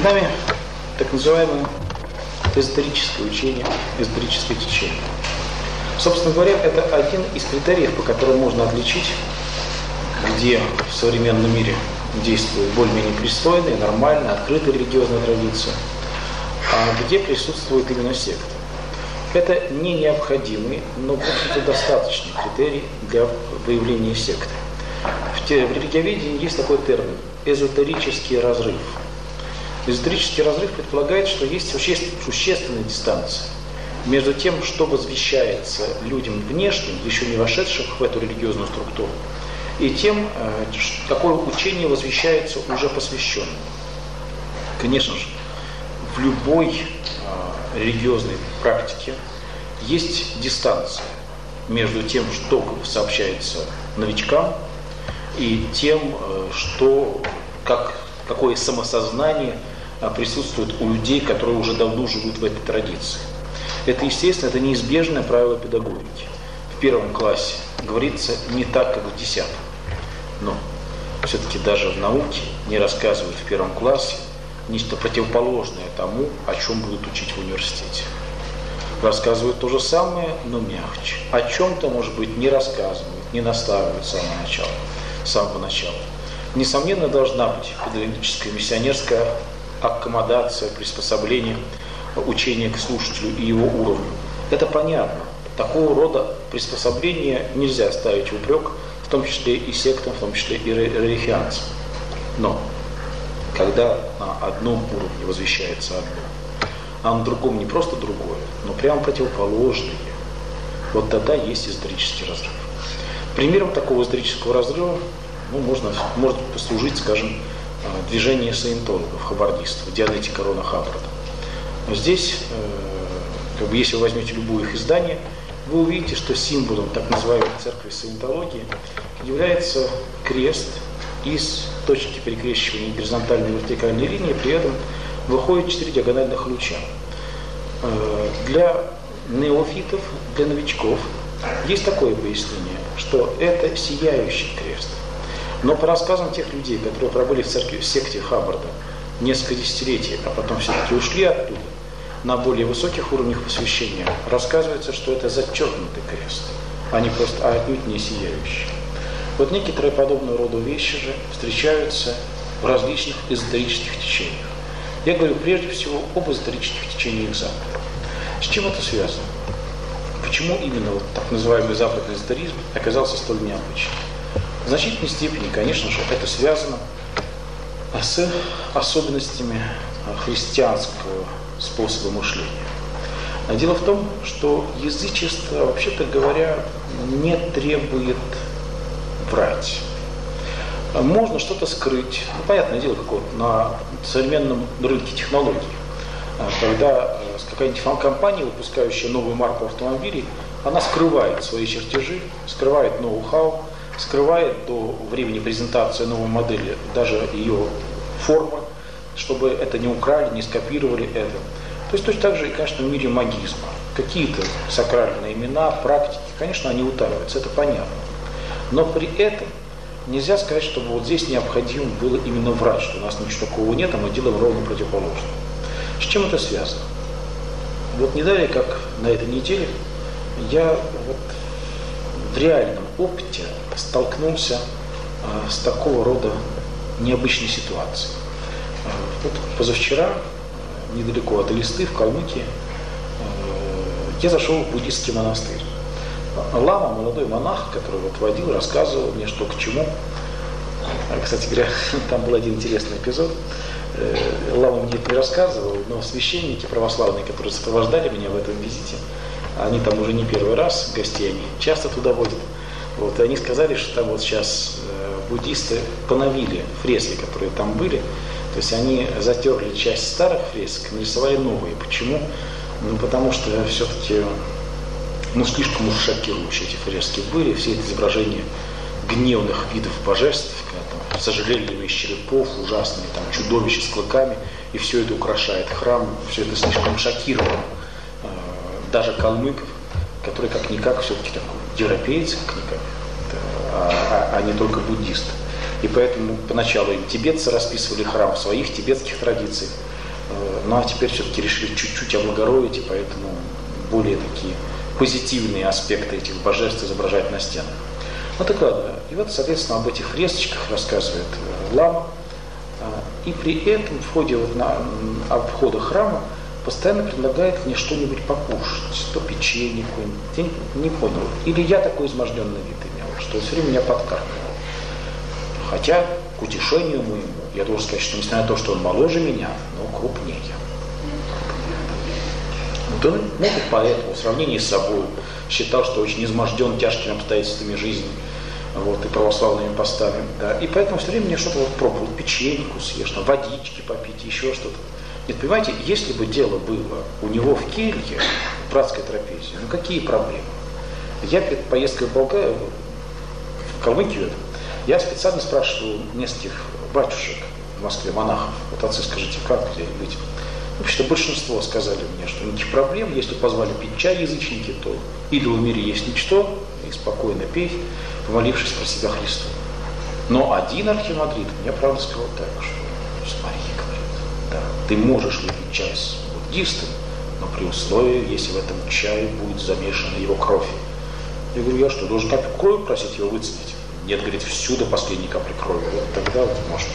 нами так называемое эзотерическое учение, эзотерическое течение. Собственно говоря, это один из критериев, по которым можно отличить, где в современном мире действует более-менее пристойная, нормальная, открытая религиозная традиция, а где присутствует именно секта. Это не необходимый, но, в общем-то, достаточный критерий для выявления секты. В религиоведении есть такой термин – эзотерический разрыв. Эзотерический разрыв предполагает, что есть существенная дистанция между тем, что возвещается людям внешним, еще не вошедшим в эту религиозную структуру, и тем, какое учение возвещается уже посвященным. Конечно же, в любой религиозной практике есть дистанция между тем, что сообщается новичкам, и тем, какое самосознание присутствует у людей, которые уже давно живут в этой традиции. Это, естественно, это неизбежное правило педагогики. В первом классе говорится не так, как в 10. Но все-таки даже в науке не рассказывают в первом классе нечто противоположное тому, о чем будут учить в университете. Рассказывают то же самое, но мягче. О чем-то, может быть, не рассказывают, не настаивают с самого начала. Несомненно, должна быть педагогическая, миссионерская аккомодация, приспособление учения к слушателю и его уровню. Это понятно. Такого рода приспособления нельзя ставить в упрек, в том числе и сектам, в том числе и религианцам. Но когда на одном уровне возвещается одно, а на другом не просто другое, но прямо противоположное, вот тогда есть эзотерический разрыв. Примером такого эзотерического разрыва может послужить, скажем, движение саентологов, хаббардистов, диалектика Рона Хаббарда. Здесь, если вы возьмете любое их издание, вы увидите, что символом так называемой церкви саентологии является крест из точки перекрещивания горизонтальной и вертикальной линии, при этом выходит 4 диагональных луча. Для неофитов, для новичков есть такое пояснение, что это сияющий крест. Но по рассказам тех людей, которые пробыли в церкви, в секте Хаббарда несколько десятилетий, а потом все-таки ушли оттуда, на более высоких уровнях посвящения, рассказывается, что это зачеркнутый крест, а отнюдь не сияющий. Вот некоторые подобного рода вещи же встречаются в различных эзотерических течениях. Я говорю прежде всего об эзотерических течениях Запада. С чем это связано? Почему именно так называемый западный эзотеризм оказался столь необычным? В значительной степени, конечно же, это связано с особенностями христианского способа мышления. Дело в том, что язычество, вообще-то говоря, не требует врать. Можно что-то скрыть. Понятное дело, как на современном рынке технологий. Когда какая-нибудь компания, выпускающая новую марку автомобилей, она скрывает свои чертежи, скрывает ноу-хау, скрывает до времени презентации новой модели даже ее формы, чтобы это не украли, не скопировали это. То есть точно так же и, конечно, в мире магизма. Какие-то сакральные имена, практики, конечно, они утаиваются, это понятно. Но при этом нельзя сказать, что вот здесь необходимо было именно врать, что у нас ничего такого нет, а мы делаем ровно противоположное. С чем это связано? Вот не далее, как на этой неделе, я в реальном опыте столкнулся с такого рода необычной ситуацией. Вот позавчера, недалеко от Элисты, в Калмыкии, я зашел в буддийский монастырь. Лама, молодой монах, который водил, рассказывал мне, что к чему. Кстати говоря, там был один интересный эпизод. Лама мне это не рассказывал, но священники православные, которые сопровождали меня в этом визите, они там уже не первый раз, гостей они часто туда водят. И они сказали, что там сейчас буддисты поновили фрески, которые там были. То есть они затерли часть старых фресок, нарисовали новые. Почему? Потому что все-таки слишком уж шокирующие эти фрески были. Все эти изображения гневных видов божеств, с ожерельями из черепов, ужасные чудовища с клыками, и все это украшает храм. Все это слишком шокировало даже калмыков, которые как-никак все-таки такой европейцы, как-никак, а не только буддисты. И поэтому поначалу им тибетцы расписывали храм в своих тибетских традициях. Ну а теперь все-таки решили чуть-чуть облагородить, и поэтому более такие позитивные аспекты этих божеств изображать на стенах. Ну так ладно. И вот, соответственно, об этих фресочках рассказывает лама. И при этом в ходе обхода храма постоянно предлагает мне что-нибудь покушать, то печенье какое-нибудь. Я не понял. Или я такой изможденный вид имел, что все время меня подкармливал. Хотя, к утешению моему, я должен сказать, что несмотря на то, что он моложе меня, но крупнее. Вот он, может, поэтому в сравнении с собой считал, что очень изможден тяжкими обстоятельствами жизни, вот, и православными постами. Да. И поэтому все время мне что-то вот пробовал, печеньку съешь, там, водички попить, еще что-то. Нет, понимаете, если бы дело было у него в келье, в братской трапезе, ну какие проблемы? Я перед поездкой в Калмыкию, я специально спрашивал нескольких батюшек в Москве, монахов, вот отцы, скажите, как здесь быть? Вообще-то большинство сказали мне, что никаких проблем, если позвали пить чай язычники, то идол в мире есть ничто, и спокойно пей, помолившись про себя Христу. Но один архимандрит мне, правда, сказал так, что смотри, говорит, да, ты можешь выпить чай с буддистом, но при условии, если в этом чае будет замешана его кровь. Я говорю, я что, должен каплю крови просить его выцедить? Нет, говорит, всюду последней капли крови. Вот тогда вот можно.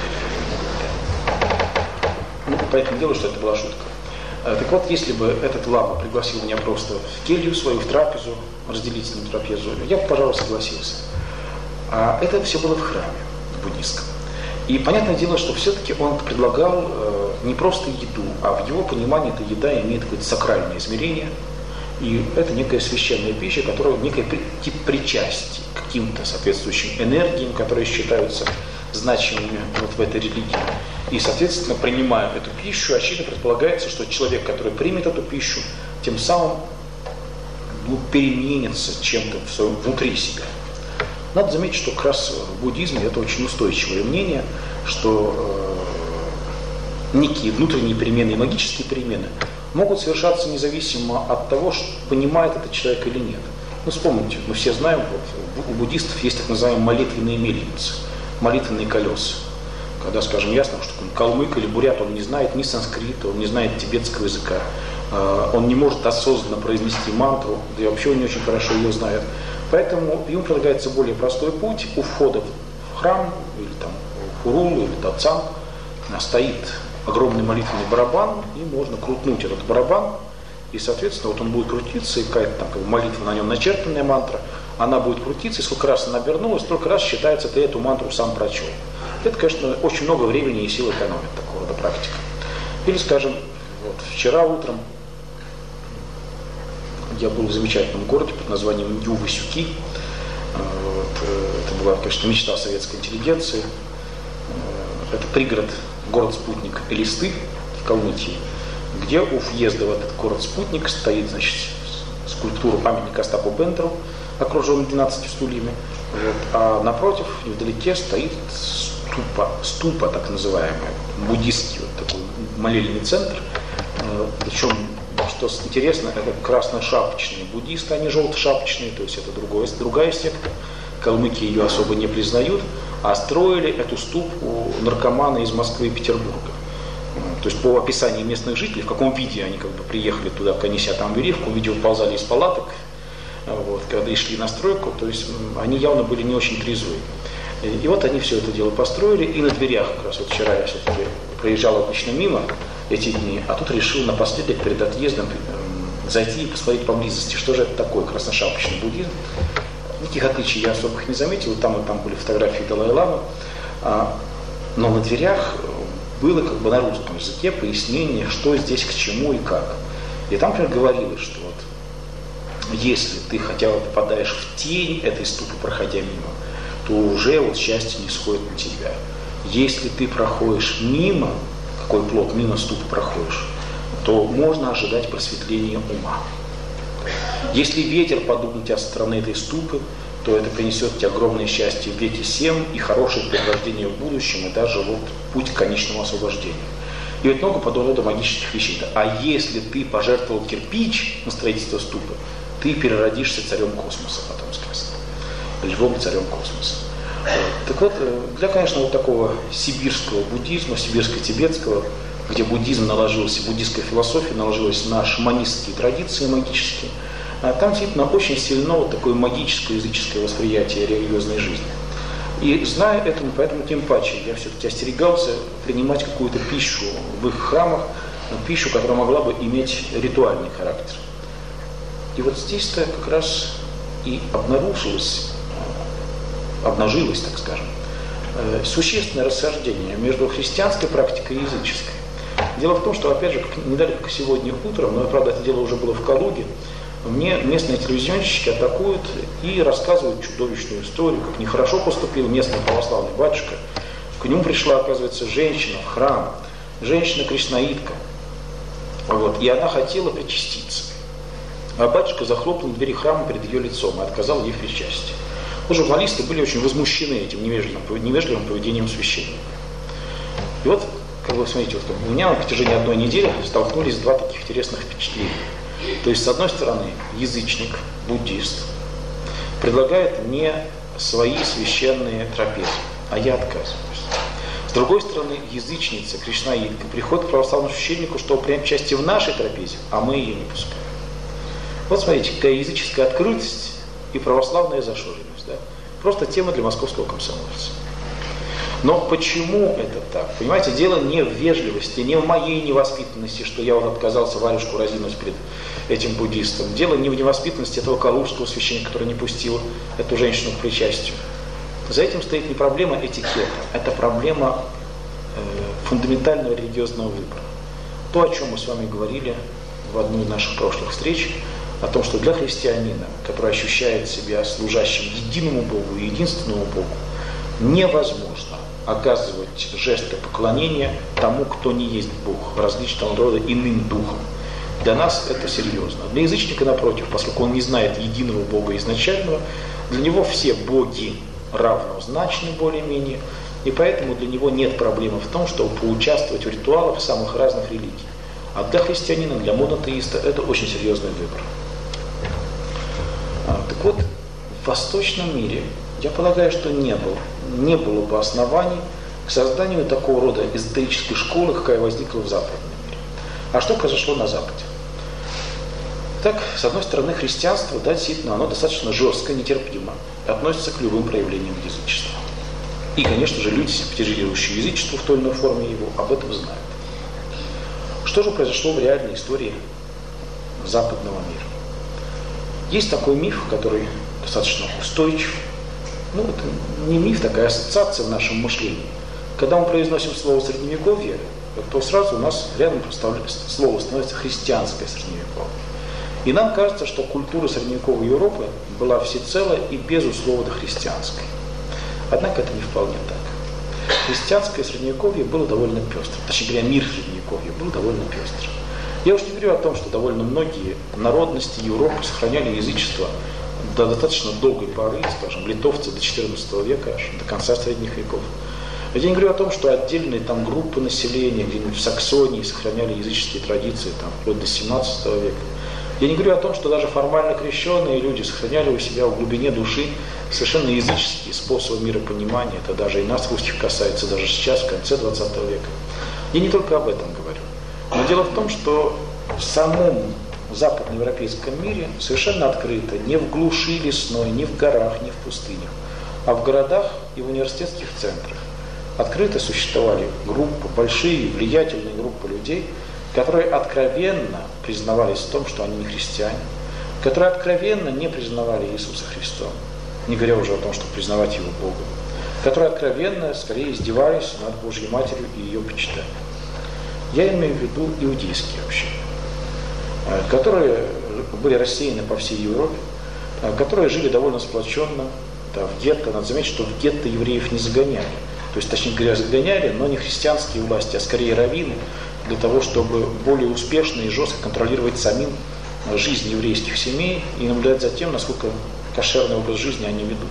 Ну, поэтому делаю, что это была шутка. Так вот, если бы этот лама пригласил меня просто в келью свою, в трапезу, разделить с ним трапезу, я бы, пожалуй, согласился. А это все было в храме буддийском. И понятное дело, что все-таки он предлагал не просто еду, а в его понимании эта еда имеет какое-то сакральное измерение. И это некая священная пища, которая некая тип причастия к каким-то соответствующим энергиям, которые считаются значимыми вот в этой религии. И, соответственно, принимая эту пищу, очевидно предполагается, что человек, который примет эту пищу, тем самым переменится чем-то внутри себя. Надо заметить, что как раз в буддизме это очень устойчивое мнение, что некие внутренние перемены и магические перемены могут совершаться независимо от того, понимает этот человек или нет. Ну, вспомните, мы все знаем, вот, у буддистов есть так называемые молитвенные мельницы, молитвенные колеса. Когда, скажем, ясно, что калмык или бурят, он не знает ни санскрита, он не знает тибетского языка, он не может осознанно произнести мантру, да и вообще он не очень хорошо ее знает. Поэтому ему предлагается более простой путь. У входа в храм, или там в хурул, или тацан, стоит огромный молитвенный барабан, и можно крутнуть этот барабан, и, соответственно, вот он будет крутиться, и какая-то там как бы молитва на нем начертанная мантра, она будет крутиться, и сколько раз она обернулась, столько раз считается, ты эту мантру сам прочел. Это, конечно, очень много времени и сил экономит, такого рода практика. Или, скажем, вот вчера утром я был в замечательном городе под названием Нью-Васюки. Это была, конечно, мечта советской интеллигенции. Это пригород, город-спутник Элисты в Калмыкии, где у въезда в этот город-спутник стоит, значит, скульптура памятника Остапу Бендеру, окруженный 12 стульями. Вот. А напротив, невдалеке, стоит ступа так называемая, буддистский вот такой молельный центр. Причем, что интересно, это красношапочные буддисты, а не желтошапочные, то есть это другая секта. Калмыки ее особо не признают, а строили эту ступу наркоманы из Москвы и Петербурга. То есть по описанию местных жителей, в каком виде они как бы приехали туда, как они себя там вели, в каком виде выползали из палаток, вот, когда и шли на стройку, то есть они явно были не очень трезвые. И вот они все это дело построили, и на дверях, как раз вот вчера я все-таки проезжал обычно мимо эти дни, а тут решил напоследок перед отъездом зайти и посмотреть поблизости, что же это такое красношапочный буддизм. Никаких отличий я особых не заметил, и там были фотографии Далай-ламы, но на дверях было как бы на русском языке пояснение, что здесь к чему и как. И там, например, говорилось, что вот если ты хотя бы попадаешь в тень этой ступы, проходя мимо, то уже вот счастье не сходит на тебя. Если ты проходишь мимо, какой плод мимо ступы проходишь, то можно ожидать просветления ума. Если ветер подует тебя со стороны этой ступы, то это принесет тебе огромное счастье в веке 7 и хорошее перерождение в будущем, и даже вот путь к конечному освобождению. И вот много подобного рода магических вещей. А если ты пожертвовал кирпич на строительство ступы, ты переродишься царем космоса, потом сказано. Львом царем космоса. Так вот, для, конечно, вот такого сибирского буддизма, сибирско-тибетского, где буддизм наложился, буддистская философия наложилась на шаманистские традиции магические, там действительно очень сильно вот такое магическое, языческое восприятие религиозной жизни. И зная это, поэтому тем паче я все-таки остерегался принимать какую-то пищу в их храмах, пищу, которая могла бы иметь ритуальный характер. И вот здесь-то как раз и обнажилось, так скажем, существенное расхождение между христианской практикой и языческой. Дело в том, что, опять же, не далее, как сегодня утром, но, правда, это дело уже было в Калуге, мне местные телевизионщики атакуют и рассказывают чудовищную историю, как нехорошо поступил местный православный батюшка. К нему пришла, оказывается, женщина в храм, женщина-кришнаитка, вот, и она хотела причаститься. А батюшка захлопнул двери храма перед ее лицом и отказал ей в причастии. Журналисты были очень возмущены этим невежливым поведением священника. И вот, как вы смотрите, вот, у меня на протяжении одной недели столкнулись два таких интересных впечатления. То есть, с одной стороны, язычник, буддист, предлагает мне свои священные трапезы, а я отказываюсь. С другой стороны, язычница, кришнаитка, приходит к православному священнику, чтобы принять участие в нашей трапезе, а мы ее не пускаем. Вот смотрите, какая языческая открытость и православная зашоренность. Да? Просто тема для московского комсомольца. Но почему это так? Понимаете, дело не в вежливости, не в моей невоспитанности, что я вот отказался варежку разинуть перед этим буддистом. Дело не в невоспитанности этого калужского священника, который не пустил эту женщину к причастию. За этим стоит не проблема этикета, это проблема фундаментального религиозного выбора. То, о чем мы с вами говорили в одной из наших прошлых встреч, о том, что для христианина, который ощущает себя служащим единому Богу и единственному Богу, невозможно оказывать жесты поклонения тому, кто не есть Бог, различного рода иным духом. Для нас это серьезно. Для язычника, напротив, поскольку он не знает единого Бога изначального, для него все боги равнозначны более-менее, и поэтому для него нет проблемы в том, чтобы поучаствовать в ритуалах самых разных религий. А для христианина, для монотеиста это очень серьезный выбор. Так вот, в восточном мире, я полагаю, что не было бы оснований к созданию такого рода эзотерической школы, какая возникла в западном мире. А что произошло на Западе? Так, с одной стороны, христианство, да, действительно, оно достаточно жестко, нетерпимо относится к любым проявлениям язычества. И, конечно же, люди, симпатизирующие язычеству в той или иной форме его, об этом знают. Что же произошло в реальной истории западного мира? Есть такой миф, который достаточно устойчив. Ну, это не миф, такая ассоциация в нашем мышлении. Когда мы произносим слово «средневековье», то сразу у нас рядом слово становится «христианское средневековье». И нам кажется, что культура средневековой Европы была всецело и безусловно христианской. Однако это не вполне так. Христианское средневековье было довольно пестрым. Точнее говоря, мир средневековья был довольно пестрым. Я уж не говорю о том, что довольно многие народности Европы сохраняли язычество до достаточно долгой поры, скажем, литовцы до XIV века, аж до конца средних веков. Я не говорю о том, что отдельные там группы населения где-нибудь в Саксонии сохраняли языческие традиции там, вплоть до XVII века. Я не говорю о том, что даже формально крещенные люди сохраняли у себя в глубине души совершенно языческие способы миропонимания. Это даже и нас, русских, касается даже сейчас, в конце XX века. Я не только об этом говорю. Но дело в том, что в самом западноевропейском мире совершенно открыто, не в глуши лесной, не в горах, не в пустынях, а в городах и в университетских центрах открыто существовали группы, большие, влиятельные группы людей, которые откровенно признавались в том, что они не христиане, которые откровенно не признавали Иисуса Христом, не говоря уже о том, чтобы признавать Его Богом, которые откровенно, скорее, издевались над Божьей Матерью и ее почитанием. Я имею в виду иудейские общины, которые были рассеяны по всей Европе, которые жили довольно сплоченно, да, в гетто. Надо заметить, что в гетто евреев не загоняли. То есть, точнее говоря, загоняли, но не христианские власти, а скорее раввины, для того, чтобы более успешно и жестко контролировать самим жизнь еврейских семей и наблюдать за тем, насколько кошерный образ жизни они ведут.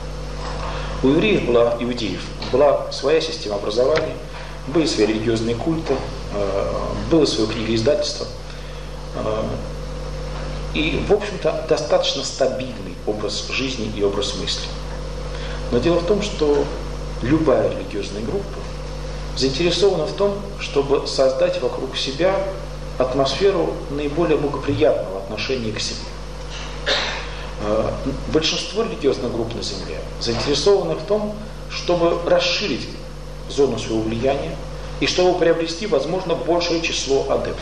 У иудеев была своя система образования, были свои религиозные культы, было свое книгоиздательство. И, в общем-то, достаточно стабильный образ жизни и образ мысли. Но дело в том, что любая религиозная группа заинтересована в том, чтобы создать вокруг себя атмосферу наиболее благоприятного отношения к себе. Большинство религиозных групп на Земле заинтересованы в том, чтобы расширить зону своего влияния и чтобы приобрести, возможно, большее число адептов.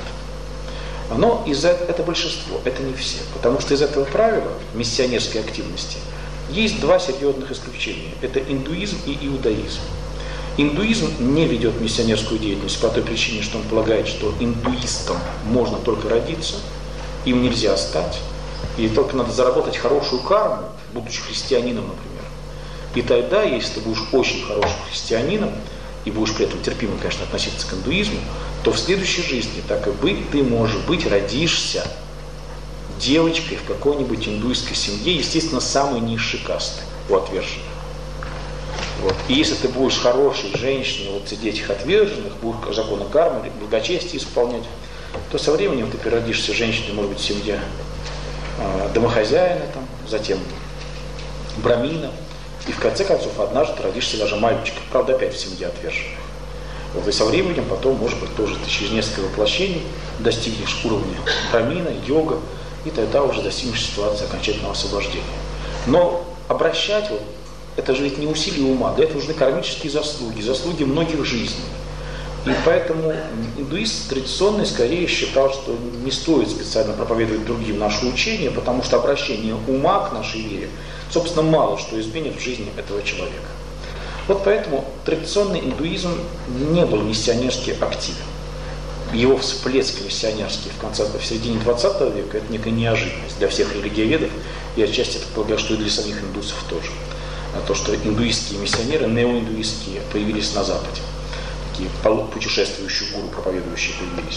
Но это большинство, это не все. Потому что из этого правила миссионерской активности есть два серьезных исключения. Это индуизм и иудаизм. Индуизм не ведет миссионерскую деятельность по той причине, что он полагает, что индуистом можно только родиться, им нельзя стать, и только надо заработать хорошую карму, будучи христианином, например. И тогда, если ты будешь очень хорошим христианином, и будешь при этом терпимо, конечно, относиться к индуизму, то в следующей жизни, так и быть, ты, может быть, родишься девочкой в какой-нибудь индуистской семье, естественно, самой низшей касты у отверженных. Вот. И если ты будешь хорошей женщиной, вот среди этих отверженных, будешь законы кармы, благочестие исполнять, то со временем ты переродишься женщиной, может быть, в семье домохозяина, там, затем брамина, и в конце концов однажды ты родишься даже мальчиком, правда, опять в семье отверженных. Вот. И со временем потом, может быть, тоже ты через несколько воплощений достигнешь уровня брамина, йога, и тогда уже достигнешь ситуации окончательного освобождения. Но обращать вот, это же ведь не усилие ума, для этого нужны кармические заслуги, заслуги многих жизней. И поэтому индуист традиционный скорее считал, что не стоит специально проповедовать другим наше учение, потому что обращение ума к нашей вере, собственно, мало что изменит в жизни этого человека. Вот поэтому традиционный индуизм не был миссионерски активен. Его всплеск миссионерский в середине 20 века – это некая неожиданность для всех религиоведов, и отчасти это полагаю, что и для самих индусов тоже. То, что индуистские миссионеры, неоиндуистские, появились на Западе. Такие путешествующие гуру, проповедующие появились.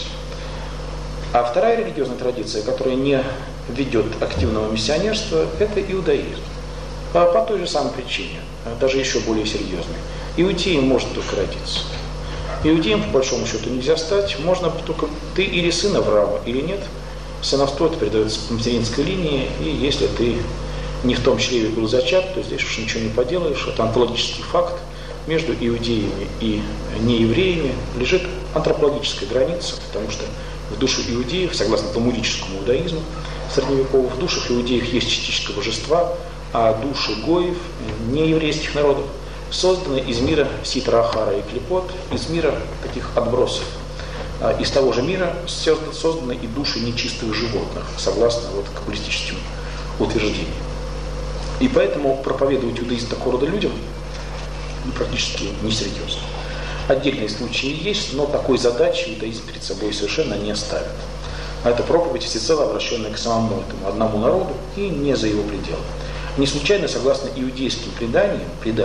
А вторая религиозная традиция, которая не ведет активного миссионерства, это иудаизм. По той же самой причине, даже еще более серьезной. Иудеем может только родиться. Иудеем, по большому счету, нельзя стать, можно только ты или сын Авраама, или нет. Сыновство это передается по материнской линии, и если ты не в том чреве был зачат, то здесь уж ничего не поделаешь. Это антропологический факт. Между иудеями и неевреями лежит антропологическая граница, потому что в душе иудеев, согласно талмудическому иудаизму средневекового, в душах иудеев есть частичка божества, а души гоев, нееврейских народов, созданы из мира ситра, ахара и клепот, из мира таких отбросов. Из того же мира созданы и души нечистых животных, согласно вот каббалистическим утверждениям. И поэтому проповедовать иудаизм такого рода людям практически несерьезно. Отдельные случаи есть, но такой задачи иудаизм перед собой совершенно не ставит. А это проповедь всецело обращенная к самому этому одному народу и не за его пределы. Не случайно, согласно иудейским преданиям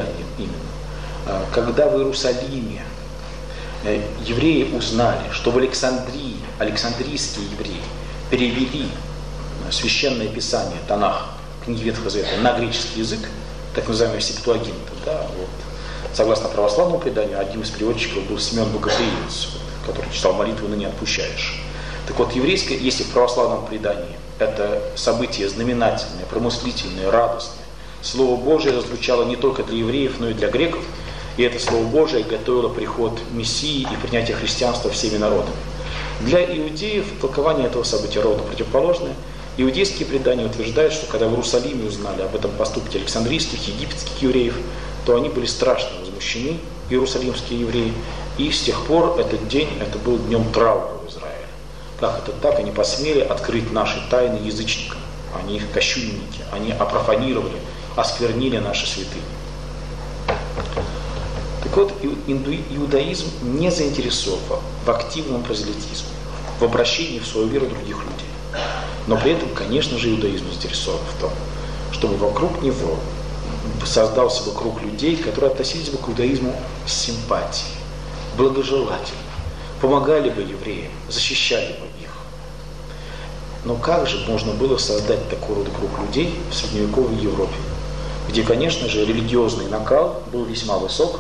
именно, когда в Иерусалиме евреи узнали, что в Александрии, александрийские евреи перевели священное писание Танах, книги Ветхого Завета, на греческий язык, так называемый септуагинта, да, вот. Согласно православному преданию, одним из переводчиков был Симеон Богоприимец, который читал молитву «Ныне отпущаешь». Так вот, еврейское, если в православном предании это событие знаменательное, промыслительное, радостное, Слово Божие звучало не только для евреев, но и для греков, и это Слово Божие готовило приход Мессии и принятие христианства всеми народами. Для иудеев толкование этого события ровно противоположное. Иудейские предания утверждают, что когда в Иерусалиме узнали об этом поступке александрийских, египетских евреев, то они были страшно возмущены, иерусалимские евреи, и с тех пор этот день, это был днем траура в Израиле. Как это так? Они посмели открыть наши тайны язычникам, они их кощунники, они опрофанировали, осквернили наши святыни. Так вот, иудаизм не заинтересован в активном прозелитизме, в обращении в свою веру других людей. Но при этом, конечно же, иудаизм заинтересован в том, чтобы вокруг него создался бы круг людей, которые относились бы к иудаизму с симпатией, благожелательно, помогали бы евреям, защищали бы их. Но как же можно было создать такой рода круг людей в средневековой Европе, где, конечно же, религиозный накал был весьма высок,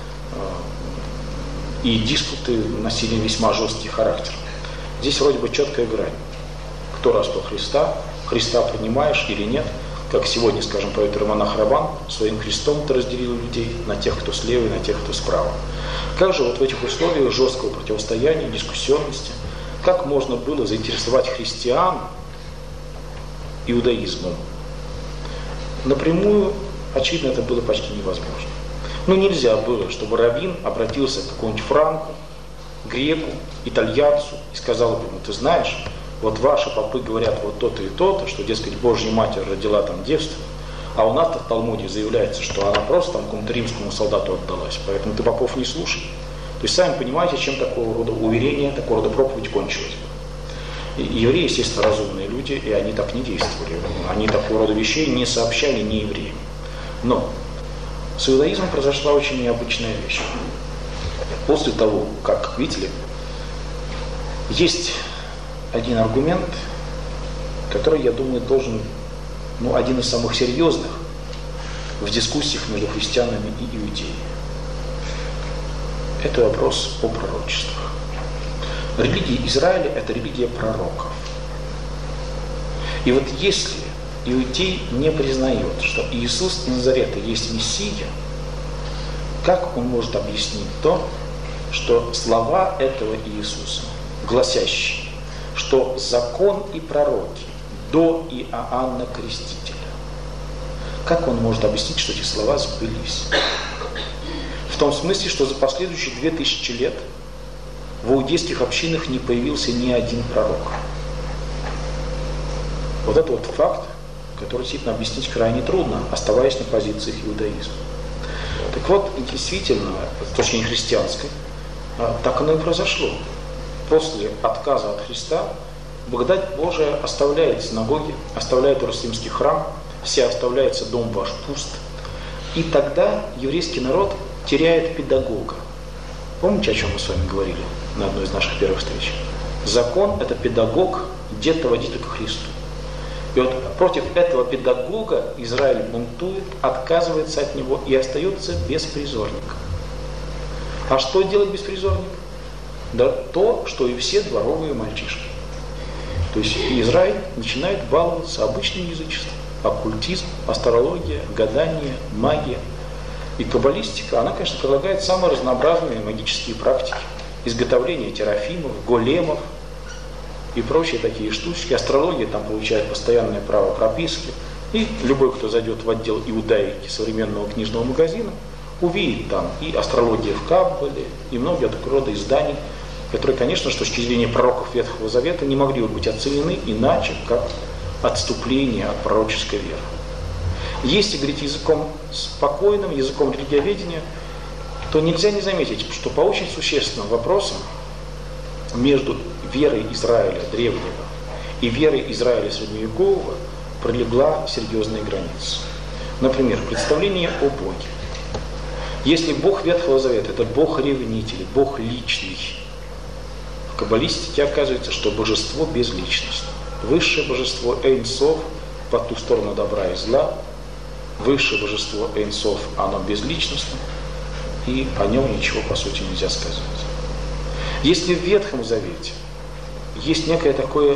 и диспуты носили весьма жесткий характер. Здесь вроде бы четкая грань. Кто распял Христа, Христа принимаешь или нет, как сегодня, скажем, поет романах Рабан, своим крестом ты разделил людей на тех, кто слева, и на тех, кто справа. Как же вот в этих условиях жесткого противостояния, дискуссионности, как можно было заинтересовать христиан иудаизмом? Напрямую, очевидно, это было почти невозможно. Но нельзя было, чтобы раввин обратился к какому-нибудь франку, греку, итальянцу и сказал ему: ты знаешь, вот ваши попы говорят вот то-то и то-то, что, дескать, Божья Матерь родила там девственную, а у нас-то в Талмуде заявляется, что она просто там какому-то римскому солдату отдалась, поэтому ты попов не слушай. То есть сами понимаете, чем такого рода уверение, такого рода проповедь кончилась бы. И евреи, естественно, разумные люди, и они так не действовали. Они такого рода вещей не сообщали ни евреям. Но с иудаизмом произошла очень необычная вещь. После того, как, видите ли, есть один аргумент, который, я думаю, должен, один из самых серьезных в дискуссиях между христианами и иудеями. Это вопрос о пророчествах. Религия Израиля – это религия пророков. И вот если иудей не признает, что Иисус из Назарета есть Мессия, как он может объяснить то, что слова этого Иисуса, гласящие, что закон и пророки до Иоанна Крестителя, как он может объяснить, что эти слова сбылись? В том смысле, что за последующие 2000 лет в иудейских общинах не появился ни один пророк. Вот это вот факт, который действительно объяснить крайне трудно, оставаясь на позициях иудаизма. Так вот, действительно, с точки зрения христианской, так оно и произошло. После отказа от Христа благодать Божия оставляет синагоги, оставляет Иерусалимский храм, все оставляется дом ваш пуст. И тогда еврейский народ теряет педагога. Помните, о чем мы с вами говорили на одной из наших первых встреч? Закон – это педагог, дед-водитель ко Христу. И вот против этого педагога Израиль бунтует, отказывается от него и остается беспризорником. А что делать беспризорник? Да то, что и все дворовые мальчишки. То есть Израиль начинает баловаться обычным язычеством. Оккультизм, астрология, гадание, магия. И каббалистика, она, конечно, предлагает самые разнообразные магические практики. Изготовление терафимов, големов и прочие такие штучки. Астрология там получает постоянное право прописки. И любой, кто зайдет в отдел иудаики современного книжного магазина, увидит там и астрология в Каббале, и многие такого рода изданий, которые, конечно, с точки зрения пророков Ветхого Завета не могли бы быть оценены иначе, как отступление от пророческой веры. Если говорить языком спокойным, языком религиоведения, то нельзя не заметить, что по очень существенным вопросам между верой Израиля древнего и верой Израиля средневекового пролегла серьезная граница. Например, представление о Боге. Если Бог Ветхого Завета – это Бог-ревнитель, Бог личный, в каббалистике оказывается, что божество безличностно. Высшее божество Эйн Соф по ту сторону добра и зла, высшее божество Эйн Соф, оно безличностно, и о нем ничего по сути нельзя сказать. Если в Ветхом Завете есть некое такое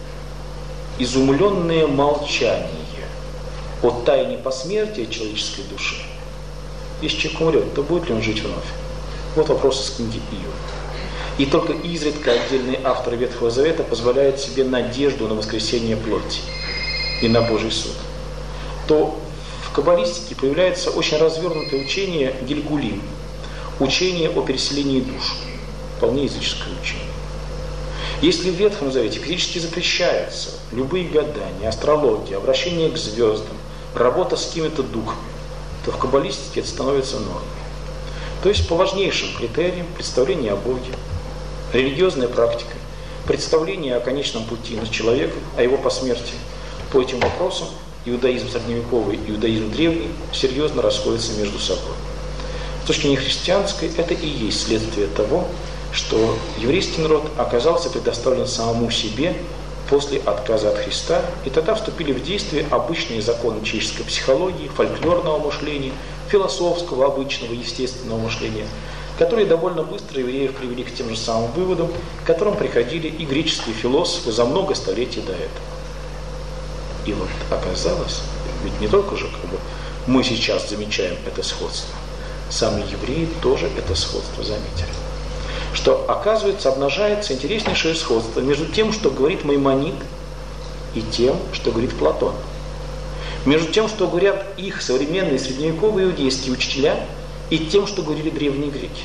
изумленное молчание о тайне посмертия человеческой души, если человек умрет, то будет ли он жить вновь? Вот вопрос из книги Иова. И только изредка отдельные авторы Ветхого Завета позволяют себе надежду на воскресение плоти и на Божий суд. То в каббалистике появляется очень развернутое учение Гильгулим, учение о переселении душ, вполне языческое учение. Если в Ветхом Завете критически запрещаются любые гадания, астрология, обращение к звездам, работа с какими-то духами, то в каббалистике это становится нормой. То есть по важнейшим критериям представление о Боге, религиозная практика, представление о конечном пути человека, о его посмертии, по этим вопросам иудаизм средневековый и иудаизм древний серьезно расходятся между собой. С точки зрения христианской, это и есть следствие того, что еврейский народ оказался предоставлен самому себе после отказа от Христа, и тогда вступили в действие обычные законы человеческой психологии, фольклорного мышления, философского, обычного, естественного мышления, которые довольно быстро евреев привели к тем же самым выводам, к которым приходили и греческие философы за много столетий до этого. И вот оказалось, ведь не только же мы сейчас замечаем это сходство, сами евреи тоже это сходство заметили. Что, оказывается, обнажается интереснейшее сходство между тем, что говорит Маймонид, и тем, что говорит Платон. Между тем, что говорят их современные средневековые иудейские учителя, и тем, что говорили древние греки.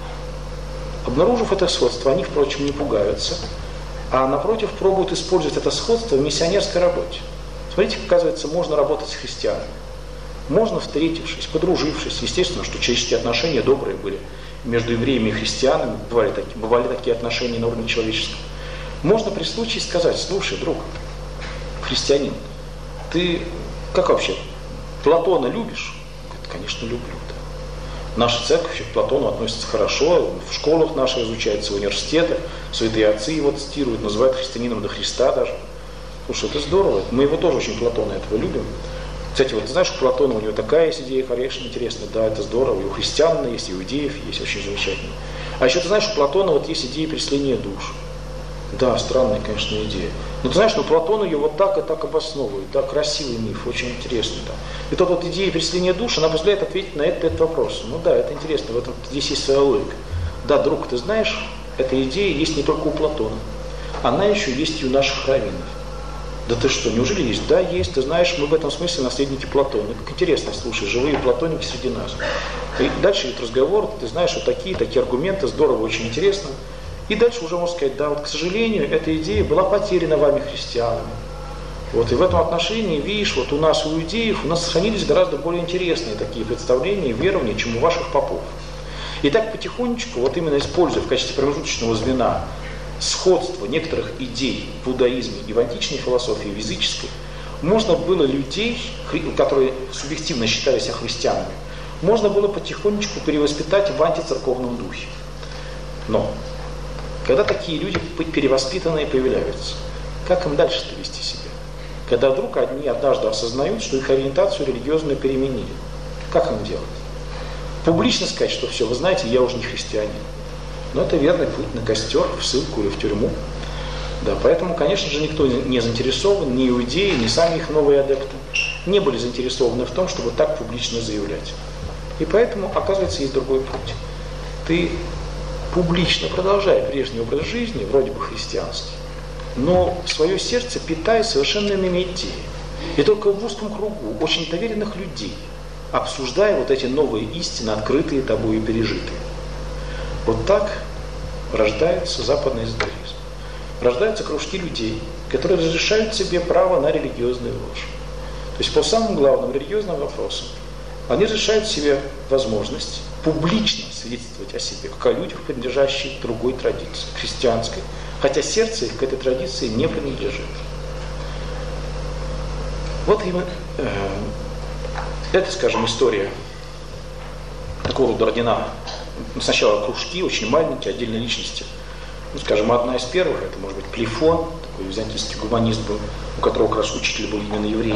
Обнаружив это сходство, они, впрочем, не пугаются, а напротив пробуют использовать это сходство в миссионерской работе. Смотрите, оказывается, можно работать с христианами. Можно, встретившись, подружившись, естественно, что человеческие отношения добрые были между евреями и христианами, бывали такие отношения на уровне человеческом. Можно при случае сказать: слушай, друг, христианин, ты как вообще, Платона любишь? Говорит: конечно, люблю. Да. Наша церковь к Платону относится хорошо, в школах наших изучается, в университетах, святые отцы его цитируют, называют христианином до Христа даже. Слушай, это здорово, мы его тоже очень, Платона, этого любим. Кстати, вот ты знаешь, у Платона у него такая есть идея, конечно, интересная, да, это здорово, и у христиан есть, и у иудеев есть, очень замечательно. А еще ты знаешь, у Платона вот есть идея преследования душ. Да, странная, конечно, идея. Но ты знаешь, Платон ее вот так и так обосновывает, да, красивый миф, очень интересный. Да. И тут вот идея преследования душ, она позволяет ответить на этот вопрос. Ну да, это интересно, в этом здесь есть своя логика. Да, друг, ты знаешь, эта идея есть не только у Платона, она еще есть и у наших раввинов. Да ты что, неужели есть? Да, есть, ты знаешь, мы в этом смысле наследники Платона. Как интересно, слушай, живые платоники среди нас. И дальше идет разговор, ты знаешь, вот такие аргументы, здорово, очень интересно. И дальше уже можно сказать: да, вот, к сожалению, эта идея была потеряна вами, христианами. Вот, и в этом отношении, видишь, вот у нас, у иудеев, у нас сохранились гораздо более интересные такие представления и верования, чем у ваших попов. И так потихонечку, вот именно используя в качестве промежуточного звена сходство некоторых идей в иудаизме и в античной философии, в языческой, можно было людей, которые субъективно считали себя христианами, можно было потихонечку перевоспитать в антицерковном духе. Но когда такие люди перевоспитанные появляются, как им дальше-то вести себя? Когда вдруг они однажды осознают, что их ориентацию религиозную переменили, как им делать? Публично сказать, что все, вы знаете, я уже не христианин. Но это верный путь на костер, в ссылку или в тюрьму. Да, поэтому, конечно же, никто не заинтересован, ни иудеи, ни сами их новые адепты, не были заинтересованы в том, чтобы так публично заявлять. И поэтому, оказывается, есть другой путь. Ты публично продолжай прежний образ жизни, вроде бы христианский, но свое сердце питай совершенно иными идеями. И только в узком кругу очень доверенных людей обсуждая вот эти новые истины, открытые тобой и пережитые. Вот так рождается западный эзотеризм. Рождаются кружки людей, которые разрешают себе право на религиозную ложь. То есть по самым главным религиозным вопросам они разрешают себе возможность публично свидетельствовать о себе, как о людях, принадлежащих другой традиции, христианской, хотя сердце их к этой традиции не принадлежит. Вот именно это, скажем, история такого рода родина. Сначала кружки, очень маленькие, отдельные личности. Ну, скажем, одна из первых, это, может быть, Плефон, такой византийский гуманист был, у которого как раз учитель был именно еврей,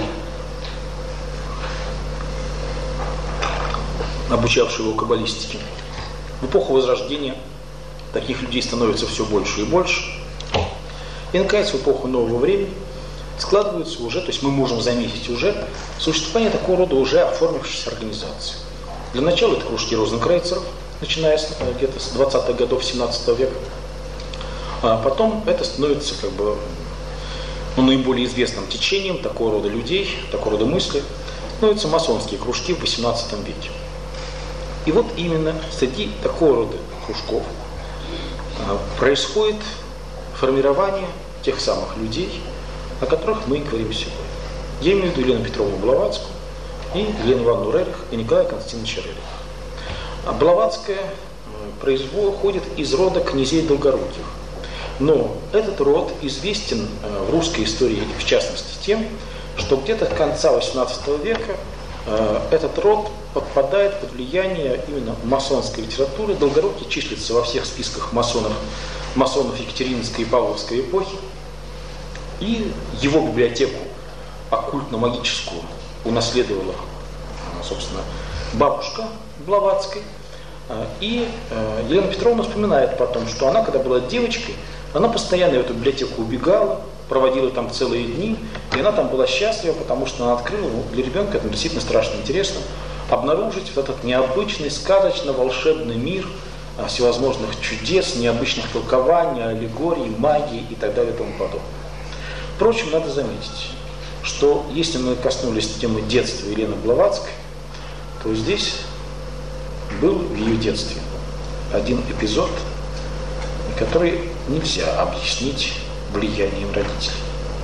обучавший его каббалистике. В эпоху Возрождения таких людей становится все больше и больше. И, наконец, в эпоху нового времени складываются уже, то есть мы можем заметить уже существование такого рода уже оформившейся организации. Для начала это кружки розенкрейцеров, начиная где-то с 20-х годов 17 века. А потом это становится как бы наиболее известным течением такого рода людей, такого рода мысли, становятся масонские кружки в 18 веке. И вот именно среди такого рода кружков происходит формирование тех самых людей, о которых мы и говорим сегодня. Я имею в виду Елену Петровну Блаватскую и Елену Ивановну Рерих и Николая Константиновича Рериха. Блаватская происходит из рода князей Долгоруких. Но этот род известен в русской истории, в частности, тем, что где-то к концу XVIII века этот род подпадает под влияние именно масонской литературы. Долгорукий числится во всех списках масонов Екатерининской и Павловской эпохи. И его библиотеку оккультно-магическую унаследовала, собственно, бабушка Блаватской. И Елена Петровна вспоминает потом, что она, когда была девочкой, она постоянно в эту библиотеку убегала, проводила там целые дни, и она там была счастлива, потому что она открыла, для ребенка это действительно страшно интересно, обнаружить вот этот необычный, сказочно-волшебный мир всевозможных чудес, необычных толкований, аллегорий, магии и так далее и тому подобное. Впрочем, надо заметить, что если мы коснулись темы детства Елены Блаватской, то здесь был в ее детстве один эпизод, который нельзя объяснить влиянием родителей.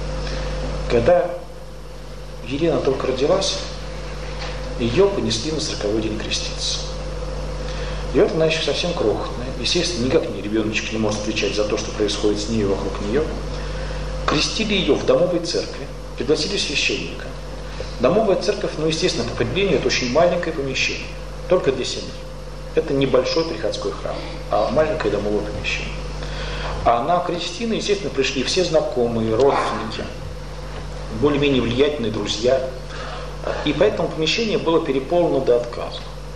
Когда Елена только родилась, ее понесли на 40-й день креститься. И вот она еще совсем крохотная. Естественно, никак ребеночек не может отвечать за то, что происходит с ней и вокруг нее. Крестили ее в домовой церкви, пригласили священника. Домовая церковь, естественно, по определению, это очень маленькое помещение, только для семьи. Это небольшой приходской храм, а маленькое домовое помещение. А на крестины, естественно, пришли все знакомые, родственники, более-менее влиятельные друзья. И поэтому помещение было переполнено до отказа.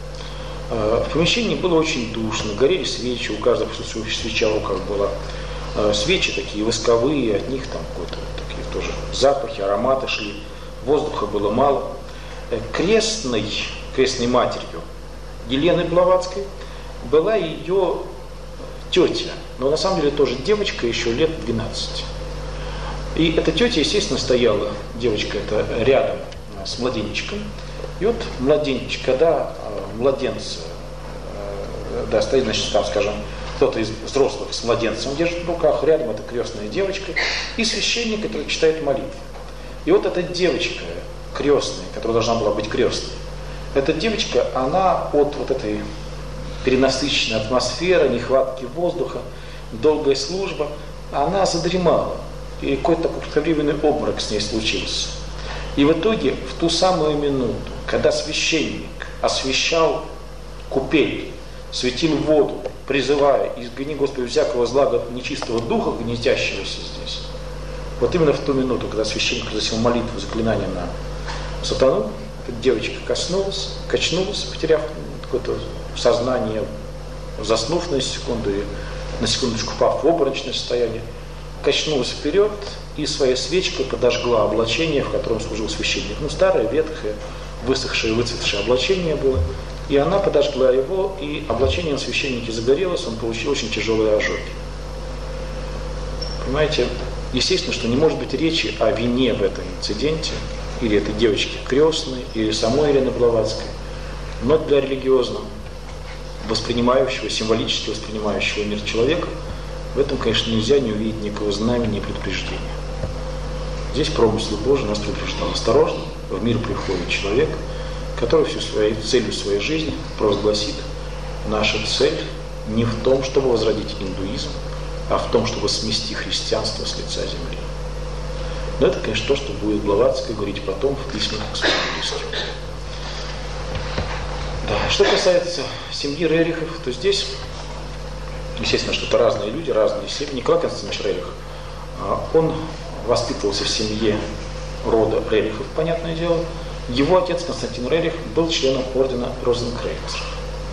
В помещении было очень душно, горели свечи, у каждого свеча в руках была. Свечи такие восковые, от них там какие-то такие тоже запахи, ароматы шли, воздуха было мало. Крестной матерью Елены Блаватской была ее тетя, но на самом деле тоже девочка, еще лет 12. И эта тетя, естественно, стояла, девочка эта, рядом с младенчиком. И вот младенчик, когда младенец, стоит, значит, там, скажем, кто-то из взрослых с младенцем держит в руках, рядом это крестная девочка, и священник, который читает молитву. И вот эта девочка крестная, которая должна была быть крестной, эта девочка, она от вот этой перенасыщенной атмосферы, нехватки воздуха, долгая служба, она задремала. И какой-то такой кратковременный обморок с ней случился. И в итоге, в ту самую минуту, когда священник освящал купель, светил воду, призывая: «Изгони, Господи, всякого зла, нечистого духа, гнездящегося здесь», вот именно в ту минуту, когда священник произносил молитву, заклинание на сатану, эта девочка качнулась, потеряв какое-то сознание, заснув на секунду, и на секундочку впав в обморочное состояние, качнулась вперед и своей свечкой подожгла облачение, в котором служил священник. Старое, ветхое, высохшее, выцветшее облачение было. И она подожгла его, и облачением священника загорелось, он получил очень тяжелые ожоги. Понимаете, естественно, что не может быть речи о вине в этом инциденте, или этой девочке крестной, или самой Елены Блаватской. Но для религиозного, воспринимающего, символически воспринимающего мир человека, в этом, конечно, нельзя не увидеть никакого знамения и предупреждения. Здесь промысел Божий нас предупреждал: осторожно, в мир приходит человек, который всю целью своей жизни провозгласит: наша цель не в том, чтобы возродить индуизм, а в том, чтобы смести христианство с лица земли. Но это, конечно, то, что будет Блаватская говорить потом в письмах к своим близким. Да. Что касается семьи Рерихов, то здесь, естественно, что это разные люди, разные семьи. Николай Константинович Рерих, он воспитывался в семье рода Рерихов, понятное дело. Его отец Константин Рерих был членом ордена Розенкрейцеров.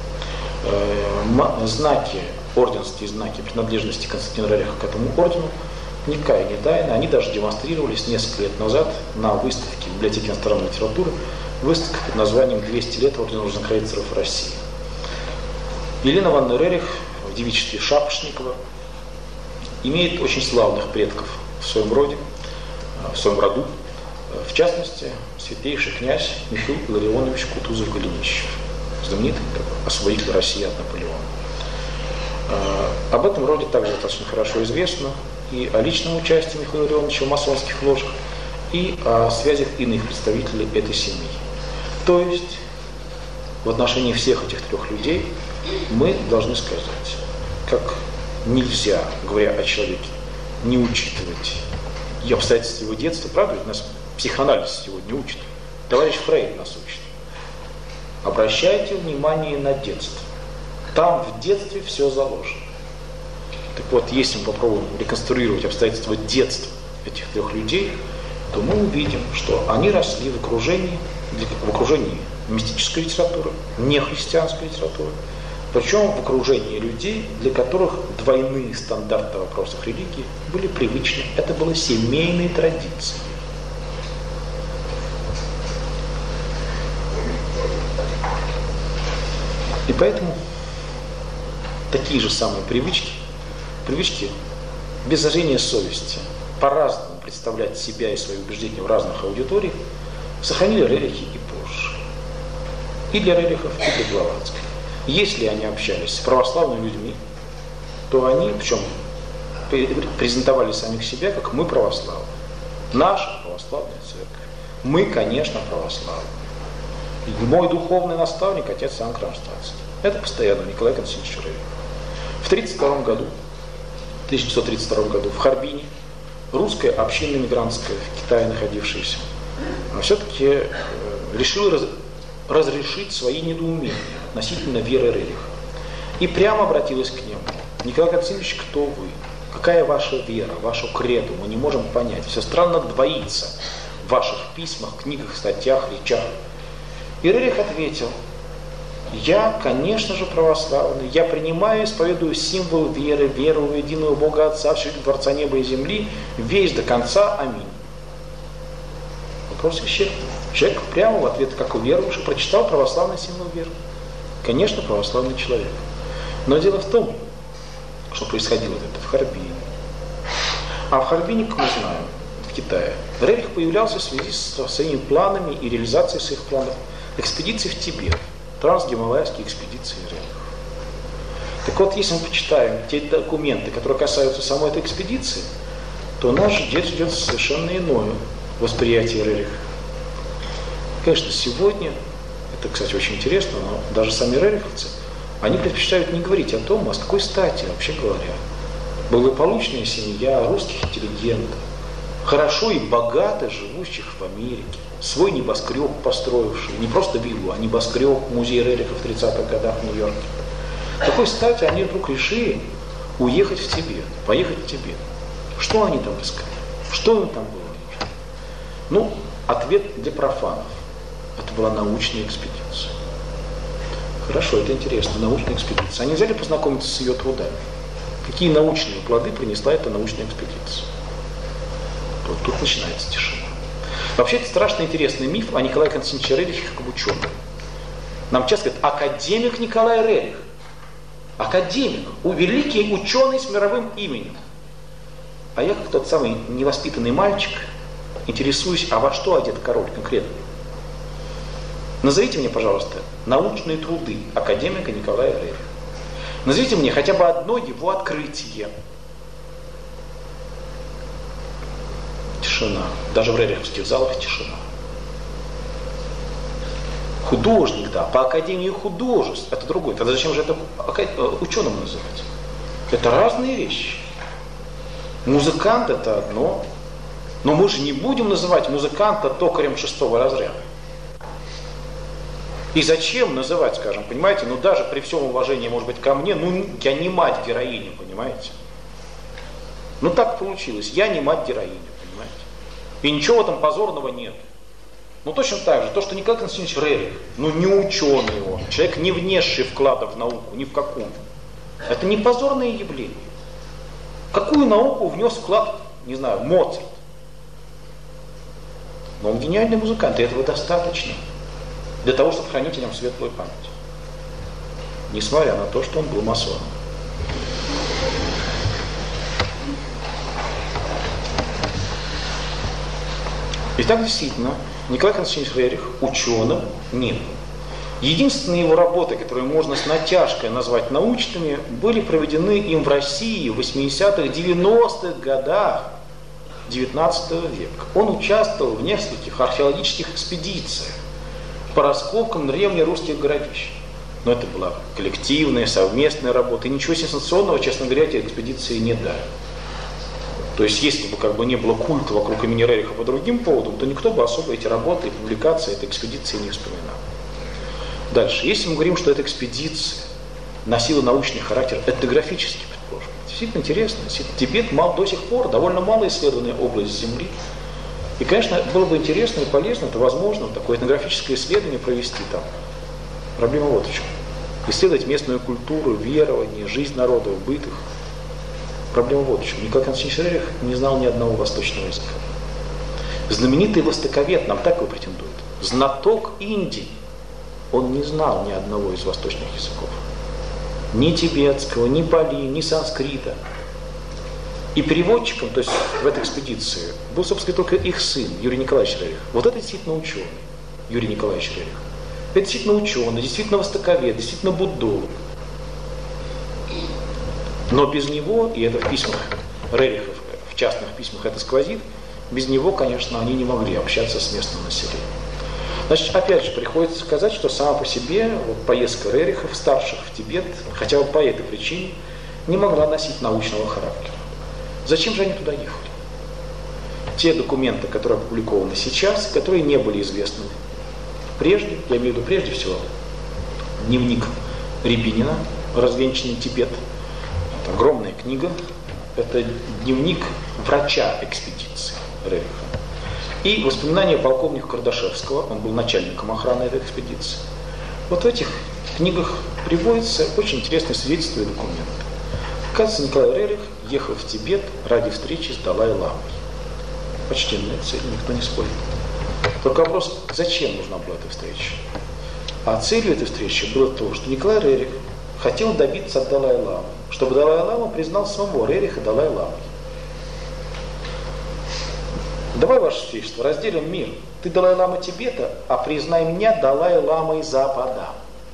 Знаки, орденские знаки принадлежности Константина Рериха к этому ордену никакая не тайна. Они даже демонстрировались несколько лет назад на выставке в библиотеке иностранной литературы, выставка под названием «200 лет ордена Розенкрейцеров в России». Елена Ивановна Рерих в девичестве Шапошникова имеет очень славных предков в своем роде, в своем роду. В частности, святейший князь Михаил Илларионович Кутузов-Голенищев, знаменитый освободитель России от Наполеона. Об этом роде также достаточно хорошо известно и о личном участии Михаила Илларионовича в масонских ложах, и о связях иных представителей этой семьи. То есть, в отношении всех этих трех людей мы должны сказать, как нельзя, говоря о человеке, не учитывать и обстоятельства его детства. Правда, ведь нас психоанализ сегодня учит. Товарищ Фрейд нас учит. Обращайте внимание на детство. Там в детстве все заложено. Так вот, если мы попробуем реконструировать обстоятельства детства этих трех людей, то мы увидим, что они росли в окружении мистической литературы, нехристианской литературы, Причем в окружении людей, для которых двойные стандарты в вопросах религии были привычны. Это было семейной традицией. И поэтому такие же самые привычки без зажжения совести, по-разному представлять себя и свои убеждения в разных аудиториях, сохранили рерихи и позже. И для рерихов, и для Блаватской. Если они общались с православными людьми, то они, причем презентовали самих себя, как мы православные. Наша православная церковь. Мы, конечно, православные. И мой духовный наставник, отец Иоанн Кронштадтский. Это постоянно Николай Константинович Рерих. В 1932 году в Харбине русская община мигрантская в Китае находившаяся все-таки решила разрешить свои недоумения относительно веры Рериха. И прямо обратилась к нему. Николай Константинович, кто вы? Какая ваша вера, вашу креду? Мы не можем понять. Все странно двоится в ваших письмах, книгах, статьях, речах. И Рерих ответил: я, конечно же, православный, я принимаю и исповедую символ веры, веру в единого Бога Отца, в Творца неба и земли, весь до конца, аминь. Вопрос исчерпан. Человек прямо в ответ, как уверовавший, прочитал православный символ веры. Конечно, православный человек. Но дело в том, что происходило это в Харбине. А в Харбине, как мы знаем, в Китае, Рерих появлялся в связи со своими планами и реализацией своих планов экспедиции в Тибет, трансгималайские экспедиции Рерихов. Так вот, если мы почитаем те документы, которые касаются самой этой экспедиции, то нас ждет совершенно иное восприятие Рериха. Конечно, сегодня, это, кстати, очень интересно, но даже сами рериховцы, они предпочитают не говорить о том, а с какой стати, вообще говоря, благополучная семья русских интеллигентов, хорошо и богато живущих в Америке, свой небоскреб построивший, не просто виллу, а небоскреб, музей Рериха в 30-х годах в Нью-Йорке. С такой стати они вдруг решили уехать в Тибет, поехать в Тибет. Что они там искали? Что им там было нужно? Ну, ответ для профанов. Это была научная экспедиция. Хорошо, это интересно, научная экспедиция. Они взяли познакомиться с ее трудами. Какие научные плоды принесла эта научная экспедиция? Вот тут начинается тишина. Вообще, это страшно интересный миф о Николае Константиновиче Рерихе как об ученом. Нам часто говорят: академик Николай Рерих. Академик, великий ученый с мировым именем. А я, как тот самый невоспитанный мальчик, интересуюсь, а во что одет король конкретно? Назовите мне, пожалуйста, научные труды академика Николая Рериха. Назовите мне хотя бы одно его открытие. Тишина. Даже в рериховских залах тишина. Художник, да, по Академии художеств, это другой. Тогда зачем же это ученым называть? Это разные вещи. Музыкант — это одно, но мы же не будем называть музыканта токарем 6-го разряда. И зачем называть, скажем, понимаете, ну даже при всем уважении, может быть, ко мне, ну я не мать героини, понимаете? Ну так получилось, я не мать героини, понимаете? И ничего в этом позорного нет. Ну точно так же, то, что Николай Константинович Рерих, ну не ученый он, человек, не внесший вклада в науку, ни в какую. Это не позорное явление. Какую науку внес вклад, не знаю, Моцарт? Но он гениальный музыкант, и этого достаточно для того, чтобы хранить о нем светлую память. Несмотря на то, что он был масоном. Итак, действительно, Николай Константинович Рерих ученым не был. Единственные его работы, которые можно с натяжкой назвать научными, были проведены им в России в 80-х, 90-х годах XIX века. Он участвовал в нескольких археологических экспедициях по раскопкам древнерусских городищ. Но это была коллективная, совместная работа. И ничего сенсационного, честно говоря, эти экспедиции не дали. То есть, если бы не было культа вокруг имени Рериха по другим поводам, то никто бы особо эти работы и публикации этой экспедиции не вспоминал. Дальше. Если мы говорим, что эта экспедиция носила научный характер, этнографический, предположим, действительно интересно. Тибет до сих пор довольно мало исследованная область Земли. И, конечно, было бы интересно и полезно, это возможно, такое этнографическое исследование провести там. Проблема вот в чем. исследовать местную культуру, верование, жизнь народов, быт их. Проблема вот в чем. Николай Константинович Рерих не знал ни одного восточного языка. Знаменитый востоковед нам так его претендует. Знаток Индии. Он не знал ни одного из восточных языков. Ни тибетского, ни пали, ни санскрита. И переводчиком, то есть в этой экспедиции, был, собственно, только их сын, Юрий Николаевич Рерих. Вот это действительно ученый, Юрий Николаевич Рерих. Это действительно ученый, действительно востоковед, действительно буддолог. Но без него, и это в письмах Рерихов, в частных письмах это сквозит, без него, конечно, они не могли общаться с местным населением. Значит, опять же, приходится сказать, что сама по себе вот, поездка Рерихов, старших в Тибет, хотя бы по этой причине, не могла носить научного характера. Зачем же они туда ехали? Те документы, которые опубликованы сейчас, которые не были известны прежде, я имею в виду прежде всего дневник Рябинина «Развенчанный Тибет». Это огромная книга, это дневник врача экспедиции Рериха. И воспоминания полковника Кардашевского, он был начальником охраны этой экспедиции. Вот в этих книгах приводятся очень интересные свидетельства и документы. Оказывается, Николай Рерих ехал в Тибет ради встречи с Далай-ламой. Почтенная цель, никто не спорит. Только вопрос, зачем нужна была эта встреча? А целью этой встречи было то, что Николай Рерих хотел добиться от Далай-ламы, чтобы Далай-лама признал самого Рериха Далай-ламой. Давай, ваше святейшество, разделим мир. Ты Далай-лама Тибета, а признай меня Далай-ламой Запада.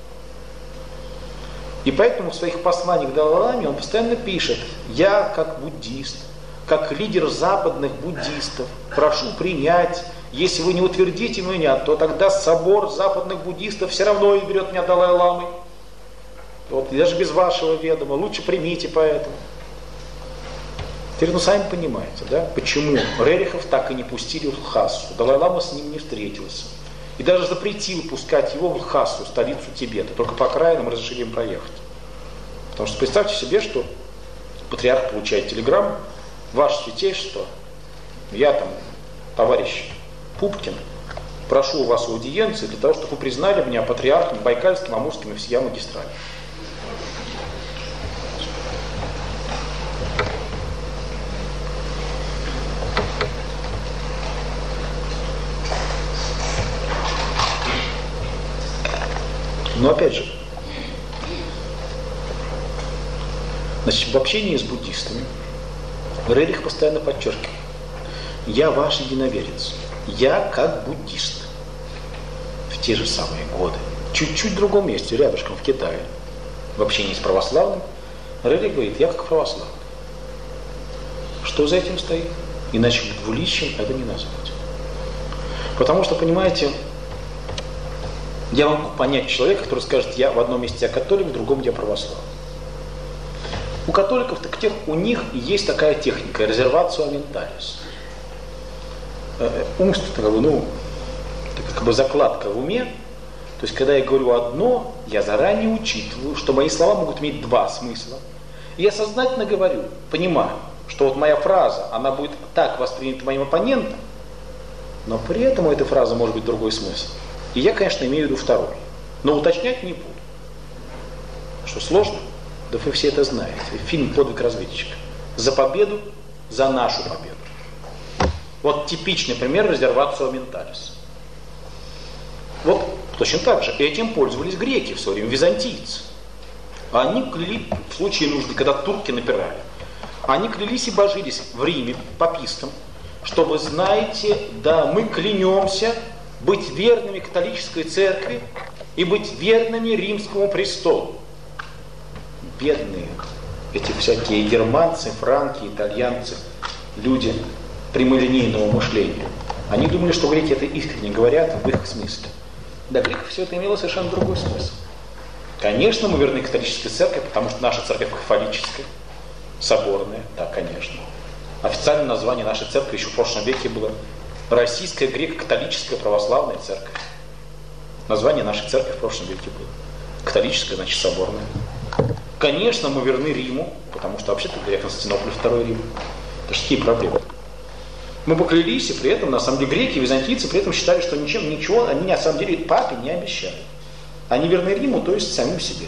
И поэтому в своих посланиях к Далай-ламе он постоянно пишет: я, как буддист, как лидер западных буддистов, прошу принять, если вы не утвердите меня, то тогда собор западных буддистов все равно изберет меня Далай-ламой. Вот, даже без вашего ведома, лучше примите поэтому. Теперь, ну, сами понимаете, да, почему Рерихов так и не пустили в Лхасу. Далай-лама с ним не встретился. И даже запретил пускать его в Лхасу, столицу Тибета. Только по окраинам разрешили им проехать. Потому что представьте себе, что патриарх получает телеграмму: ваше святейшество, я там, товарищ Пупкин, прошу у вас аудиенции для того, чтобы вы признали меня патриархом Байкальским, Амурским и всея магистрали. Но опять же, значит, в общении с буддистами Рерих постоянно подчеркивает: я ваш единоверец, я как буддист. В те же самые годы, чуть-чуть в другом месте, рядышком в Китае, в общении с православным, Рерих говорит: я как православный. Что за этим стоит? Иначе двуличием это не назвать. Потому что, понимаете, я могу понять человека, который скажет: я в одном месте я католик, в другом я православный. У католиков, так у них есть такая техника — резервацио менталис. Умственно, ну, как бы закладка в уме. То есть, когда я говорю одно, я заранее учитываю, что мои слова могут иметь два смысла. И я сознательно говорю, понимаю, что вот моя фраза, она будет так воспринята моим оппонентом, но при этом у этой фразы может быть другой смысл. И я, конечно, имею в виду второй. Но уточнять не буду. Что, сложно? Да вы все это знаете. Фильм «Подвиг разведчика». За победу, за нашу победу. Вот типичный пример резервацио менталис. Вот точно так же этим пользовались греки в свое время, византийцы. Они клялись, в случае нужды, когда турки напирали, они клялись и божились в Риме папистам, что вы знаете, да, мы клянемся быть верными католической церкви и быть верными римскому престолу. Бедные эти всякие германцы, франки, итальянцы, люди прямолинейного мышления. Они думали, что греки это искренне говорят в их смысле. Для греков все это имело совершенно другой смысл. Конечно, мы верны католической церкви, потому что наша церковь кафолическая, соборная, да, конечно. Официальное название нашей церкви еще в прошлом веке было Российская греко-католическая православная церковь. Название нашей церкви в прошлом веке было. Католическая, значит, соборная. Конечно, мы верны Риму, потому что вообще-то для Константинополя второй Рим. Это же какие проблемы? Мы поклялись, и при этом, на самом деле, греки, византийцы при этом считали, что ничего они на самом деле папе не обещали. Они верны Риму, то есть самим себе.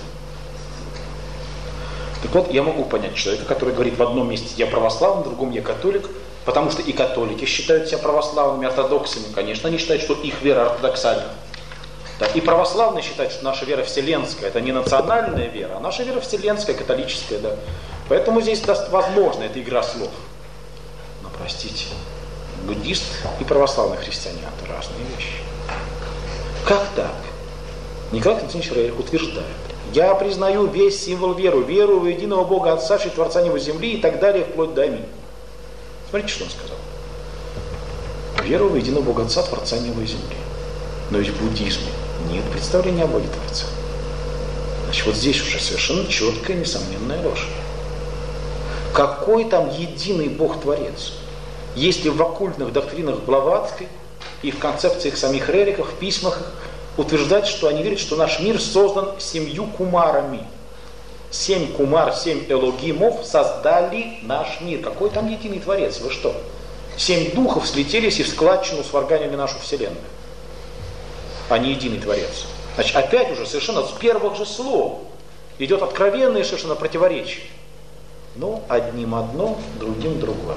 Так вот, я могу понять человека, который говорит в одном месте я православный, в другом я католик, потому что и католики считают себя православными, ортодоксами, конечно, они считают, что их вера ортодоксальна. Да, и православные считают, что наша вера вселенская, это не национальная вера, а наша вера вселенская, католическая, да. Поэтому здесь возможно эта игра слов. Но простите, буддист и православный христианин – это разные вещи. Как так? Николай Константинович Рерих утверждает: я признаю весь символ веры, веру в единого Бога Отца, Творца неба и земли и так далее, вплоть до аминь. Смотрите, что он сказал. Веру в единого Бога Отца, Творца неба и земли. Но ведь в буддизме нет представления о Боге Творца. Значит, вот здесь уже совершенно четкая, несомненная ложь. Какой там единый Бог-творец? Если в оккультных доктринах Блаватской и в концепциях самих Рерихов, в письмах их, утверждать, что они верят, что наш мир создан 7 кумарами. 7 кумар, 7 элогимов создали наш мир. Какой там единый Творец? Вы что? 7 духов слетелись и в складчину сварганили нашу Вселенную. А не единый Творец. Значит, опять уже совершенно с первых же слов идет откровенное совершенно противоречие. Но одним одно, другим другое.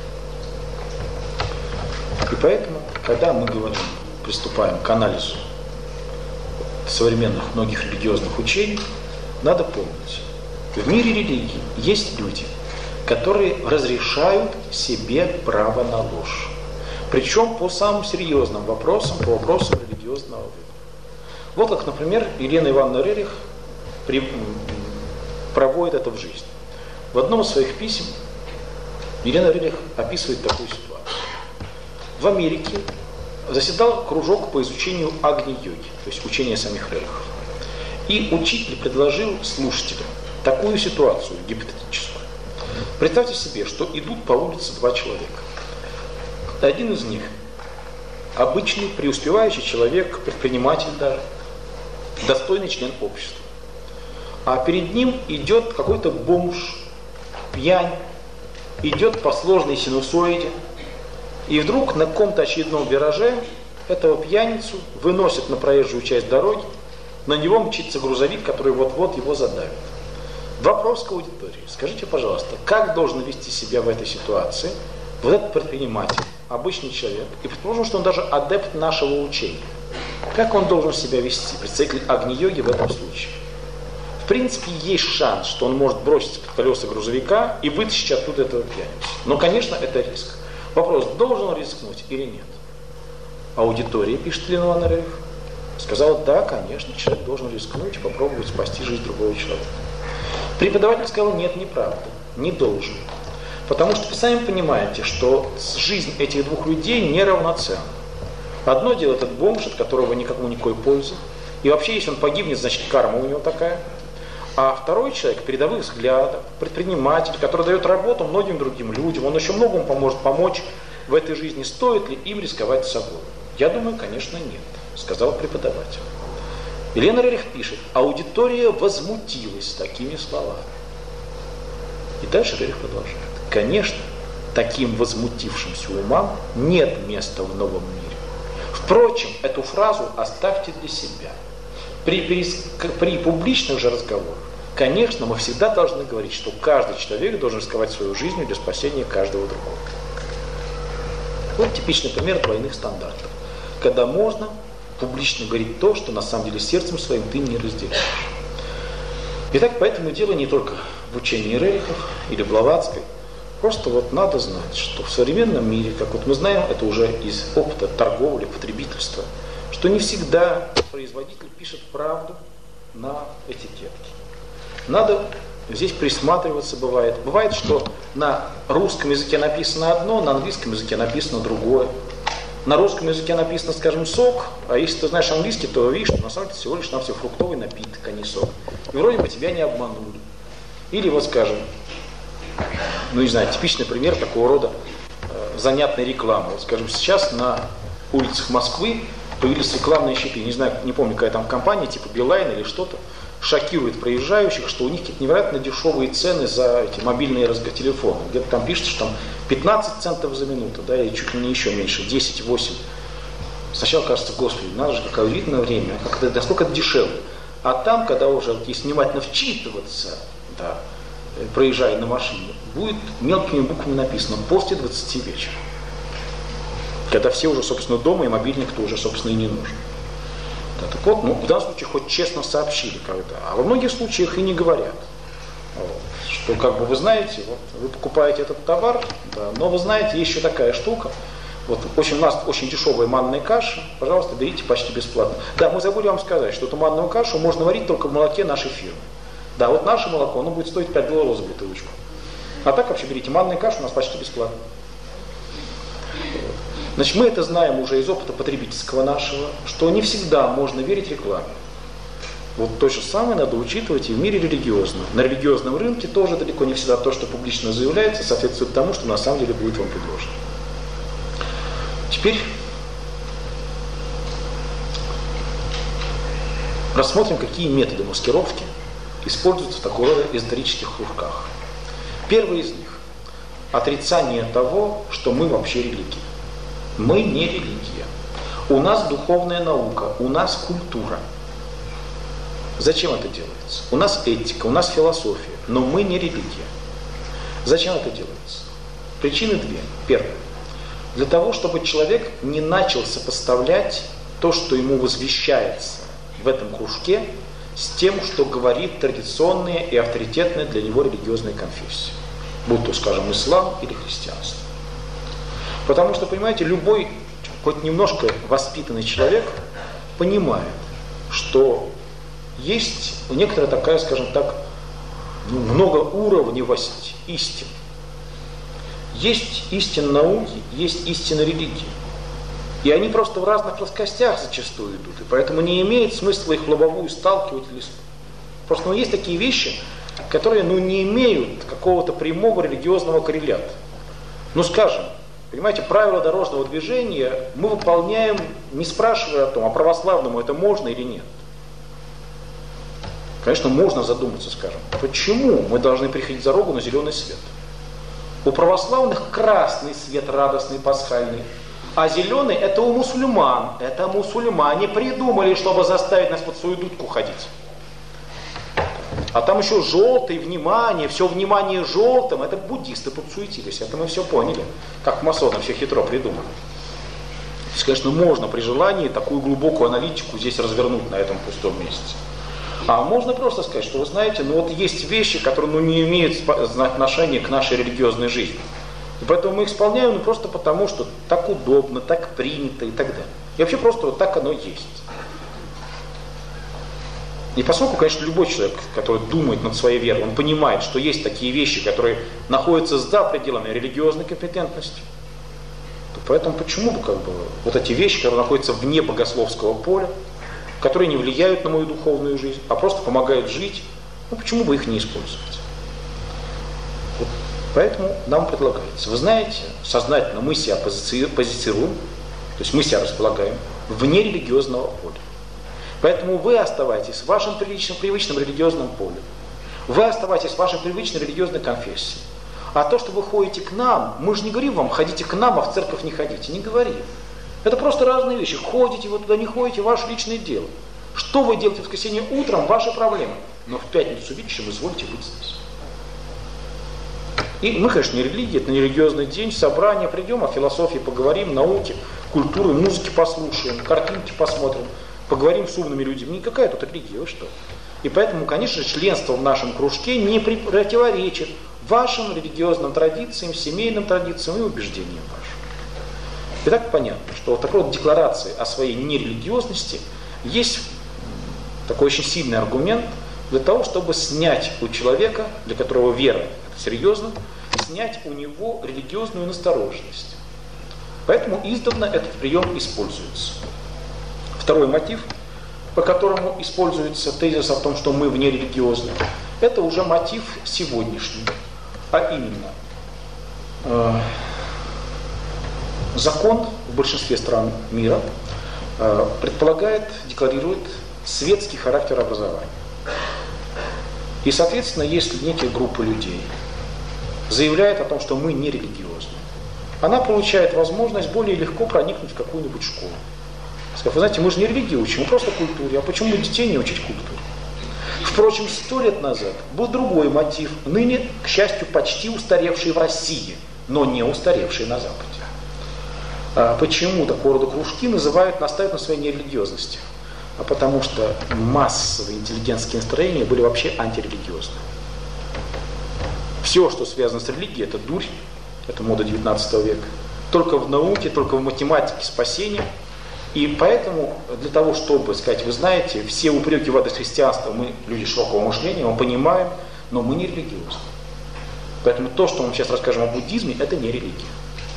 И поэтому, когда мы говорим, приступаем к анализу современных многих религиозных учений, надо помнить, в мире религии есть люди, которые разрешают себе право на ложь. Причем по самым серьезным вопросам, по вопросам религиозного выбора. Вот как, например, Елена Ивановна Рерих проводит это в жизни. В одном из своих писем Елена Рерих описывает такую ситуацию. В Америке заседал кружок по изучению агни-йоги, то есть учения самих Рерихов. И учитель предложил слушателям такую ситуацию гипотетическую. Представьте себе, что идут по улице 2 человека. Один из них обычный, преуспевающий человек, предприниматель даже, достойный член общества. А перед ним идет какой-то бомж, пьянь, идет по сложной синусоиде, и вдруг на каком-то очередном вираже этого пьяницу выносят на проезжую часть дороги, на него мчится грузовик, который вот-вот его задавит. Вопрос к аудитории. Скажите, пожалуйста, как должен вести себя в этой ситуации вот этот предприниматель, обычный человек, и предположим, что он даже адепт нашего учения. Как он должен себя вести, представитель агни-йоги в этом случае? В принципе, есть шанс, что он может броситься под колеса грузовика и вытащить оттуда этого пьяницу. Но, конечно, это риск. Вопрос, должен он рискнуть или нет? Аудитория, пишет Елена Ивановна Рерих, сказала, да, конечно, человек должен рискнуть и попробовать спасти жизнь другого человека. Преподаватель сказал, нет, неправда, не должен. Потому что вы сами понимаете, что жизнь этих 2 людей неравноценна. Одно дело этот бомж, от которого никакой пользы. И вообще, если он погибнет, значит карма у него такая. А второй человек, передовых взглядов, предприниматель, который дает работу многим другим людям, он еще многому может помочь в этой жизни. Стоит ли им рисковать собой? Я думаю, конечно, нет, сказал преподаватель. Елена Рерих пишет, аудитория возмутилась такими словами. И дальше Рерих продолжает. Конечно, таким возмутившимся умам нет места в новом мире. Впрочем, эту фразу оставьте для себя. При публичных же разговорах, конечно, мы всегда должны говорить, что каждый человек должен рисковать свою жизнью для спасения каждого другого. Вот типичный пример двойных стандартов. Когда можно публично говорить то, что на самом деле сердцем своим ты не разделяешь. Итак, поэтому дело не только в учении Рерихов или Блаватской. Просто вот надо знать, что в современном мире, как вот мы знаем, это уже из опыта торговли, потребительства, что не всегда производитель пишет правду на этикетке. Надо здесь присматриваться бывает. Бывает, что на русском языке написано одно, на английском языке написано другое. На русском языке написано, скажем, сок, а если ты знаешь английский, то видишь, что на самом деле всего лишь навсего фруктовый напиток, а не сок. И вроде бы тебя не обманули. Или вот, скажем, ну не знаю, типичный пример такого рода занятной рекламы. Вот, скажем, сейчас на улицах Москвы появились рекламные щиты. Не знаю, не помню, какая там компания, типа Билайн или что-то, шокирует проезжающих, что у них какие-то невероятно дешевые цены за эти мобильные телефоны. Где-то там пишется, что там 15 центов за минуту, да, и чуть ли не еще меньше, 10-8. сначала кажется, Господи, надо же, какое удивительное время, насколько это дешевле. А там, когда уже, если внимательно вчитываться, да, проезжая на машине, будет мелкими буквами написано «после 20 вечера». Когда все уже, собственно, дома, и мобильник-то уже, собственно, и не нужен. Да, так вот, в данном случае хоть честно сообщили когда, а во многих случаях и не говорят. Вот, что, как бы, вы знаете, вот, вы покупаете этот товар, да, но вы знаете, есть еще такая штука, вот, у нас очень дешевая манная каша, пожалуйста, берите почти бесплатно. Да, мы забыли вам сказать, что эту манную кашу можно варить только в молоке нашей фирмы. Да, вот наше молоко, оно будет стоить $5 за бутылочку. А так вообще берите манную кашу, у нас почти бесплатно. Значит, мы это знаем уже из опыта потребительского нашего, что не всегда можно верить рекламе. Вот то же самое надо учитывать и в мире религиозном. На религиозном рынке тоже далеко не всегда то, что публично заявляется, соответствует тому, что на самом деле будет вам предложено. Теперь рассмотрим, какие методы маскировки используются в такого рода эзотерических кружках. Первый из них – отрицание того, что мы вообще религия. Мы не религия. У нас духовная наука, у нас культура. Зачем это делается? У нас этика, у нас философия, но мы не религия. Зачем это делается? Причины две. Первая. Для того, чтобы человек не начал сопоставлять то, что ему возвещается в этом кружке, с тем, что говорит традиционные и авторитетные для него религиозные конфессии. Будь то, скажем, ислам или христианство. Потому что, понимаете, любой, хоть немножко воспитанный человек понимает, что есть некоторая такая, скажем так, многоуровневость истин. Есть истина науки, есть истина религии. И они просто в разных плоскостях зачастую идут, и поэтому не имеет смысла их в лобовую сталкивать. Просто есть такие вещи, которые не имеют какого-то прямого религиозного коррелята. Скажем, понимаете, правила дорожного движения мы выполняем, не спрашивая о том, а православному это можно или нет. Конечно, можно задуматься, скажем, почему мы должны приходить за рогу на зеленый свет? У православных красный свет, радостный, пасхальный, а зеленый это у мусульман. Это мусульмане придумали, чтобы заставить нас под свою дудку ходить. А там еще желтый, внимание, все внимание желтым, это буддисты подсуетились, это мы все поняли, как масоны все хитро придумали. То есть, конечно, можно при желании такую глубокую аналитику здесь развернуть на этом пустом месте. А можно просто сказать, что вы знаете, есть вещи, которые не имеют отношения к нашей религиозной жизни. И поэтому мы их исполняем просто потому, что так удобно, так принято и так далее. И вообще просто вот так оно есть. И поскольку, конечно, любой человек, который думает над своей верой, он понимает, что есть такие вещи, которые находятся за пределами религиозной компетентности, то поэтому почему бы вот эти вещи, которые находятся вне богословского поля, которые не влияют на мою духовную жизнь, а просто помогают жить, почему бы их не использовать? Вот. Поэтому нам предлагается, вы знаете, сознательно мы себя позицируем, то есть мы себя располагаем вне религиозного поля. Поэтому вы оставайтесь в вашем привычном религиозном поле. Вы оставайтесь в вашей привычной религиозной конфессии. А то, что вы ходите к нам, мы же не говорим вам, ходите к нам, а в церковь не ходите. Не говорим. Это просто разные вещи. Ходите вы туда, не ходите, ваше личное дело. Что вы делаете в воскресенье утром, ваша проблема. Но в пятницу вечером извольте быть здесь. И мы, конечно, не религия, это не религиозный день, собрание, придем, о философии поговорим, науке, культуре, музыке послушаем, картинки посмотрим. Поговорим с умными людьми. Никакая тут религия, вы что? И поэтому, конечно, членство в нашем кружке не противоречит вашим религиозным традициям, семейным традициям и убеждениям вашим. Итак, понятно, что вот такой вот декларации о своей нерелигиозности есть такой очень сильный аргумент для того, чтобы снять у человека, для которого вера это серьезно, снять у него религиозную настороженность. Поэтому издавна этот прием используется. Второй мотив, по которому используется тезис о том, что мы вне религиозны, это уже мотив сегодняшний, а именно закон в большинстве стран мира предполагает, декларирует светский характер образования. И, соответственно, если некая группа людей заявляет о том, что мы не религиозны, она получает возможность более легко проникнуть в какую-нибудь школу. Сказав, вы знаете, мы же не религию учим, мы просто культуре. А почему бы детей не учить культуре? Впрочем, 100 лет назад был другой мотив, ныне, к счастью, почти устаревший в России, но не устаревший на Западе. Почему такого рода кружки настаивают на своей нерелигиозности? Потому что массовые интеллигентские настроения были вообще антирелигиозны. Все, что связано с религией, это дурь, это мода 19 века. Только в науке, только в математике спасение. И поэтому для того, чтобы сказать, вы знаете, все упреки в адрес христианства, мы люди широкого мышления, мы понимаем, но мы не религиозны. Поэтому то, что мы сейчас расскажем о буддизме, это не религия.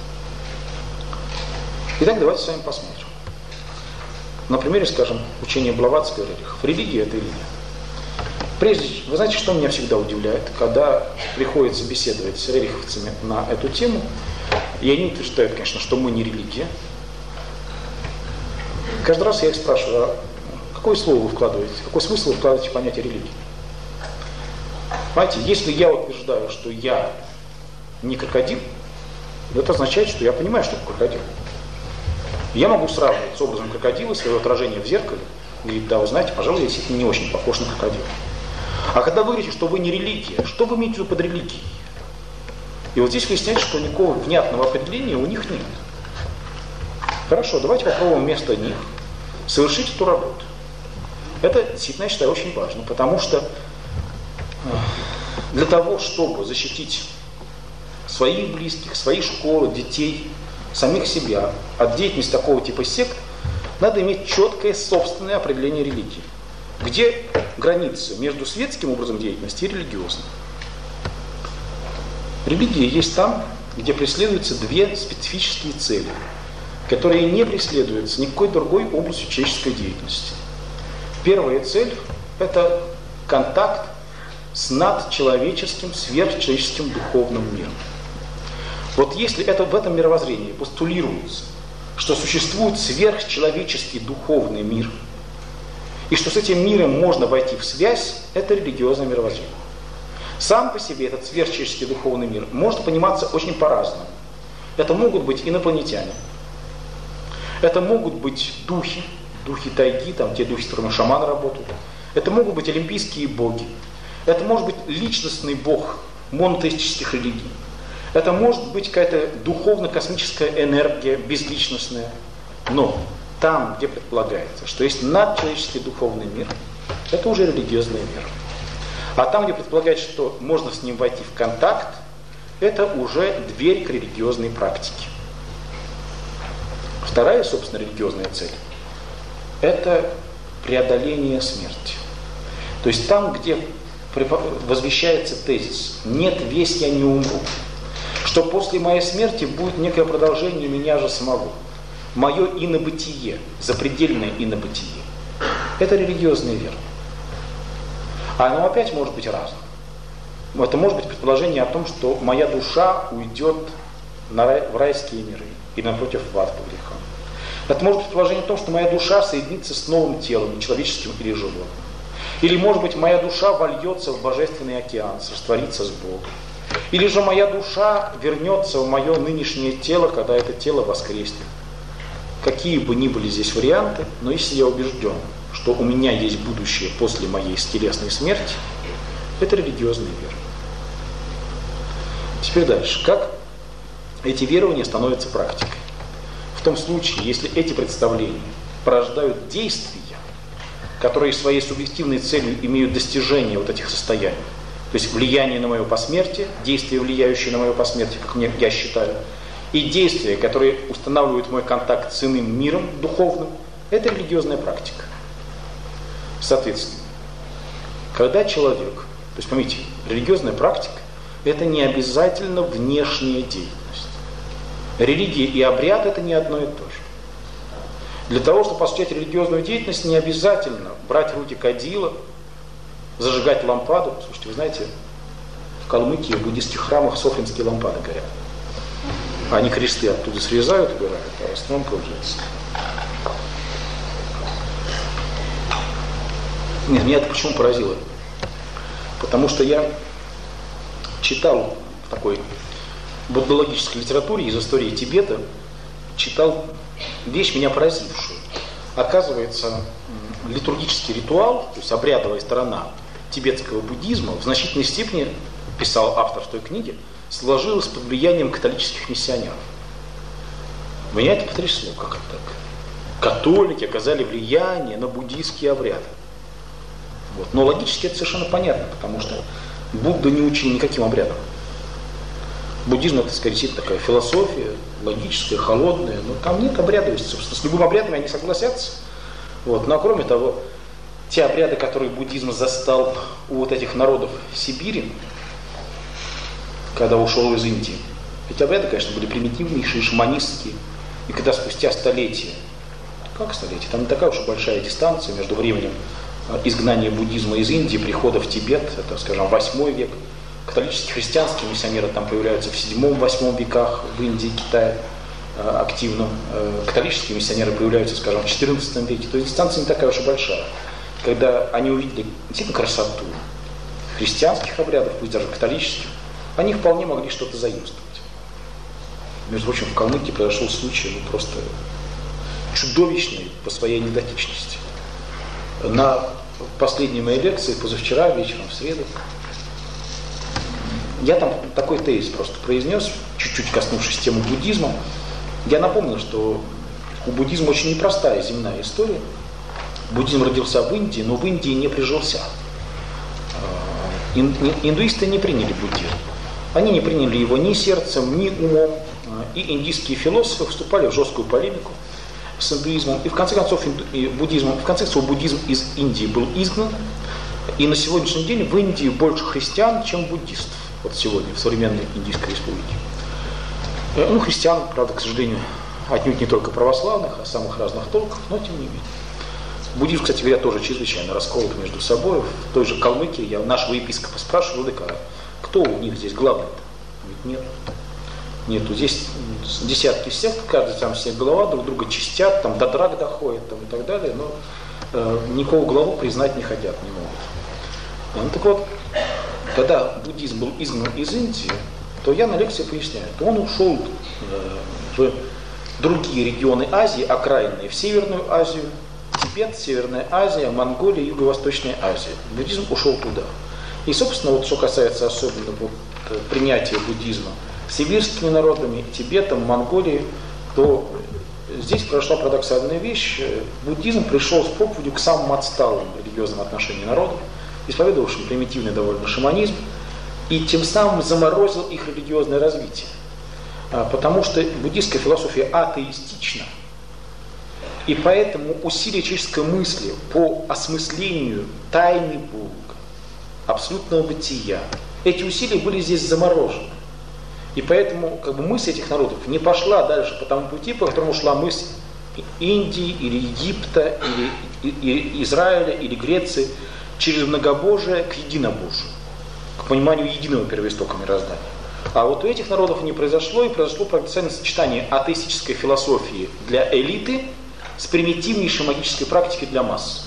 Итак, давайте с вами посмотрим. На примере, скажем, учения Блаватского и Рерихов. Религия это или нет? Прежде, вы знаете, что меня всегда удивляет, когда приходится беседовать с рериховцами на эту тему, и они утверждают, конечно, что мы не религия. Каждый раз я их спрашиваю, а какое слово вы вкладываете, какой смысл вы вкладываете в понятие религии? Понимаете, если я утверждаю, что я не крокодил, это означает, что я понимаю, что это крокодил. Я могу сравнивать с образом крокодила, свое отражение в зеркале, и говорить, да, вы знаете, пожалуй, я действительно не очень похож на крокодила. А когда вы говорите, что вы не религия, что вы имеете в виду под религией? И вот здесь выясняется, что никакого внятного определения у них нет. Хорошо, давайте попробуем вместо них совершить эту работу. Это действительно, я считаю, очень важно, потому что для того, чтобы защитить своих близких, свои школы, детей, самих себя от деятельности такого типа сект, надо иметь четкое собственное определение религии. Где граница между светским образом деятельности и религиозным? Религия есть там, где преследуются две специфические цели, которые не преследуются никакой другой областью человеческой деятельности. Первая цель – это контакт с надчеловеческим, сверхчеловеческим духовным миром. Вот если это в этом мировоззрении постулируется, что существует сверхчеловеческий духовный мир, и что с этим миром можно войти в связь, это религиозное мировоззрение. Сам по себе этот сверхчеловеческий духовный мир может пониматься очень по-разному. Это могут быть инопланетяне, это могут быть духи тайги, там те духи, с которыми шаманы работают, это могут быть олимпийские боги, это может быть личностный бог монотеистических религий, это может быть какая-то духовно-космическая энергия, безличностная. Но там, где предполагается, что есть надчеловеческий духовный мир, это уже религиозный мир. А там, где предполагается, что можно с ним войти в контакт, это уже дверь к религиозной практике. Вторая, собственно, религиозная цель – это преодоление смерти. То есть там, где возвещается тезис «нет, весь я не умру», что после моей смерти будет некое продолжение меня же самого. Мое инобытие, запредельное инобытие. Это религиозная вера. А оно опять может быть разным. Это может быть предположение о том, что моя душа уйдет в райские миры и напротив в ад по грехам. Это может быть предположение о том, что моя душа соединится с новым телом, человеческим или животным. Или, может быть, моя душа вольется в божественный океан, растворится с Богом. Или же моя душа вернется в мое нынешнее тело, когда это тело воскреснет. Какие бы ни были здесь варианты, но если я убежден, что у меня есть будущее после моей телесной смерти, это религиозная вера. Теперь дальше. Как эти верования становятся практикой? В том случае, если эти представления порождают действия, которые своей субъективной целью имеют достижение вот этих состояний, то есть влияние на мое посмертие, действия, влияющие на мое посмертие, как я считаю, и действия, которые устанавливают мой контакт с иным миром духовным, это религиозная практика. Соответственно, когда человек, то есть поймите, религиозная практика – это не обязательно внешняя деятельность. Религия и обряд – это не одно и то же. Для того, чтобы осуществлять религиозную деятельность, не обязательно брать в руки кадила, зажигать лампаду. Слушайте, вы знаете, в Калмыкии в буддийских храмах софринские лампады горят. Они кресты оттуда срезают, убирают, а в основном кружатся. Нет, меня это почему поразило? Потому что я читал в такой буддологической литературе из истории Тибета, читал вещь, меня поразившую. Оказывается, литургический ритуал, то есть обрядовая сторона тибетского буддизма в значительной степени, писал автор той книги, сложилась под влиянием католических миссионеров. Меня это потрясло, как это так? Католики оказали влияние на буддийские обряды. Вот. Но логически это совершенно понятно, потому что Будда не учил никаким обрядам. Буддизм это, скорее, такая философия, логическая, холодная, но там нет обрядовости. Собственно, с любым обрядом они согласятся. Вот. Но кроме того, те обряды, которые буддизм застал у вот этих народов Сибири, когда ушел из Индии, эти обряды, конечно, были примитивнейшие, шаманистские. И когда спустя столетия, как столетия, там не такая уж и большая дистанция между временем изгнания буддизма из Индии, прихода в Тибет, это, скажем, 8 век, католические христианские миссионеры там появляются в 7-8 веках в Индии, Китае активно. Католические миссионеры появляются, скажем, в 14 веке. То есть дистанция не такая уж и большая. Когда они увидели действительно красоту христианских обрядов, пусть даже католических, они вполне могли что-то заимствовать. Между прочим, в Калмыкии произошел случай просто чудовищный по своей недотичности. На последней моей лекции, позавчера вечером, в среду, я там такой тезис просто произнес, чуть-чуть коснувшись темы буддизма. Я напомнил, что у буддизма очень непростая земная история. Буддизм родился в Индии, но в Индии не прижился. Индуисты не приняли буддизм. Они не приняли его ни сердцем, ни умом. И индийские философы вступали в жесткую полемику с индуизмом. И в конце концов буддизм из Индии был изгнан. И на сегодняшний день в Индии больше христиан, чем буддистов. Вот сегодня, в современной Индийской республике. Ну, христиан, правда, к сожалению, отнюдь не только православных, а самых разных толков, но тем не менее. Буддизм, кстати говоря, тоже чрезвычайно расколот между собой. В той же Калмыкии я нашего епископа спрашивал, кто у них здесь главный-то? Нет. Нету. Здесь десятки сект, каждый там себе голова, друг друга чистят, там до драк доходят там, и так далее, но никакого главу признать не хотят, не могут. Ну так вот, когда буддизм был изгнан из Индии, то я на лекции поясняю, то он ушел в другие регионы Азии, окраинные, в Северную Азию, Тибет, Северная Азия, Монголия, Юго-Восточная Азия. Буддизм ушел туда. И, собственно, вот что касается особенно принятия буддизма сибирскими народами, Тибетом, Монголией, то здесь произошла парадоксальная вещь. Буддизм пришел с проповедью к самым отсталым религиозным отношениям народов, исповедовавшим примитивный довольно шаманизм, и тем самым заморозил их религиозное развитие. Потому что буддийская философия атеистична, и поэтому усилия человеческой мысли по осмыслению тайны Бога, абсолютного бытия, эти усилия были здесь заморожены. И поэтому мысль этих народов не пошла дальше по тому пути, по которому шла мысль Индии, или Египта, или Израиля, или Греции, через многобожие к единобожию, к пониманию единого первоистока мироздания. А вот у этих народов не произошло, и произошло парадоксальное сочетание атеистической философии для элиты с примитивнейшей магической практикой для масс.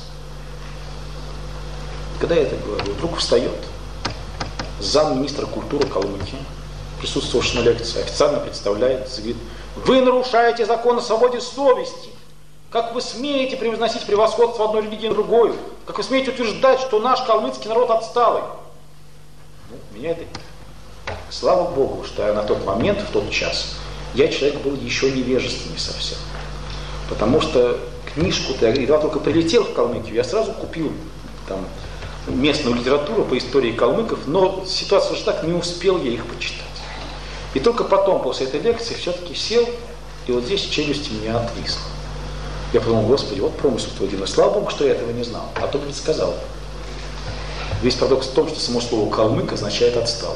Когда я это говорю, вдруг встает замминистра культуры Калмыкии, присутствовавший на лекции, официально представляет, говорит: вы нарушаете закон о свободе совести. Как вы смеете превозносить превосходство одной религии на другую? Как вы смеете утверждать, что наш калмыцкий народ отсталый? Меня это... Слава Богу, что я на тот момент, в тот час, я человек был еще невежественный совсем. Потому что книжку-то, я едва только прилетел в Калмыкию, я сразу купил там местную литературу по истории калмыков, но ситуация уже так, не успел я их почитать. И только потом, после этой лекции, все-таки сел, и вот здесь челюсть у меня отвисла. Я подумал: Господи, вот промысел твой дело. Слава Богу, что я этого не знал, а то бы не сказал. Весь парадокс в том, что само слово «калмык» означает «отсталый».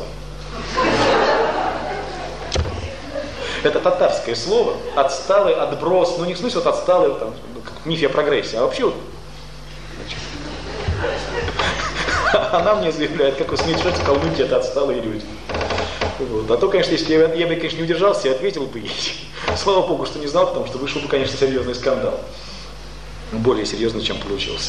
Это татарское слово, отсталый, отброс, ну не в смысле вот отсталый, там, как в мифе о прогрессе, а вообще вот. Она мне заявляет, как вы смеете, что калмыки — это отсталые люди. Вот. А то, конечно, если я бы, конечно, не удержался, я ответил бы ей. Слава Богу, что не знал, потому что вышел бы, конечно, серьезный скандал. Более серьезный, чем получился.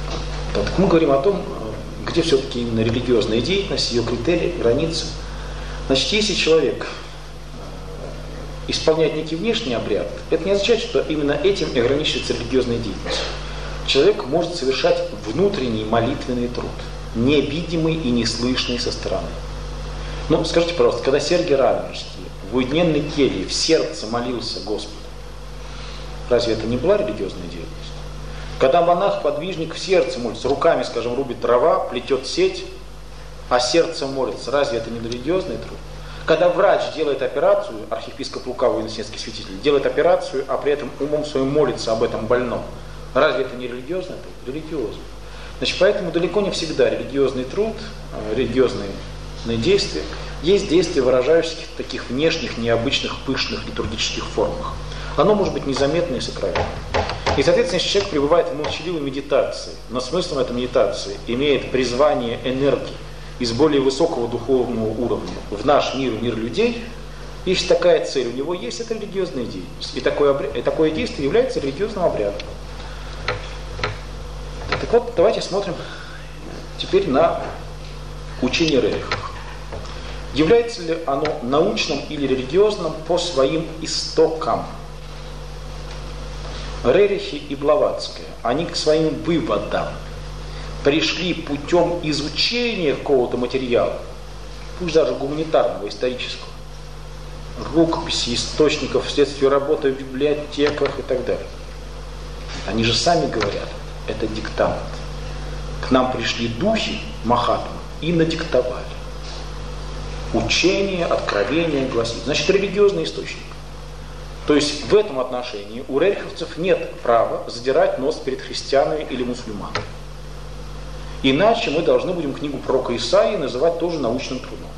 Так мы говорим о том, где все-таки именно религиозная деятельность, ее критерии, границы. Значит, если человек исполняет некий внешний обряд, это не означает, что именно этим и ограничивается религиозная деятельность. Человек может совершать внутренний молитвенный труд, невидимый и неслышный со стороны. Ну, скажите, пожалуйста, когда Сергий Радонежский в уединенной келье в сердце молился Господу, разве это не была религиозная деятельность? Когда монах-подвижник в сердце молится, руками, скажем, рубит дрова, плетет сеть, а сердцем молится, разве это не религиозный труд? Когда врач делает операцию, архиепископ Лука, воинсенский святитель, делает операцию, а при этом умом своим молится об этом больном, разве это не религиозный труд? Религиозный. Значит, поэтому далеко не всегда религиозный труд, религиозные действия, есть действия, выражающиеся в таких внешних, необычных, пышных литургических формах. Оно может быть незаметно и сакрально. И, соответственно, если человек пребывает в молчаливой медитации, но смыслом этой медитации имеет призвание энергии из более высокого духовного уровня в наш мир, мир людей, если такая цель у него есть, это религиозная деятельность. И такое действие является религиозным обрядом. Так вот, давайте смотрим теперь на учение Рерихов. Является ли оно научным или религиозным по своим истокам? Рерихи и Блаватская, они к своим выводам пришли путем изучения какого-то материала, пусть даже гуманитарного, исторического, рукописей, источников вследствие работы в библиотеках и так далее. Они же сами говорят, это диктант. К нам пришли духи Махатмы и надиктовали. Учение, откровение гласит. Значит, религиозный источник. То есть в этом отношении у рериховцев нет права задирать нос перед христианами или мусульманами. Иначе мы должны будем книгу пророка Исаии называть тоже научным трудом.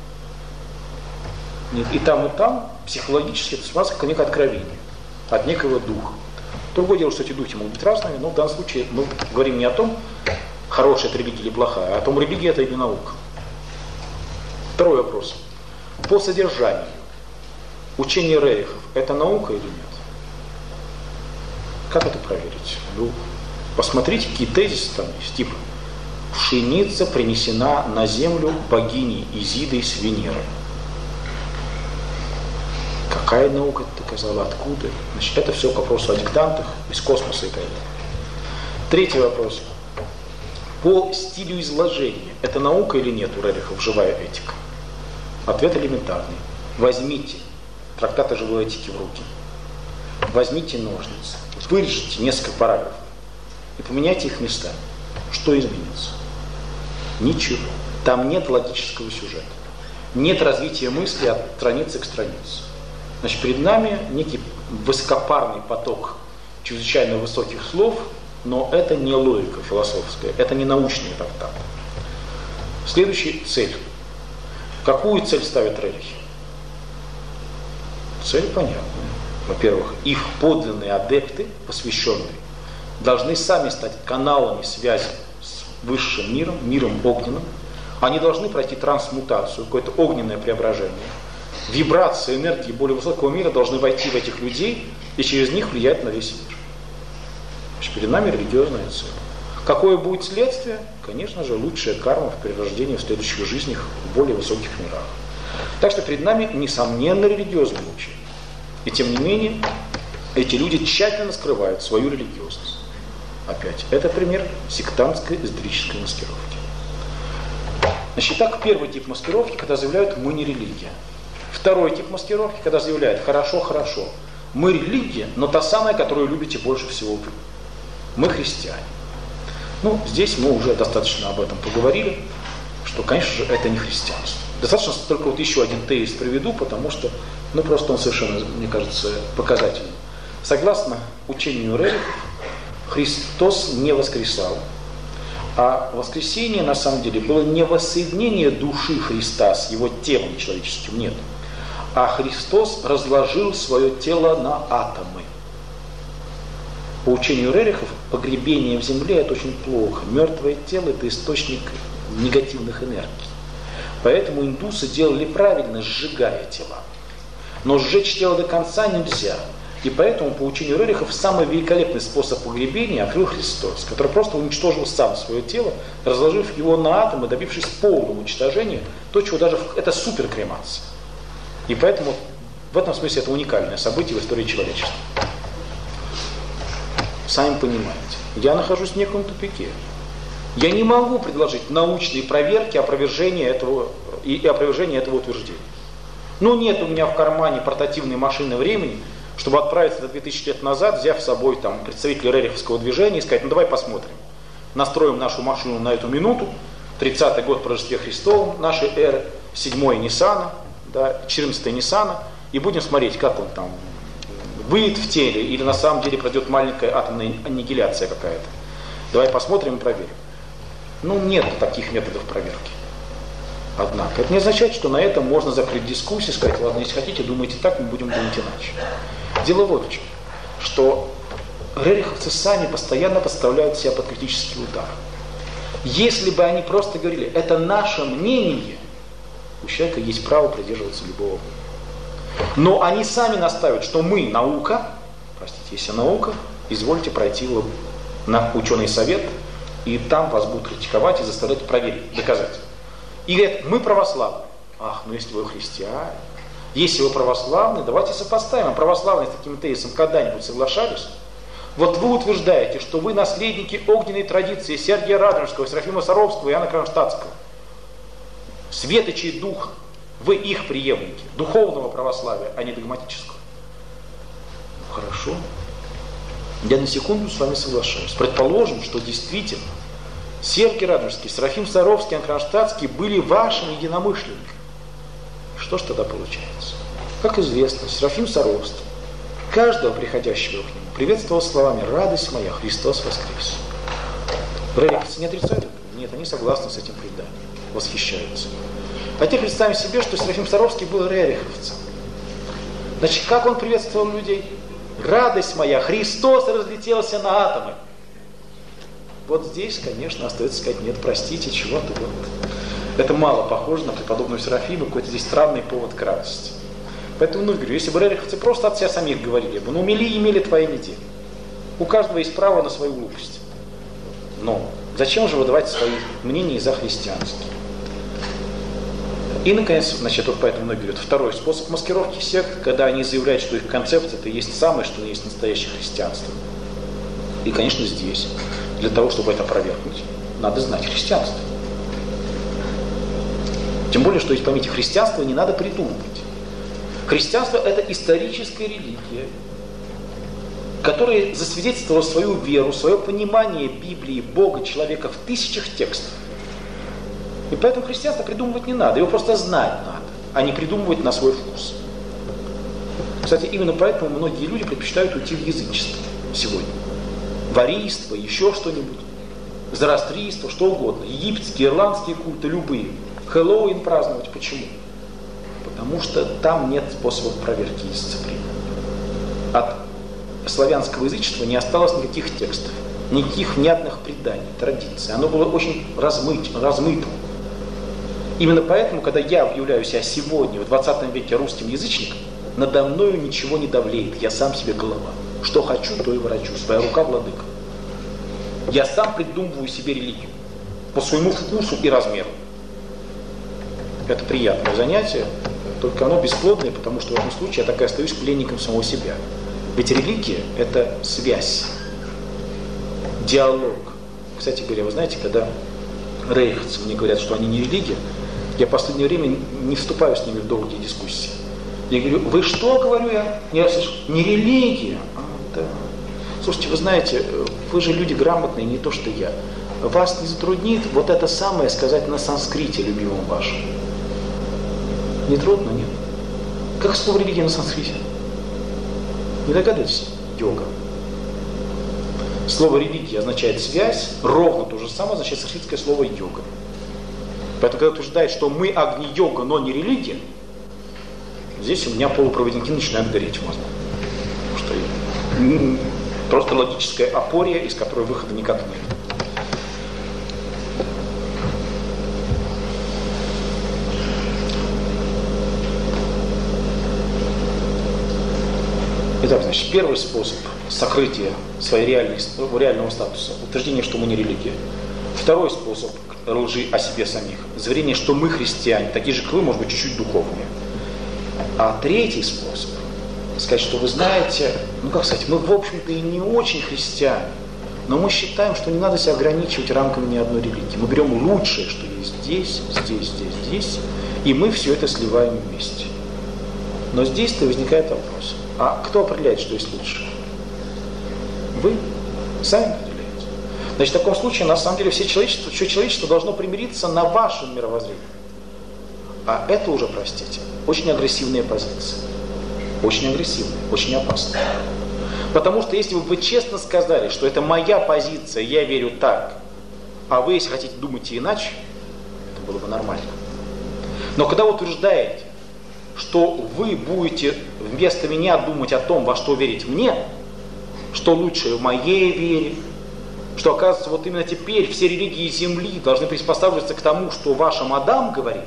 И там психологически это воспринимается как некое откровение от некого духа. Другое дело, что эти духи могут быть разными, но в данном случае мы говорим не о том, хорошая это религия или плохая, а о том, религия это или наука. Второй вопрос. По содержанию. Учение Рерихов – это наука или нет? Как это проверить? Ну, посмотрите, какие тезисы там есть. Типа, пшеница принесена на землю богиней Изидой с Венеры. Какая наука это доказала? Откуда? Значит, это все к вопросу о диктантах из космоса и так далее. Третий вопрос. По стилю изложения. Это наука или нет у Рерихов живая этика? Ответ элементарный. Возьмите трактат о живой этике в руки. Возьмите ножницы, вырежите несколько параграфов и поменяйте их местами. Что изменится? Ничего. Там нет логического сюжета. Нет развития мысли от страницы к странице. Значит, перед нами некий высокопарный поток чрезвычайно высоких слов, но это не логика философская, это не научный трактат. Следующая цель. Какую цель ставят Рерихи? Цель понятная. Во-первых, их подлинные адепты, посвященные, должны сами стать каналами связи с высшим миром, миром огненным. Они должны пройти трансмутацию, какое-то огненное преображение. Вибрации энергии более высокого мира должны войти в этих людей и через них влиять на весь мир. Значит, перед нами религиозная цель. Какое будет следствие? Конечно же, лучшая карма в перерождении в следующих жизнях в более высоких мирах. Так что перед нами, несомненно, религиозное учение. И тем не менее, эти люди тщательно скрывают свою религиозность. Опять, это пример сектантской эзотерической маскировки. Значит, так, первый тип маскировки, когда заявляют «мы не религия». Второй тип маскировки, когда заявляют «хорошо, хорошо, мы религия, но та самая, которую любите больше всего вы. Мы христиане». Ну, здесь мы уже достаточно об этом поговорили, что, конечно же, это не христианство. Достаточно только вот еще один тезис приведу, потому что, ну, просто он совершенно, мне кажется, показательный. Согласно учению Рерихов, Христос не воскресал. А воскресение, на самом деле, было не воссоединение души Христа с его телом человеческим, нет. А Христос разложил свое тело на атомы. По учению Рерихов, погребение в земле – это очень плохо. Мертвое тело – это источник негативных энергий. Поэтому индусы делали правильно, сжигая тела. Но сжечь тело до конца нельзя. И поэтому, по учению Рерихов, самый великолепный способ погребения открыл Христос, который просто уничтожил сам свое тело, разложив его на атомы, добившись полного уничтожения, то, чего даже это суперкремация. И поэтому в этом смысле это уникальное событие в истории человечества. Сами понимаете, я нахожусь в неком тупике. Я не могу предложить научные проверки опровержения этого утверждения. Ну нет у меня в кармане портативной машины времени, чтобы отправиться на 2000 лет назад, взяв с собой там представителя рериховского движения и сказать, ну давай посмотрим. Настроим нашу машину на эту минуту, 30-й год по Рождестве Христовом, нашей эры, 7-й Ниссана, да, 14-й Ниссана, и будем смотреть, как он там выйдет в теле, или на самом деле пройдет маленькая атомная аннигиляция какая-то. Давай посмотрим и проверим. Ну, нет таких методов проверки. Однако, это не означает, что на этом можно закрыть дискуссию, сказать, ладно, если хотите, думайте так, мы будем думать иначе. Дело вот в чем, что рериховцы сами постоянно подставляют себя под критический удар. Если бы они просто говорили, это наше мнение, у человека есть право придерживаться любого мнения. Но они сами настаивают, что мы наука, простите, если наука, извольте пройти на ученый совет, и там вас будут критиковать и заставлять проверить, доказать. И говорят, мы православные. Ах, ну если вы христиане, если вы православные, давайте сопоставим. А православные с таким тезисом когда-нибудь соглашались? Вот вы утверждаете, что вы наследники огненной традиции Сергия Радонежского, Серафима Саровского и Иоанна Кронштадтского. Светочей духа. Вы их преемники. Духовного православия, а не догматического. Ну, хорошо. Я на секунду с вами соглашаюсь. Предположим, что действительно Сергий Радонежский, Серафим Саровский, Иоанн Кронштадтский были вашими единомышленниками. Что ж тогда получается? Как известно, Серафим Саровский каждого приходящего к нему приветствовал словами «Радость моя, Христос воскрес». Рериховцы не отрицают? Нет, они согласны с этим преданием, восхищаются. А теперь представим себе, что Серафим Саровский был рериховцем. Значит, как он приветствовал людей? «Радость моя, Христос разлетелся на атомы». Вот здесь, конечно, остается сказать, нет, простите, чего-то вот. Это мало похоже на преподобного Серафима, какой-то здесь странный повод к радости. Поэтому, ну, говорю, если бы рериховцы просто от себя самих говорили бы, ну, мели имели твои недели. У каждого есть право на свою глупость. Но зачем же выдавать свои мнения за христианские? И, наконец, значит, вот поэтому многие говорят, второй способ маскировки сект, когда они заявляют, что их концепция это есть самое, что есть настоящее христианство. И, конечно, здесь, для того, чтобы это опровергнуть, надо знать христианство. Тем более, что, поймите, христианство не надо придумывать. Христианство – это историческая религия, которая засвидетельствовала свою веру, свое понимание Библии, Бога, человека в тысячах текстов. И поэтому христианство придумывать не надо, его просто знать надо, а не придумывать на свой вкус. Кстати, именно поэтому многие люди предпочитают уйти в язычество сегодня. В арийство, еще что-нибудь, зороастрийство, что угодно. Египетские, ирландские культы, любые. Хэллоуин праздновать. Почему? Потому что там нет способов проверки дисциплины. От славянского язычества не осталось никаких текстов, никаких внятных преданий, традиций. Оно было очень размыто. Именно поэтому, когда я объявляю себя сегодня, в 20 веке, русским язычником, надо мною ничего не давлеет, я сам себе голова. Что хочу, то и ворочу, своя рука владыка. Я сам придумываю себе религию по своему вкусу и размеру. Это приятное занятие, только оно бесплодное, потому что в этом случае я так и остаюсь пленником самого себя. Ведь религия – это связь, диалог. Кстати говоря, вы знаете, когда рериховцы мне говорят, что они не религия, я в последнее время не вступаю с ними в долгие дискуссии. Я говорю, вы что, говорю я? Я слышу, не религия. Да. Слушайте, вы знаете, вы же люди грамотные, не то что я. Вас не затруднит вот это самое сказать на санскрите, любимом вашем? Не трудно, нет? Как слово религия на санскрите? Не догадываетесь? Йога. Слово религия означает связь, ровно то же самое означает санскритское слово йога. Поэтому, когда утверждает, что мы агни-йога, но не религия, здесь у меня полупроводники начинают гореть в мозгу. Потому что просто логическая апория, из которой выхода никак нет. Итак, значит, первый способ сокрытия своего реального статуса – утверждение, что мы не религия. Второй способ лжи о себе самих – заверение, что мы христиане, такие же, как вы, может быть, чуть-чуть духовнее. А третий способ сказать, что вы знаете, мы в общем-то и не очень христиане, но мы считаем, что не надо себя ограничивать рамками ни одной религии. Мы берем лучшее, что есть здесь, и мы все это сливаем вместе. Но здесь-то возникает вопрос, а кто определяет, что есть лучшее? Вы сами определяете. Значит, в таком случае, на самом деле, все человечество должно примириться на вашем мировоззрении. А это уже, простите, очень агрессивная позиция. Очень агрессивная, очень опасная. Потому что если бы вы честно сказали, что это моя позиция, я верю так, а вы, если хотите, думаете иначе, это было бы нормально. Но когда вы утверждаете, что вы будете вместо меня думать о том, во что верить мне, что лучшее в моей вере, что, оказывается, вот именно теперь все религии Земли должны приспосабливаться к тому, что ваш Мадам говорит,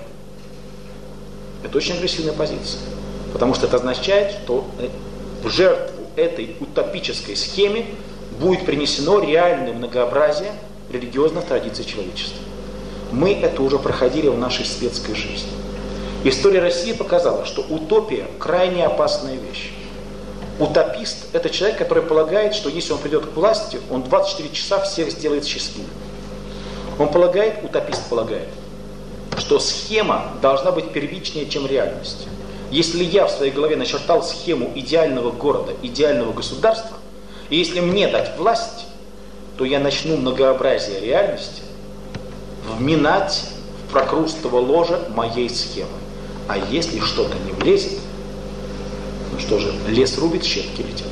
это очень агрессивная позиция. Потому что это означает, что в жертву этой утопической схеме будет принесено реальное многообразие религиозных традиций человечества. Мы это уже проходили в нашей светской жизни. История России показала, что утопия – крайне опасная вещь. Утопист – это человек, который полагает, что если он придет к власти, он 24 часа всех сделает счастливыми. Утопист полагает, что схема должна быть первичнее, чем реальность. Если я в своей голове начертал схему идеального города, идеального государства, и если мне дать власть, то я начну многообразие реальности вминать в прокрустово ложе моей схемы. А если что-то не влезет, ну что же, лес рубит, щепки летят.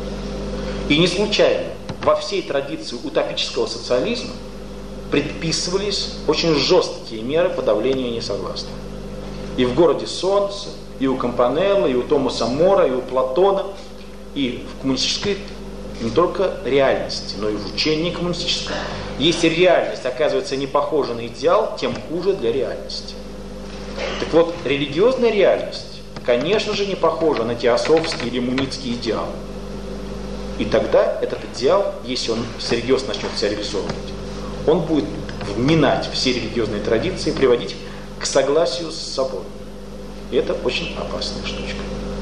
И не случайно во всей традиции утопического социализма предписывались очень жесткие меры подавления несогласных. И в «Городе солнца», и у Кампанелла, и у Томаса Мора, и у Платона, и в коммунистической не только реальности, но и в учении коммунистическом. Если реальность оказывается не похожа на идеал, тем хуже для реальности. Так вот, религиозная реальность, конечно же, не похожа на теософский или муницкий идеал. И тогда этот идеал, если он всерьез начнет себя реализовывать, он будет вминать все религиозные традиции, приводить к согласию с собой. И это очень опасная штучка.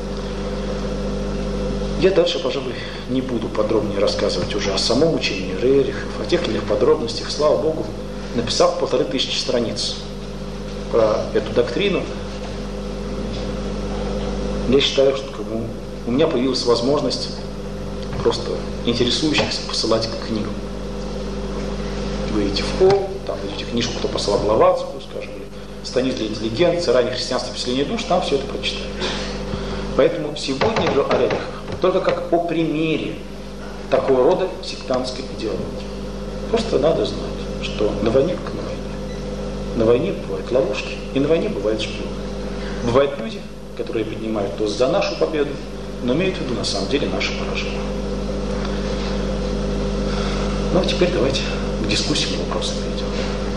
Я дальше, пожалуй, не буду подробнее рассказывать уже о самом учении Рерихов, о тех или иных подробностях. Слава Богу, написав 1500 страниц про эту доктрину, я считаю, что у меня появилась возможность просто интересующихся посылать книгу. Вы идете в холл, там найдете книжку, кто послал Блаватскую, скажем, или «Станислав для интеллигенции», «Раннее христианство, впечатление душ», там все это прочитаете. Поэтому сегодня я говорю о Рерихах только как о примере такого рода сектантской идеологии. Просто надо знать, что на войне как на войне. На войне бывают ловушки, и на войне бывают шпионы. Бывают люди, которые поднимают тост за нашу победу, но имеют в виду на самом деле наше поражение. Ну а теперь давайте к дискуссии по вопросам перейдем.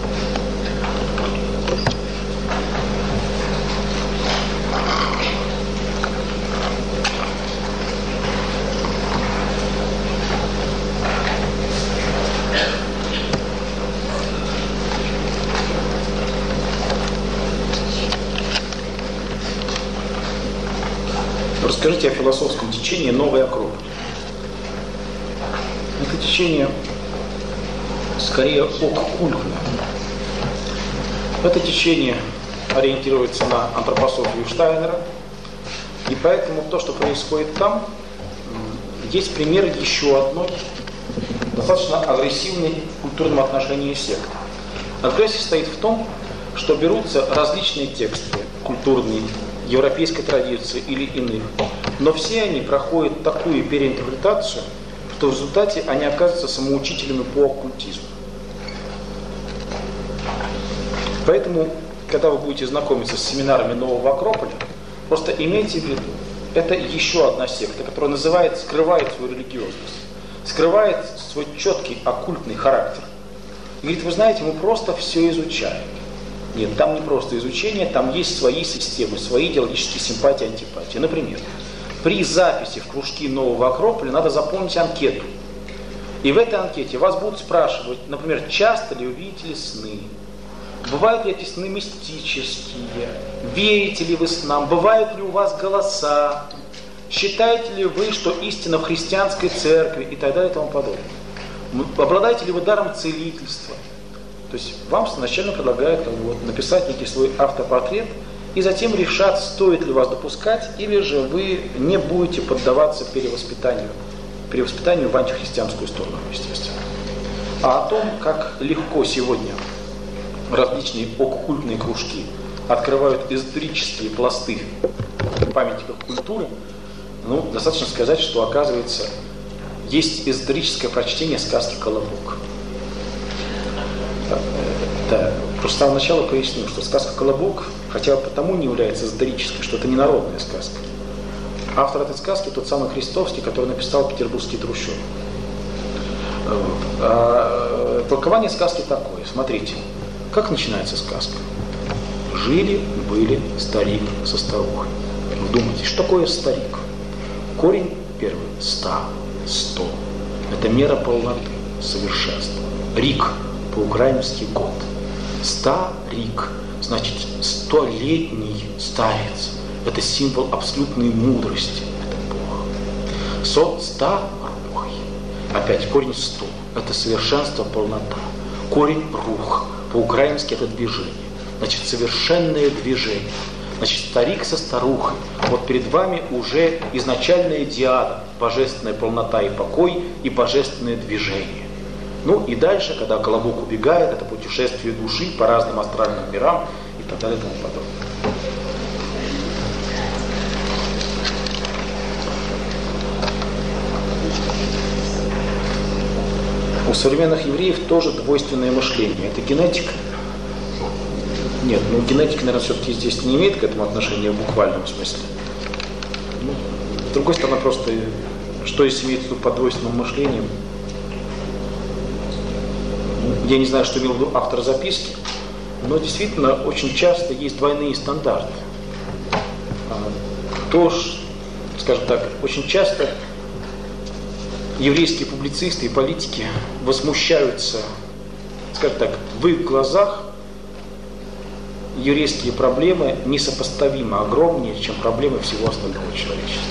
Расскажите о философском течении «Новый Акрополь». Это течение скорее оккультное. Это течение ориентируется на антропософию Штайнера, и поэтому то, что происходит там, есть пример еще одной достаточно агрессивной в культурном отношении секты. Агрессия состоит в том, что берутся различные тексты культурные, европейской традиции или иных, но все они проходят такую переинтерпретацию, что в результате они оказываются самоучителями по оккультизму. Поэтому, когда вы будете знакомиться с семинарами Нового Акрополя, просто имейте в виду, это еще одна секта, которая скрывает свою религиозность, скрывает свой четкий оккультный характер. И говорит, вы знаете, мы просто все изучаем. Нет, там не просто изучение, там есть свои системы, свои идеологические симпатии, антипатии. Например, при записи в кружки Нового Акрополя надо заполнить анкету. И в этой анкете вас будут спрашивать, например, часто ли вы видите сны, Бывают ли эти сны мистические? Верите ли вы снам? Бывают ли у вас голоса? Считаете ли вы, что истина в христианской церкви и так далее и тому подобное? Обладаете ли вы даром целительства? То есть вам сначала предлагают написать некий свой автопортрет и затем решать, стоит ли вас допускать, или же вы не будете поддаваться перевоспитанию в антихристианскую сторону, естественно. А о том, как легко сегодня различные оккультные кружки открывают эзотерические пласты памятников культуры, достаточно сказать, что, оказывается, есть эзотерическое прочтение сказки «Колобок». Да, просто с самого начала поясню, что сказка «Колобок» хотя бы потому не является эзотерической, что это не народная сказка. Автор этой сказки тот самый Христовский, который написал «Петербургские трущобы». Толкование сказки такое. Смотрите, как начинается сказка. Жили-были старик со старухой. Вдумайтесь, что такое старик? Корень первый – 100, 100. Это мера полноты, совершенства. Рик по-украински год. Старик, значит, 100-летний старец. Это символ абсолютной мудрости. Это Бог. Старухой. Опять корень 100. Это совершенство, полнота. Корень рух. По-украински это движение. Значит, совершенное движение. Значит, старик со старухой. Вот перед вами уже изначальная диада. Божественная полнота и покой, и божественное движение. И дальше, когда Колобок убегает, это путешествие души по разным астральным мирам и так далее и тому подобное. У современных евреев тоже двойственное мышление. Это генетика. Нет, генетика, наверное, все-таки здесь не имеет к этому отношения в буквальном смысле. С другой стороны, просто, что если имеется в виду под двойственным мышлением, я не знаю, что имел в виду автор записки, но действительно очень часто есть двойные стандарты. Скажем так, очень часто еврейские публицисты и политики возмущаются, скажем так, в их глазах еврейские проблемы несопоставимо огромнее, чем проблемы всего остального человечества.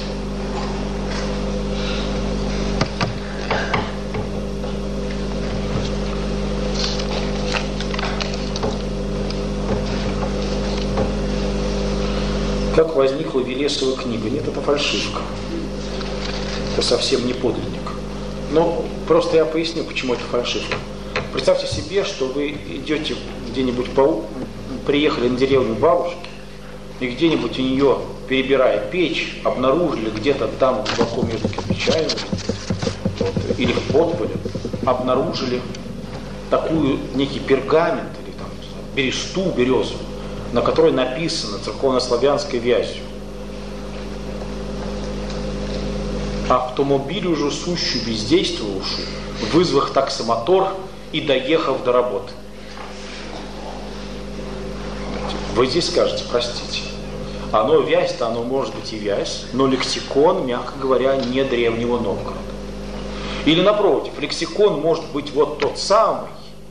Как возникла Велесова книга? Нет, это фальшивка. Это совсем не подлинник. Но просто я поясню, почему это фальшивка. Представьте себе, что вы идете где-нибудь приехали на деревню бабушки, и где-нибудь у нее, перебирая печь, обнаружили где-то там глубоко между кирпичами или в подполе, обнаружили некий пергамент или там бересту, березу, на которой написано церковнославянской вязью: автомобиль уже сущу бездействовавшую, вызвав таксомотор и доехав до работы. Вы здесь скажете: простите, вязь-то оно может быть и вязь, но лексикон, мягко говоря, не древнего Новгорода. Или напротив, лексикон может быть вот тот самый,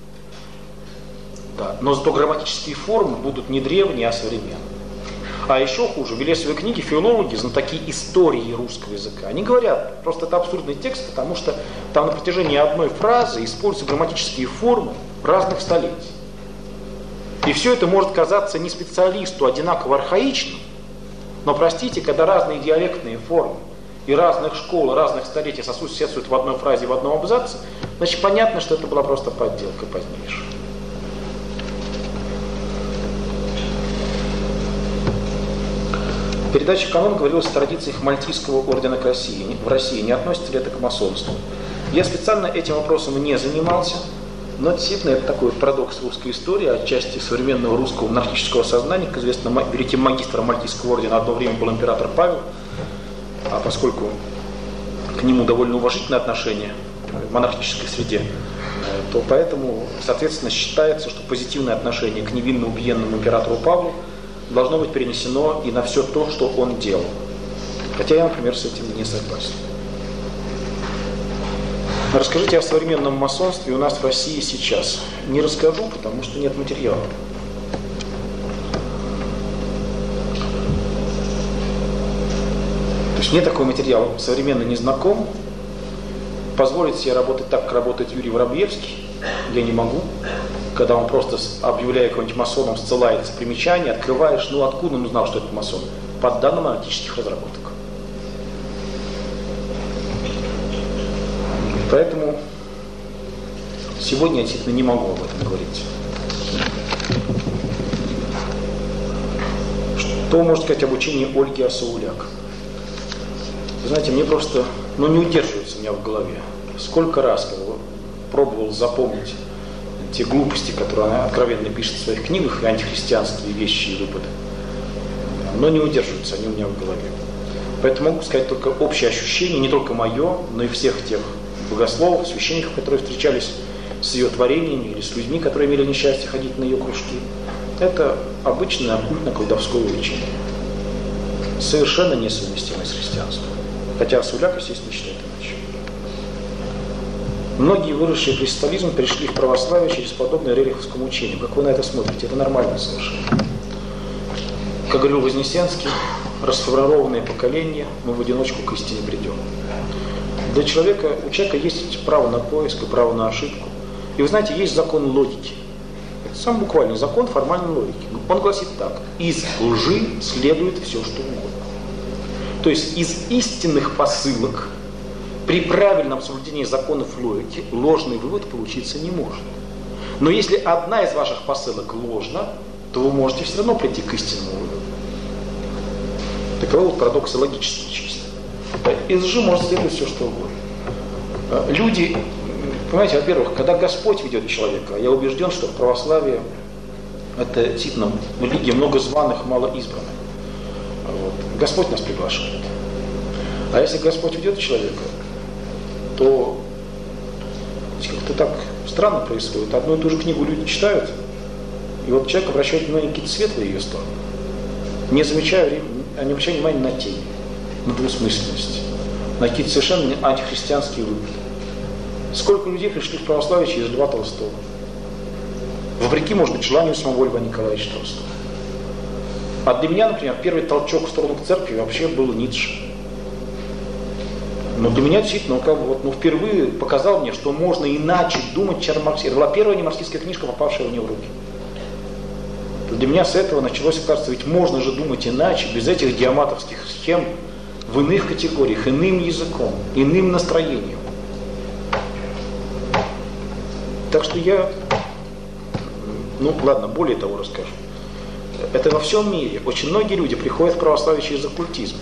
да, но зато грамматические формы будут не древние, а современные. А еще хуже, в Велесовой книге филологи, знатоки истории русского языка, они говорят, просто это абсурдный текст, потому что там на протяжении одной фразы используются грамматические формы разных столетий. И все это может казаться не специалисту одинаково архаичным, но, простите, когда разные диалектные формы и разных школ, разных столетий соседствуют в одной фразе, в одном абзаце, значит, понятно, что это была просто подделка позднейшая. В передаче «Канон» говорилось о традициях Мальтийского ордена в России. Не относится ли это к масонству? Я специально этим вопросом не занимался, но действительно это такой парадокс русской истории, отчасти современного русского монархического сознания. Как известно, великим магистром Мальтийского ордена одно время был император Павел, а поскольку к нему довольно уважительное отношение в монархической среде, то поэтому, соответственно, считается, что позитивное отношение к невинно убиенному императору Павлу должно быть перенесено и на все то, что он делал. Хотя я, например, с этим не согласен. Расскажите о современном масонстве у нас в России сейчас. Не расскажу, потому что нет материала. То есть мне такой материал современно не знаком. Позволить себе работать так, как работает Юрий Воробьевский, я не могу. Когда он просто, объявляя какого-нибудь масоном, ссылается в примечание, открываешь, ну откуда он узнал, что это масон? Под данным аналитических разработок. Поэтому сегодня я действительно не могу об этом говорить. Что можно сказать об учении Ольги Асауляк? Вы знаете, мне просто, не удерживается у меня в голове. Сколько раз когда пробовал запомнить те глупости, которые она откровенно пишет в своих книгах, и антихристианские вещи и выпады. Но не удерживаются они у меня в голове. Поэтому могу сказать только общее ощущение, не только мое, но и всех тех богословов, священников, которые встречались с ее творениями или с людьми, которые имели несчастье ходить на ее кружки. Это обычное оккультно-колдовское увлечение. Совершенно несовместимое с христианством. Хотя Асауляк, естественно, считает иначе. Многие, выросшие при социализме, пришли в православие через подобное рериховскому учению. Как вы на это смотрите? Это нормально совершенно. Как говорил Вознесенский, расформированное поколение, мы в одиночку к истине придем. У человека есть право на поиск и право на ошибку. И вы знаете, есть закон логики. Это самый буквальный закон формальной логики. Он гласит так: из лжи следует все, что угодно. То есть из истинных посылок при правильном соблюдении законов логики ложный вывод получиться не может. Но если одна из ваших посылок ложна, то вы можете все равно прийти к истинному выводу. Таковы парадоксы логические чисто. Из лжи может следовать все, что угодно. Люди, понимаете, во-первых, когда Господь ведет человека, я убежден, что в православии это действительно религия многозваных, малоизбранных. Вот. Господь нас приглашает. А если Господь ведет человека, то как-то так странно происходит. Одну и ту же книгу люди читают, и вот человек обращает внимание на какие-то светлые ее стороны, не обращая внимания на тень, на двусмысленность, на какие-то совершенно антихристианские выводы. Сколько людей пришли в православие через Льва Толстого? Вопреки, может быть, желанию самого Льва Николаевича Толстого. А для меня, например, первый толчок в сторону к церкви вообще был Ницше. Но для меня действительно, впервые показал мне, что можно иначе думать, чем марксизм. Это была первая немарксистская книжка, попавшая мне в руки. Для меня с этого началось, кажется, ведь можно же думать иначе, без этих диаматовских схем, в иных категориях, иным языком, иным настроением. Так что я, более того расскажу. Это во всем мире. Очень многие люди приходят в православие через оккультизм.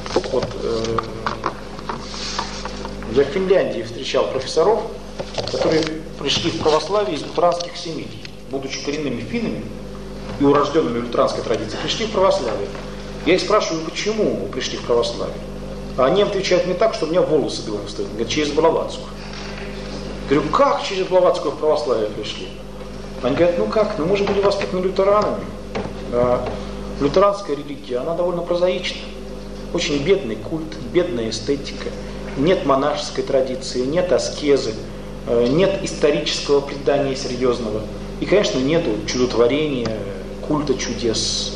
Я в Финляндии встречал профессоров, которые пришли в православие из лютеранских семей, будучи коренными финнами и урожденными в лютеранской традиции, пришли в православие. Я их спрашиваю, почему вы пришли в православие? А они отвечают мне так, что у меня волосы дыбом встают. Говорят, через Блаватскую. Говорю, как через Блаватскую в православие пришли? Они говорят, мы же были воспитаны лютеранами. А лютеранская религия, она довольно прозаична. Очень бедный культ, бедная эстетика. Нет монашеской традиции, нет аскезы, нет исторического предания серьезного. И, конечно, нет чудотворения, культа чудес,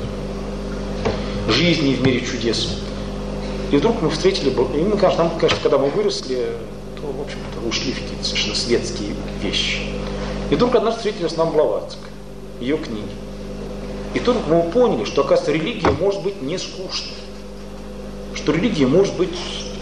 жизни в мире чудес. И вдруг мы встретили, и мы, конечно, когда мы выросли, то, в общем-то, ушли в какие-то совершенно светские вещи. И вдруг однажды встретились нам Блаватская, ее книги. И тут мы поняли, что, оказывается, религия может быть не скучной, что религия может быть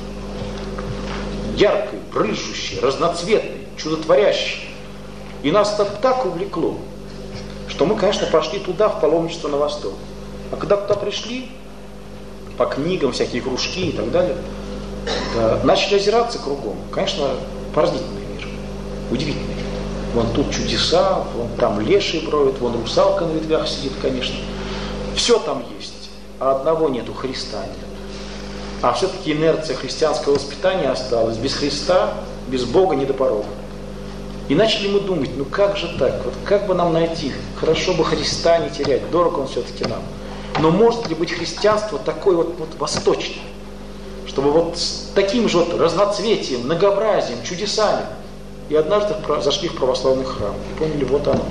яркой, брызжущей, разноцветной, чудотворящей. И нас это так увлекло, что мы, конечно, пошли туда, в паломничество на восток. А когда туда пришли, по книгам, всякие кружки и так далее, начали озираться кругом. Конечно, поразительный мир, удивительный. Вон тут чудеса, вон там леший броет, вон русалка на ветвях сидит, конечно. Все там есть, а одного нету — Христа нет. А все-таки инерция христианского воспитания осталась. Без Христа, без Бога не до порога. И начали мы думать, как же так? Как бы нам найти? Хорошо бы Христа не терять, дорог он все-таки нам. Но может ли быть христианство такое восточное? Чтобы с таким же разноцветием, многообразием, чудесами. И однажды зашли в православный храм и поняли, вот оно,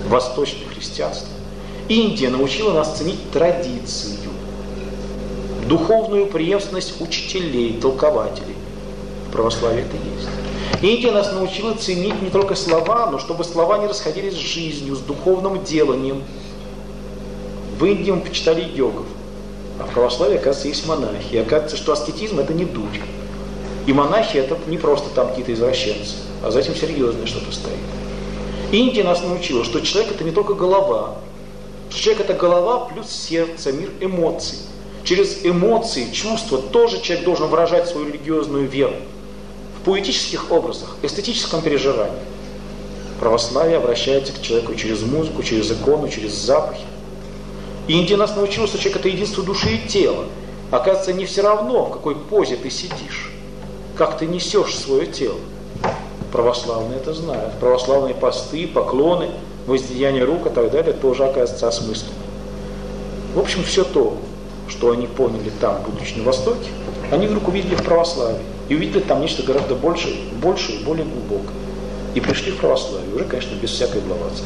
восточное христианство. Индия научила нас ценить традицию. духовную преемственность учителей, толкователей. В православии это есть. Индия нас научила ценить не только слова, но чтобы слова не расходились с жизнью, с духовным деланием. В Индии мы почитали йогов, а в православии, оказывается, есть монахи. И оказывается, что аскетизм – это не дурь. И монахи – это не просто там какие-то извращенцы, а за этим серьезное что-то стоит. Индия нас научила, что человек – это не только голова, что человек – это голова плюс сердце, мир эмоций. Через эмоции, чувства тоже человек должен выражать свою религиозную веру. В поэтических образах, эстетическом переживании. Православие обращается к человеку через музыку, через икону, через запахи. Индия нас научила, что человек – это единство души и тела. Оказывается, не все равно, в какой позе ты сидишь, как ты несешь свое тело. Православные это знают. Православные посты, поклоны, воздеяние рук и так далее тоже оказывается осмысленно. В общем, все то, что они поняли там, будучи на Востоке, они вдруг увидели в православии. И увидели там нечто гораздо большее и более глубокое. И пришли в православие, уже, конечно, без всякой Блаватской.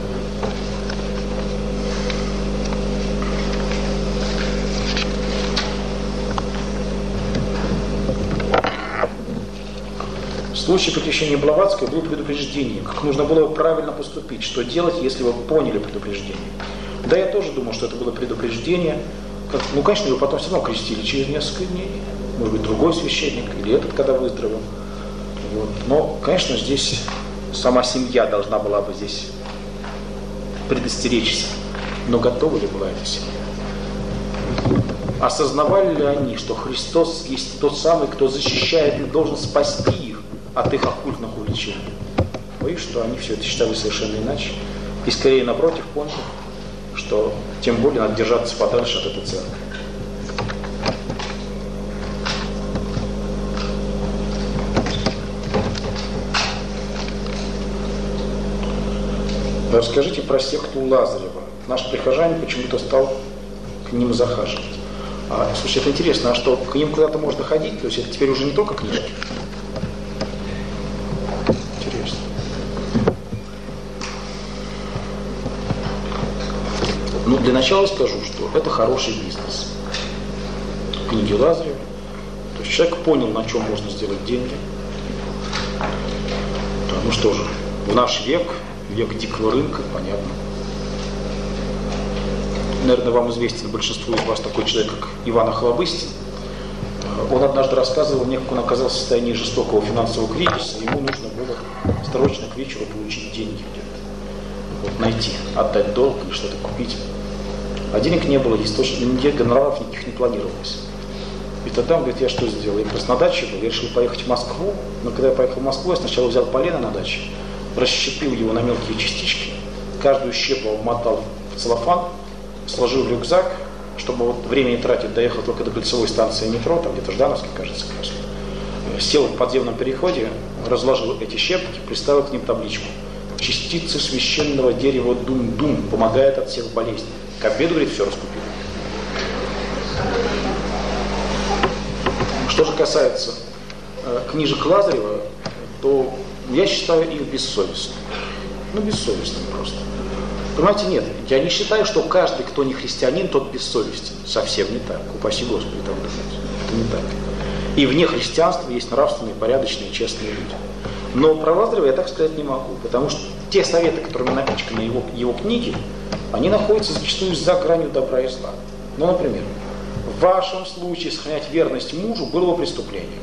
Случай пресвящения Блаватской был предупреждением, как нужно было правильно поступить, что делать, если вы поняли предупреждение. Да, я тоже думал, что это было предупреждение. Ну, конечно, его потом все равно крестили через несколько дней. Может быть, другой священник, или этот, когда выздоровел. Вот. Но, конечно, здесь сама семья должна была бы здесь предостеречься. Но готова ли была эта семья? Осознавали ли они, что Христос есть тот самый, кто защищает и должен спасти их от их оккультных увлечений? Боюсь, что они все это считали совершенно иначе. И скорее, напротив, поняли, что тем более надо держаться подальше от этой церкви. Расскажите про секту Лазарева. Наш прихожанин почему-то стал к ним захаживать. Слушай, это интересно, а что, к ним куда-то можно ходить? То есть это теперь уже не только книжки? Интересно. Ну, для начала скажу, что это хороший бизнес. Книги Лазарева. То есть человек понял, на чем можно сделать деньги. Ну что же, в наш век дикого рынка, понятно. Наверное, вам известен большинству из вас такой человек, как Иван Охлобыстин. Он однажды рассказывал мне, как он оказался в состоянии жестокого финансового кризиса, ему нужно было срочно к вечеру получить деньги где-то. Вот, найти, отдать долг или что-то купить. А денег не было, гонораров никаких не планировалось. И тогда он говорит, я что сделал? Я просто на даче был, я решил поехать в Москву, но когда я поехал в Москву, я сначала взял полено на даче, расщепил его на мелкие частички, каждую щепу вмотал в целлофан, сложил в рюкзак, чтобы вот время не тратить, доехал только до кольцевой станции метро, там где-то Ждановский, кажется, как раз. Сел в подземном переходе, разложил эти щепки, приставил к ним табличку. Частицы священного дерева Дум-Дум помогает от всех болезней. К обеду, говорит, все раскупил. Что же касается книжек Лазарева, то я считаю их бессовестными. Ну, бессовестными просто. Понимаете, нет, я не считаю, что каждый, кто не христианин, тот бессовестен. Совсем не так. Упаси Господи, так думать. Это не так. И вне христианства есть нравственные, порядочные, честные люди. Но про Лазарева я так сказать не могу, потому что те советы, которыми напичканы его книги, они находятся зачастую за гранью добра и зла. Ну, например, в вашем случае сохранять верность мужу было бы преступлением.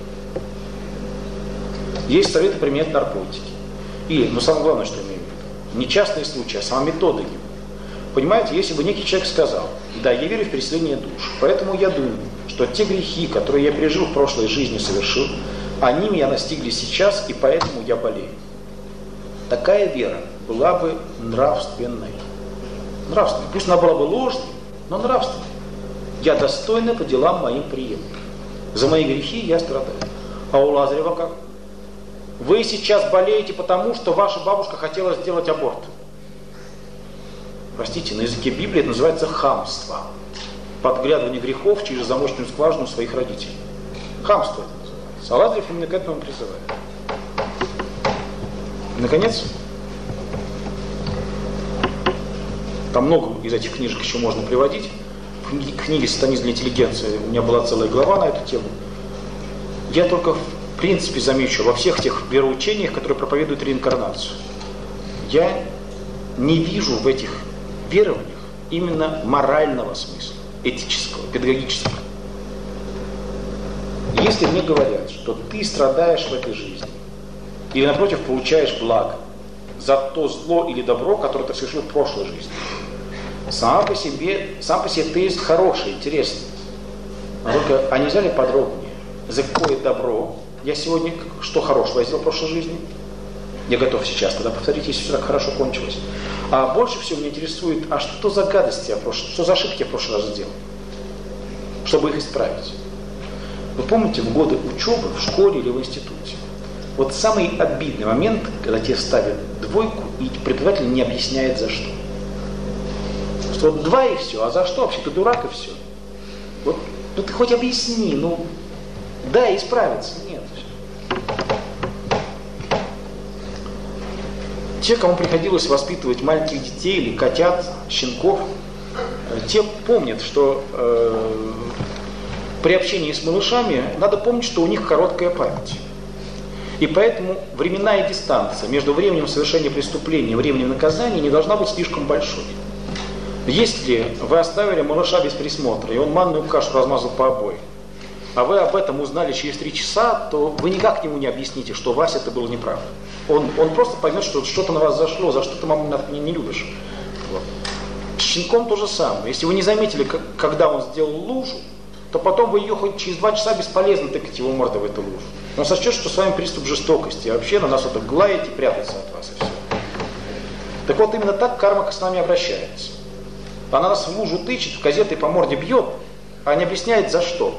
Есть советы применять наркотики. Или, но самое главное, что я имею в виду, не частные случаи, а сама метода его. Понимаете, если бы некий человек сказал, да, я верю в переселение душ, поэтому я думаю, что те грехи, которые я пережил в прошлой жизни, совершил, они меня настигли сейчас, и поэтому я болею. Такая вера была бы нравственной. Нравственной. Пусть она была бы ложной, но нравственной. Я достойна по делам моим приемлем. За мои грехи я страдаю. А у Лазарева как? Вы сейчас болеете потому, что ваша бабушка хотела сделать аборт. Простите, на языке Библии это называется хамство. Подглядывание грехов через замочную скважину своих родителей. Хамство это называется. А Лазарев именно к этому призывает. Наконец, там много из этих книжек еще можно приводить. в книге «Сатанизм для интеллигенции» у меня была целая глава на эту тему. Я только в принципе замечу во всех тех вероучениях, которые проповедуют реинкарнацию, я не вижу в этих верованиях именно морального смысла, этического, педагогического. Если мне говорят, что ты страдаешь в этой жизни, или напротив получаешь благо за то зло или добро, которое ты совершил в прошлой жизни, сам по себе тезис хороший, интересный. А только, а нельзя ли подробнее? За какое добро я сегодня, что хорошего я сделал в прошлой жизни? Я готов сейчас тогда повторить, если все так хорошо кончилось. А больше всего меня интересует, а что за гадости я что за ошибки я в прошлый раз сделал, чтобы их исправить. Вы помните, в годы учебы в школе или в институте, вот самый обидный момент, когда тебе ставят двойку, и преподаватель не объясняет за что. Что вот 2 и все, а за что вообще? Ты дурак и все. Вот, ну ты хоть объясни, ну да, исправиться. Нет. Те, кому приходилось воспитывать маленьких детей или котят, щенков, те помнят, что при общении с малышами надо помнить, что у них короткая память. И поэтому временная дистанция между временем совершения преступления и временем наказания не должна быть слишком большой. Если вы оставили малыша без присмотра, и он манную кашу размазал по обоим, а вы об этом узнали через 3 часа, то вы никак ему не объясните, что Вася это был неправ. Он просто поймет, что что-то на вас зашло, за что ты, мама, не любишь. Вот. С щенком то же самое. Если вы не заметили, когда он сделал лужу, то потом вы ее хоть через 2 часа бесполезно тыкать его мордой в эту лужу. Он сочтет, что с вами приступ жестокости, а вообще на нас это глаять и прятаться от вас, и все. Так вот, именно так карма с нами обращается. Она нас в лужу тычет, в газеты по морде бьет, а не объясняет за что.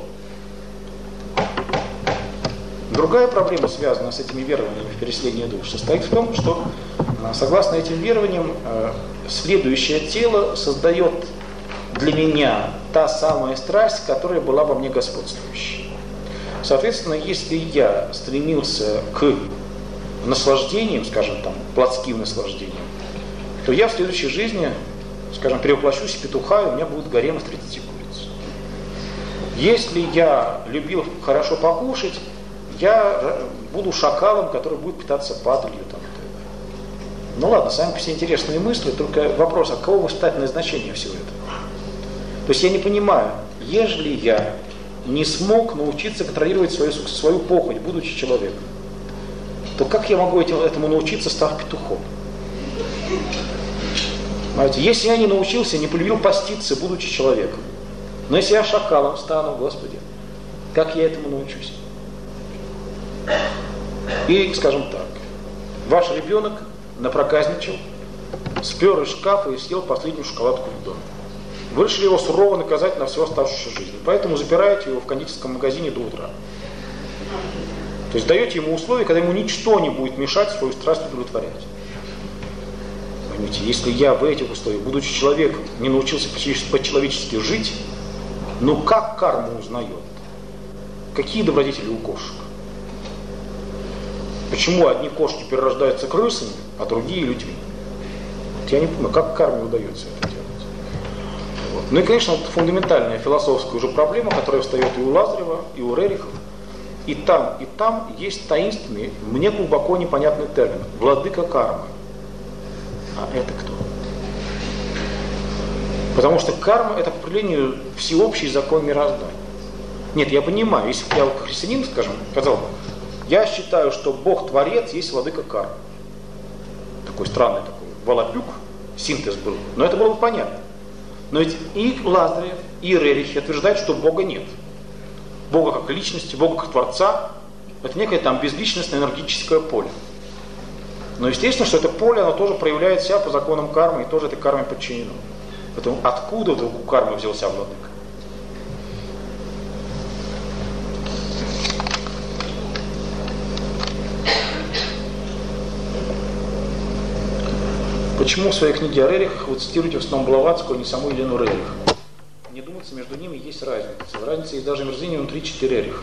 Другая проблема, связанная с этими верованиями в переселении душ, состоит в том, что, согласно этим верованиям, следующее тело создает для меня та самая страсть, которая была во мне господствующей. Соответственно, если я стремился к наслаждениям, скажем там, плотским наслаждениям, то я в следующей жизни, скажем, перевоплощусь в петуха, и у меня будет гарем из 30 куриц. Если я любил хорошо покушать, я буду шакалом, который будет питаться падалью. Там, ну ладно, сами по себе интересные мысли, только вопрос, а каково воспитательное значение всего этого? То есть я не понимаю, ежели я не смог научиться контролировать свою похоть, будучи человеком, то как я могу этому научиться, став петухом? Понимаете, если я не научился, не полюбил поститься, будучи человеком, но если я шакалом стану, Господи, как я этому научусь? И, скажем так, ваш ребенок напроказничал, спер из шкафа и съел последнюю шоколадку в доме. Вы решили его сурово наказать на всю оставшуюся жизнь, поэтому запираете его в кондитерском магазине до утра. То есть даете ему условия, когда ему ничто не будет мешать свою страсть удовлетворять. Поймите, если я в этих условиях, будучи человеком, не научился по-человечески жить, ну как карма узнает? Какие добродетели у кошек? Почему одни кошки перерождаются крысами, а другие людьми? Вот я не понимаю, как карме удается это делать. Вот. Ну и, конечно, это фундаментальная философская уже проблема, которая встает и у Лазарева, и у Рерихов. И там есть таинственный, мне глубоко непонятный термин – владыка кармы. А это кто? Потому что карма – это по определению всеобщий закон мироздания. Нет, я понимаю, если бы я христианин, скажем, сказал бы, я считаю, что Бог-творец есть владыка кармы. Такой странный такой волопюк, синтез был. Но это было бы понятно. Но ведь и Лазарев, и Рерихи утверждают, что Бога нет. Бога как личности, Бога как Творца – это некое там безличностное энергетическое поле. Но естественно, что это поле, оно тоже проявляет себя по законам кармы и тоже этой карме подчинено. Поэтому откуда вдруг у кармы взялся владыка? Почему в своей книге о Рерихах вы цитируете в основном Блаватскую, а не саму Елену Рерих? Мне думается, между ними есть разница. Разница есть даже мерзение внутри 4 Рерихов.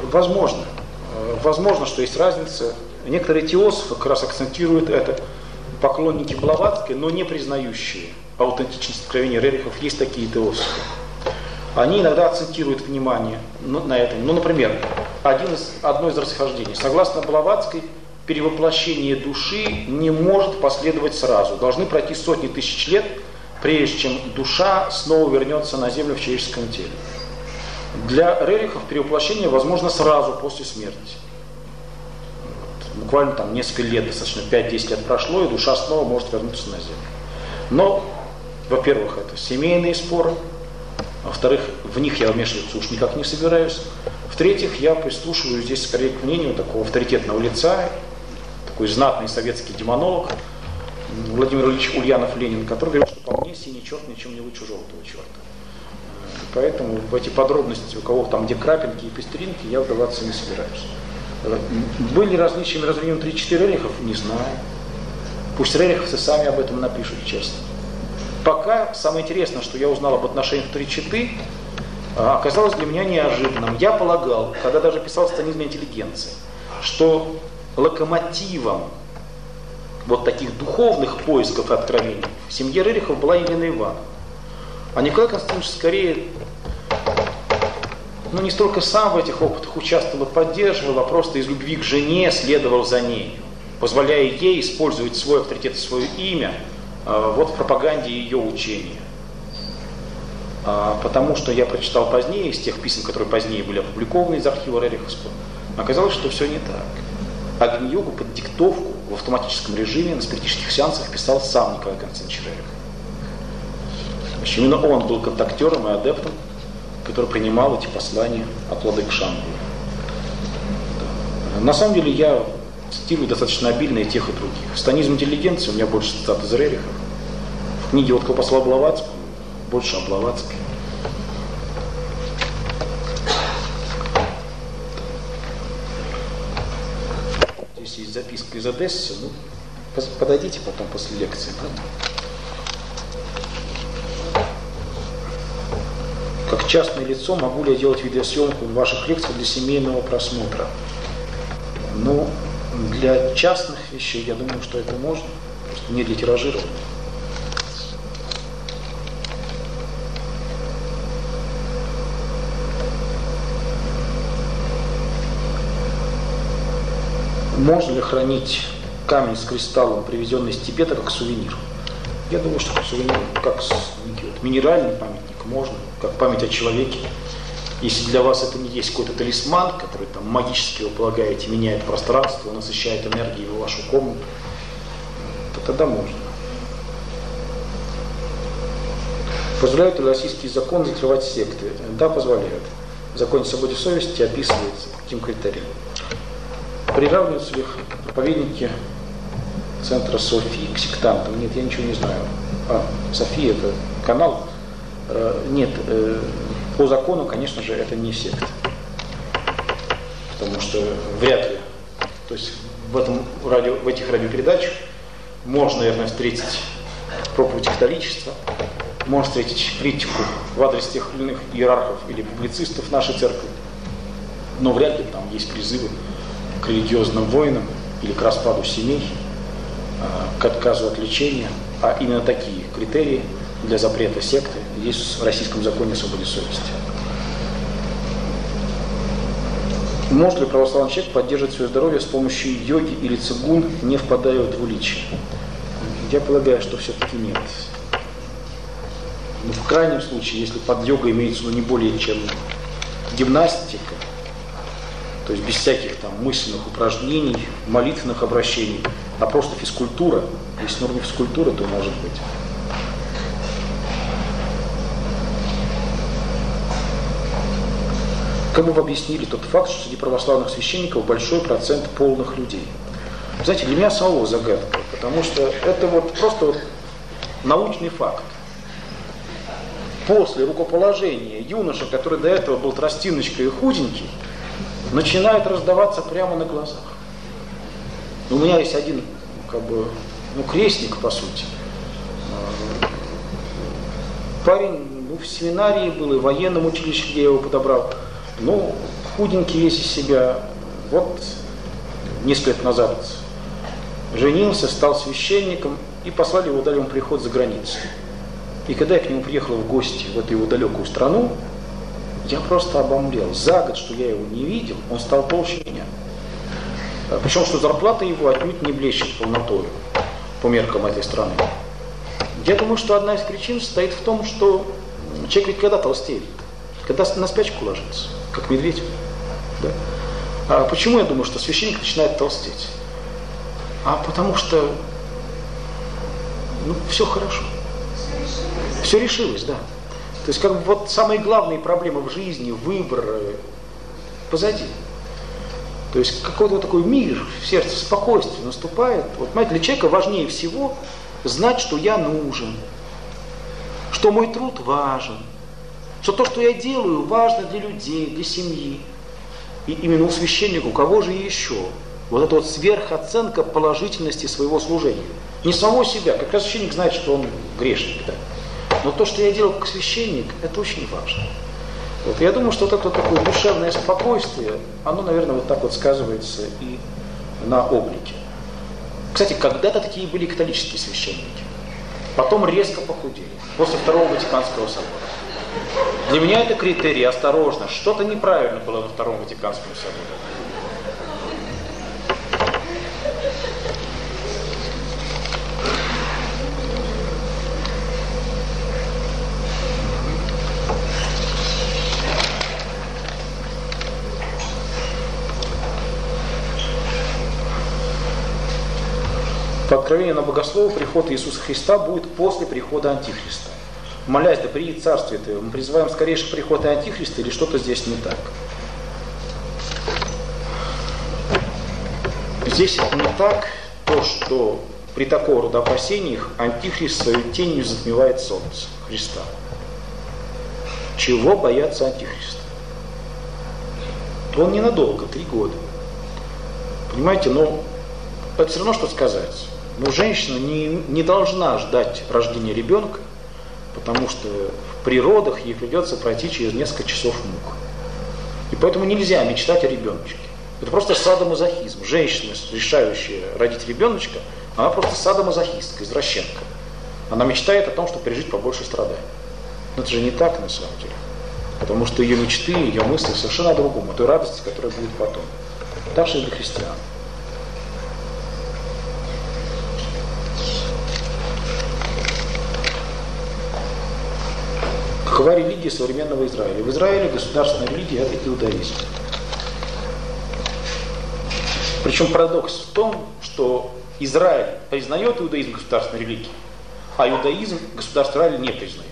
Возможно, что есть разница. Некоторые теософы как раз акцентируют это. поклонники Блаватской, но не признающие аутентичность откровения Рерихов, есть такие теософы. Они иногда акцентируют внимание на этом. Ну, например, одно из расхождений. Согласно Блаватской, перевоплощение души не может последовать сразу. Должны пройти сотни тысяч лет, прежде чем душа снова вернется на землю в человеческом теле. Для Рерихов перевоплощение возможно сразу после смерти. Буквально там несколько лет, достаточно 5-10 лет прошло, и душа снова может вернуться на землю. Но, во-первых, это семейные споры. Во-вторых, в них я вмешиваться уж никак не собираюсь. В-третьих, я прислушиваюсь здесь скорее к мнению такого авторитетного лица, такой знатный советский демонолог Владимир Ильич Ульянов-Ленин, который говорил, что по мне синий черт ничем не лучше желтого черта. Поэтому в эти подробности, у кого там где крапинки и пестринки, я вдаваться не собираюсь. Были различия между разделением 3-4 Рерихов? Не знаю. Пусть рериховцы сами об этом напишут честно. Пока самое интересное, что я узнал об отношениях Тричеты, оказалось для меня неожиданным. Я полагал, когда даже писал «Станизм интеллигенции», что локомотивом вот таких духовных поисков и откровений в семье Рерихов была Елена Ивановна. А Николай Константинович скорее, не столько сам в этих опытах участвовал и поддерживал, а просто из любви к жене следовал за нею, позволяя ей использовать свой авторитет и свое имя вот в пропаганде ее учения. Потому что я прочитал позднее, из тех писем, которые позднее были опубликованы из архива Рериховского, оказалось, что все не так. Агни-йогу под диктовку в автоматическом режиме на спиритических сеансах писал сам Николай Константинович Рерих. Именно он был контактером и адептом, который принимал эти послания от владык Шамбалы. На самом деле я цитирую достаточно обильно и тех, и других. «Станизм интеллигенции» у меня больше цитат из Рерихов. В книге «Вот кто послал Блаватскую» больше о Блаватской. Здесь есть записка из Одессы. Подойдите потом после лекции. Как частное лицо могу ли я делать видеосъемку ваших лекций для семейного просмотра? Для частных вещей я думаю, что это можно, просто не для тиражирования. Можно ли хранить камень с кристаллом, привезенный из Тибета, как сувенир? Я думаю, что как сувенир, как минеральный памятник можно, как память о человеке. Если для вас это не есть какой-то талисман, который там магически, вы полагаете, меняет пространство, насыщает энергией вашу комнату, то тогда можно. Позволяют ли российские законы закрывать секты? Да, позволяют. В законе о свободе совести описывается по каким критериям. Приравниваются ли проповедники центра Софии к сектантам? Нет, я ничего не знаю. София — это канал? Нет, по закону, конечно же, это не секта. Потому что вряд ли. То есть в этих радиопередачах можно, наверное, встретить проповедь католичества, можно встретить критику в адрес тех или иных иерархов или публицистов нашей церкви, но вряд ли там есть призывы к религиозным войнам или к распаду семей, к отказу от лечения. А именно такие критерии для запрета секты есть в российском законе о свободе совести. Может ли православный человек поддерживать свое здоровье с помощью йоги или цигун, не впадая в двуличие? Я полагаю, что все-таки нет. В крайнем случае, если под йогой имеется не более чем гимнастика, то есть без всяких там мысленных упражнений, молитвенных обращений, а просто физкультура, если на уровне физкультуры, то может быть. Как бы вы объяснили тот факт, что среди православных священников большой процент полных людей? Знаете, для меня самого загадка, потому что это просто научный факт. После рукоположения юноша, который до этого был тростиночкой и худенький, начинает раздаваться прямо на глазах. У меня есть один, крестник, по сути. Парень в семинарии был и в военном училище, где я его подобрал. Худенький весь из себя. Вот несколько лет назад женился, стал священником, и послали его, дали ему приход за границу. И когда я к нему приехал в гости в эту его далекую страну, я просто обомлел. За год, что я его не видел, он стал толще меня. Причем, что зарплата его отнюдь не блещет полнотою по меркам этой страны. Я думаю, что одна из причин состоит в том, что человек ведь когда толстеет? Когда на спячку ложится, как медведь. Да? А почему я думаю, что священник начинает толстеть? А потому что все хорошо. Все решилось, да. То есть, как бы вот самые главные проблемы в жизни, выбор позади. То есть, какой-то вот такой мир в сердце, спокойствие наступает. Вот, понимаете, для человека важнее всего знать, что я нужен, что мой труд важен, что то, что я делаю, важно для людей, для семьи. И именно у священника, у кого же еще? Вот эта вот сверхоценка положительности своего служения. Не самого себя, как раз священник знает, что он грешник, да. Но то, что я делал как священник, это очень важно. Вот. Я думаю, что вот это вот такое душевное спокойствие, оно, наверное, вот так вот сказывается и на облике. Кстати, когда-то такие были католические священники. Потом резко похудели, после Второго Ватиканского собора. Для меня это критерий, осторожно, что-то неправильно было во Втором Ватиканском соборе. По откровению на богослову, приход Иисуса Христа будет после прихода Антихриста. Молясь, да приедет Царствие Твое, мы призываем скорейший приход Антихриста или что-то здесь не так? Здесь не так то, что при такого рода опасениях Антихрист свою тенью затмевает солнце Христа. Чего бояться Антихриста? Он ненадолго, 3 года. Понимаете, но это все равно, что сказать. Но женщина не должна ждать рождения ребенка, потому что в природах ей придется пройти через несколько часов мук. И поэтому нельзя мечтать о ребеночке. Это просто садомазохизм. Женщина, решающая родить ребеночка, она просто садомазохистка, извращенка. Она мечтает о том, чтобы пережить побольше страданий. Но это же не так на самом деле. Потому что ее мечты, ее мысли совершенно о другом, о той радости, которая будет потом. Так же и для христиан. Какова религия современного Израиля? В Израиле государственная религия – это иудаизм. Причем парадокс в том, что Израиль признает иудаизм государственной религией, а иудаизм государство Израиля не признает.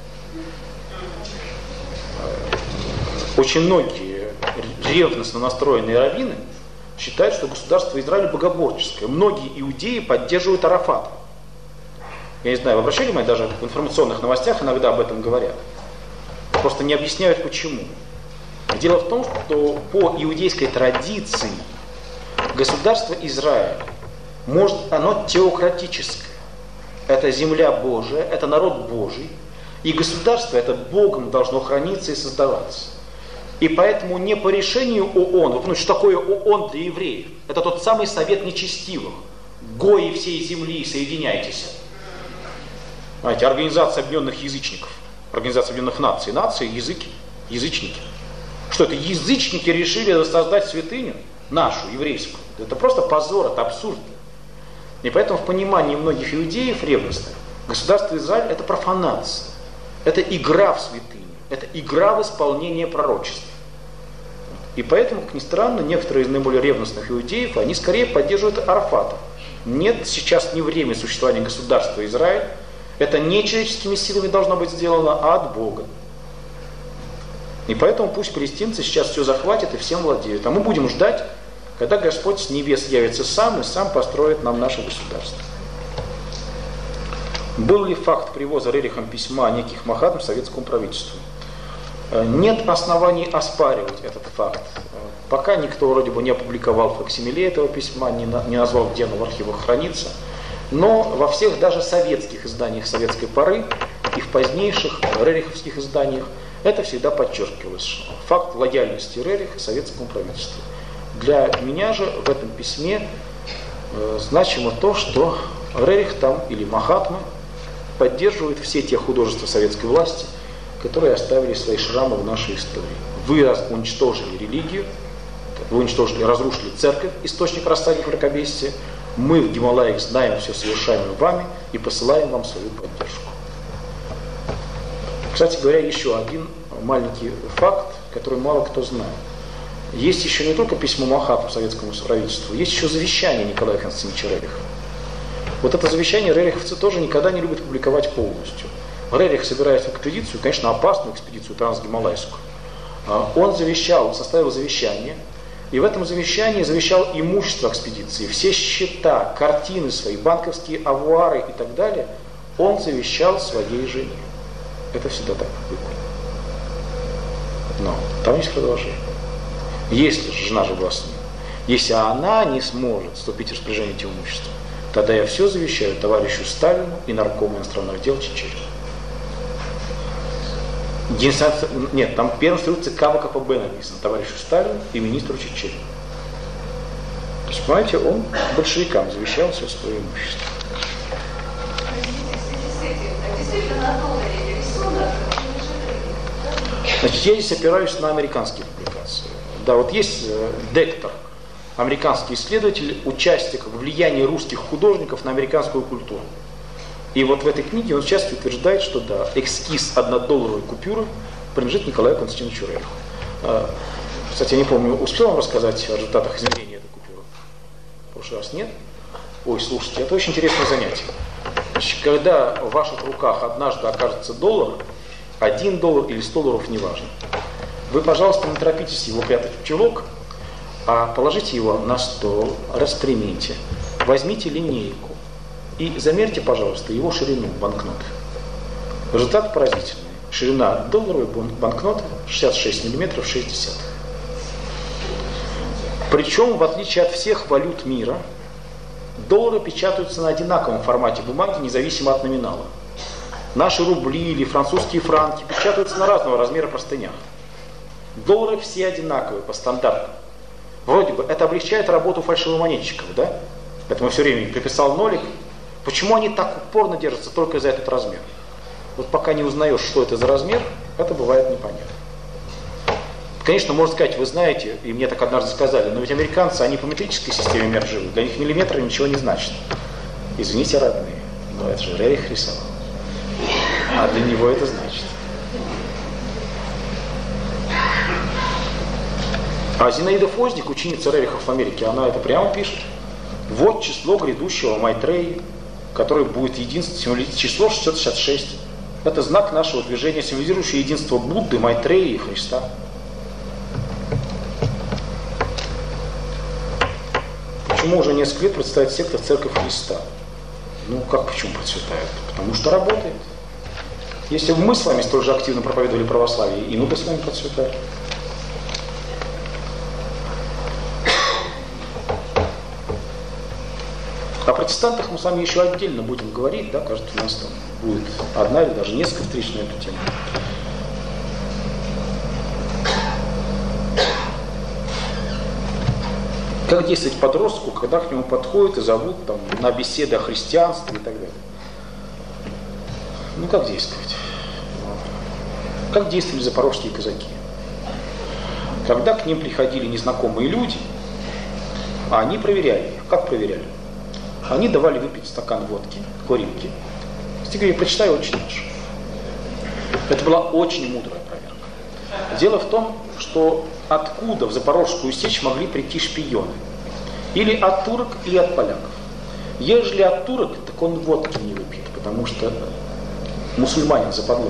Очень многие ревностно настроенные раввины считают, что государство Израиля богоборческое. Многие иудеи поддерживают Арафата. Я не знаю, вы обращали внимание, даже в информационных новостях иногда об этом говорят. Просто не объясняют почему. Дело в том, что по иудейской традиции государство Израиль, оно теократическое. Это земля Божия, это народ Божий. И государство это Богом должно храниться и создаваться. И поэтому не по решению ООН, что такое ООН для евреев? Это тот самый совет нечестивых. Гои всей земли, соединяйтесь. Знаете, Организация Объединенных Язычников, Организация Объединенных Наций, нации, языки, язычники. Что это, язычники решили создать святыню нашу, еврейскую? Это просто позор, это абсурд. И поэтому в понимании многих иудеев ревностных, государство Израиль это профанация, это игра в святыню, это игра в исполнение пророчества. И поэтому, как ни странно, некоторые из наиболее ревностных иудеев, они скорее поддерживают Арафата. Нет, сейчас не время существования государства Израиль. Это не человеческими силами должно быть сделано, а от Бога. И поэтому пусть палестинцы сейчас все захватят и всем владеют. А мы будем ждать, когда Господь с небес явится сам и сам построит нам наше государство. Был ли факт привоза Рерихом письма неких махатм советскому правительству? Нет оснований оспаривать этот факт. Пока никто вроде бы не опубликовал факсимиле этого письма, не назвал, где оно в архивах хранится. Но во всех даже советских изданиях советской поры и в позднейших рериховских изданиях это всегда подчеркивалось. Факт лояльности Рериха советскому правительству. Для меня же в этом письме значимо то, что Рерих там или Махатма поддерживают все те художества советской власти, которые оставили свои шрамы в нашей истории. Вы уничтожили религию, вы уничтожили, разрушили церковь, источник рассадник мракобесия. Мы в Гималаях знаем все совершаемое вами и посылаем вам свою поддержку. Кстати говоря, еще один маленький факт, который мало кто знает. Есть еще не только письмо Махатмы советскому правительству, есть еще завещание Николая Константиновича Рериха. Вот это завещание рериховцы тоже никогда не любят публиковать полностью. Рерих собирает экспедицию, конечно, опасную экспедицию трансгималайскую. Он составил завещание, и в этом завещании завещал имущество экспедиции, все счета, картины свои, банковские авуары и так далее, он завещал своей жене. Это всегда так было. Но там есть продолжение. Если же жена жила с ним, если она не сможет вступить в распоряжение этим имуществом, тогда я все завещаю товарищу Сталину и наркому иностранных дел Чечерину. Нет, там первая инструкция КВКПБ написано товарищу Сталину и министру Чечерину. То есть, понимаете, он большевикам завещал все свое имущество. Значит, я здесь опираюсь на американские публикации. Да, вот есть Дектор, американский исследователь, участник в влиянии русских художников на американскую культуру. И вот в этой книге он в частности утверждает, что да, эскиз 1-долларовой купюры принадлежит Николаю Константиновичу Рериху. Кстати, я не помню, успел вам рассказать о результатах измерения этой купюры? В прошлый раз нет? Ой, слушайте, это очень интересное занятие. Значит, когда в ваших руках однажды окажется доллар, $1 или $100, неважно, вы, пожалуйста, не торопитесь его прятать в чулок, а положите его на стол, распрямите, возьмите линейку и замерьте, пожалуйста, его ширину банкноты. Результат поразительный. Ширина долларовой банкноты 66 мм 60. Причем, в отличие от всех валют мира, доллары печатаются на одинаковом формате бумаги, независимо от номинала. Наши рубли или французские франки печатаются на разного размера простынях. Доллары все одинаковые по стандарту. Вроде бы это облегчает работу фальшивомонетчиков, да? Поэтому все время приписал нолик. Почему они так упорно держатся только за этот размер? Вот пока не узнаешь, что это за размер, это бывает непонятно. Конечно, можно сказать, вы знаете, и мне так однажды сказали, но ведь американцы, они по метрической системе мер живут, для них миллиметр ничего не значит. Извините, родные, но это же Рерих рисовал. А для него это значит. А Зинаида Фозник, ученица Рерихов в Америке, она это прямо пишет. Вот число грядущего Майтреи, который будет единственным, число 666. Это знак нашего движения, символизирующее единство Будды, Майтреи и Христа. Почему уже несколько лет процветает секта Церковь Христа? Ну, как почему процветает? Потому что работает. Если бы мы с вами столь же активно проповедовали православие, и мы бы с вами процветали. О протестантах мы с вами еще отдельно будем говорить, да, кажется, у нас там будет одна или даже несколько встреч на эту тему. Как действовать подростку, когда к нему подходят и зовут там, на беседы о христианстве и так далее? Ну, как действовать? Как действовали запорожские казаки? Когда к ним приходили незнакомые люди, а они проверяли их. Как проверяли? Они давали выпить стакан водки, горилки. Говорили, прочитай очень наш. Это была очень мудрая проверка. Дело в том, что откуда в Запорожскую сечь могли прийти шпионы? Или от турок, или от поляков. Ежели от турок, так он водки не выпьет, потому что мусульманин западло.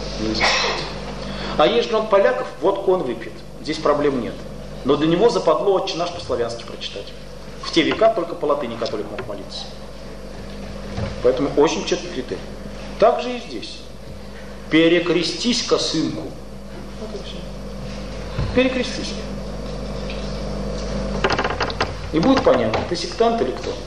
А ежели он поляков, водку он выпьет. Здесь проблем нет. Но для него западло «Отче наш» по-славянски прочитать. В те века только по латыни католик мог молиться. Поэтому очень четкий критерий. Так же и здесь. Перекрестись-ка, сынку. Вот и все. Перекрестись. И будет понятно, ты сектант или кто.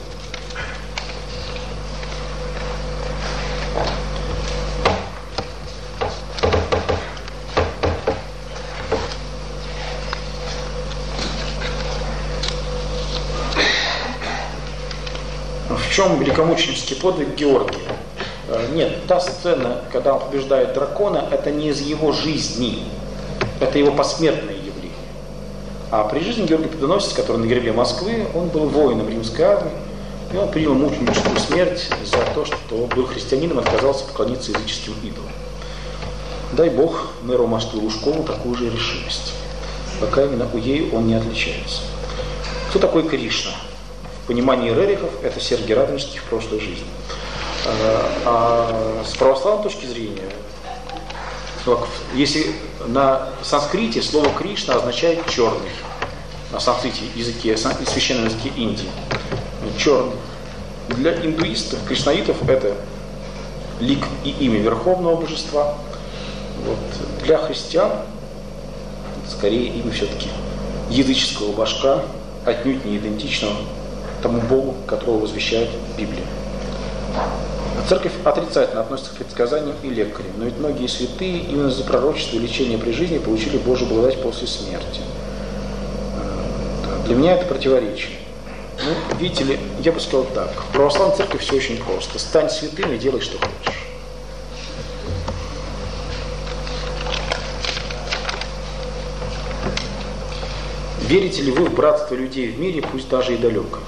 В чем великомученический подвиг Георгия? Нет, та сцена, когда он побеждает дракона, это не из его жизни, это его посмертное явление. А при жизни Георгий Победоносец, который на гербе Москвы, он был воином римской армии, и он принял мученическую смерть за то, что был христианином и отказался поклониться языческим идолам. Дай Бог мэру Москвы Лужкову такую же решимость. Пока именно у ей он не отличается. Кто такой Кришна? В понимании Рерихов это Сергий Радонежский в прошлой жизни. А с православной точки зрения, если на санскрите слово Кришна означает черный, на санскрите языке, священном языке Индии, черный. Для индуистов, кришнаитов это лик и имя верховного божества. Вот. Для христиан скорее имя все-таки языческого божка, отнюдь не идентичного тому Богу, которого возвещает Библия. Церковь отрицательно относится к предсказаниям и лекарям, но ведь многие святые именно за пророчество и лечение при жизни получили Божию благодать после смерти. Для меня это противоречие. Ну, видите ли, я бы сказал так, в православной церкви все очень просто. Стань святым и делай, что хочешь. Верите ли вы в братство людей в мире, пусть даже и далекое?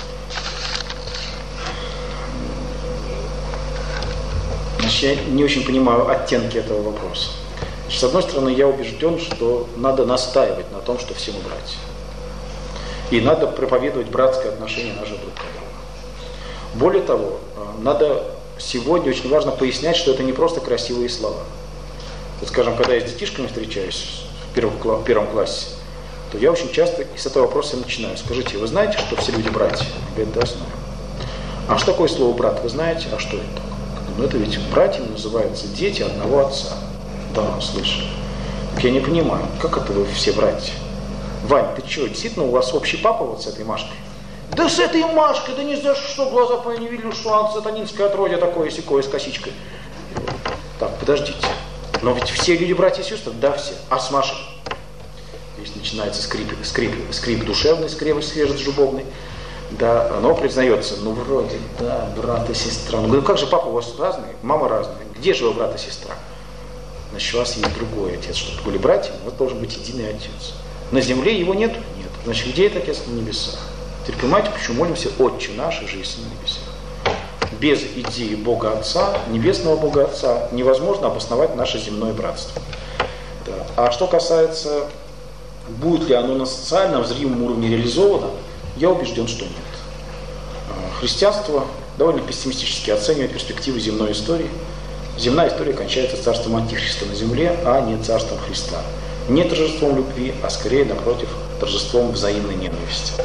Значит, я не очень понимаю оттенки этого вопроса. Значит, с одной стороны, я убежден, что надо настаивать на том, что все мы братья. И надо проповедовать братское отношение наших друг к другу. Более того, надо сегодня очень важно пояснять, что это не просто красивые слова. Вот, скажем, когда я с детишками встречаюсь в первом классе, то я очень часто с этого вопроса начинаю. Скажите, вы знаете, что все люди братья? Говорят, да, знаю. А что такое слово брат, вы знаете? А что это? Ну это ведь братьями называются дети одного отца. Да, слышу. Так я не понимаю, как это вы все братья? Вань, ты что, действительно у вас общий папа вот с этой Машкой? Да с этой Машкой, да не знаешь, что глаза по не видели, что она сатанинское отродье такое сякое с косичкой. Так, подождите. Но ведь все люди братья и сестры? Да, все. А с Машей? Здесь начинается скрип душевный, скрежет зубовный. Да, оно признается, ну вроде, да, брат и сестра. Ну как же папа у вас разные, мама разная. Где же вы брат и сестра? Значит, у вас есть другой отец. Чтобы были братья, у вас должен быть единый отец. На земле его нет? Нет. Значит, где этот отец? На небесах. Теперь понимаете, почему молимся Отче наш, же есть на небесах. Без идеи Бога Отца, небесного Бога Отца, невозможно обосновать наше земное братство. Да. А что касается, будет ли оно на социальном, зримом уровне реализовано, я убежден, что нет. Христианство довольно пессимистически оценивает перспективы земной истории. Земная история кончается царством Антихриста на земле, а не царством Христа. Не торжеством любви, а скорее, напротив, торжеством взаимной ненависти.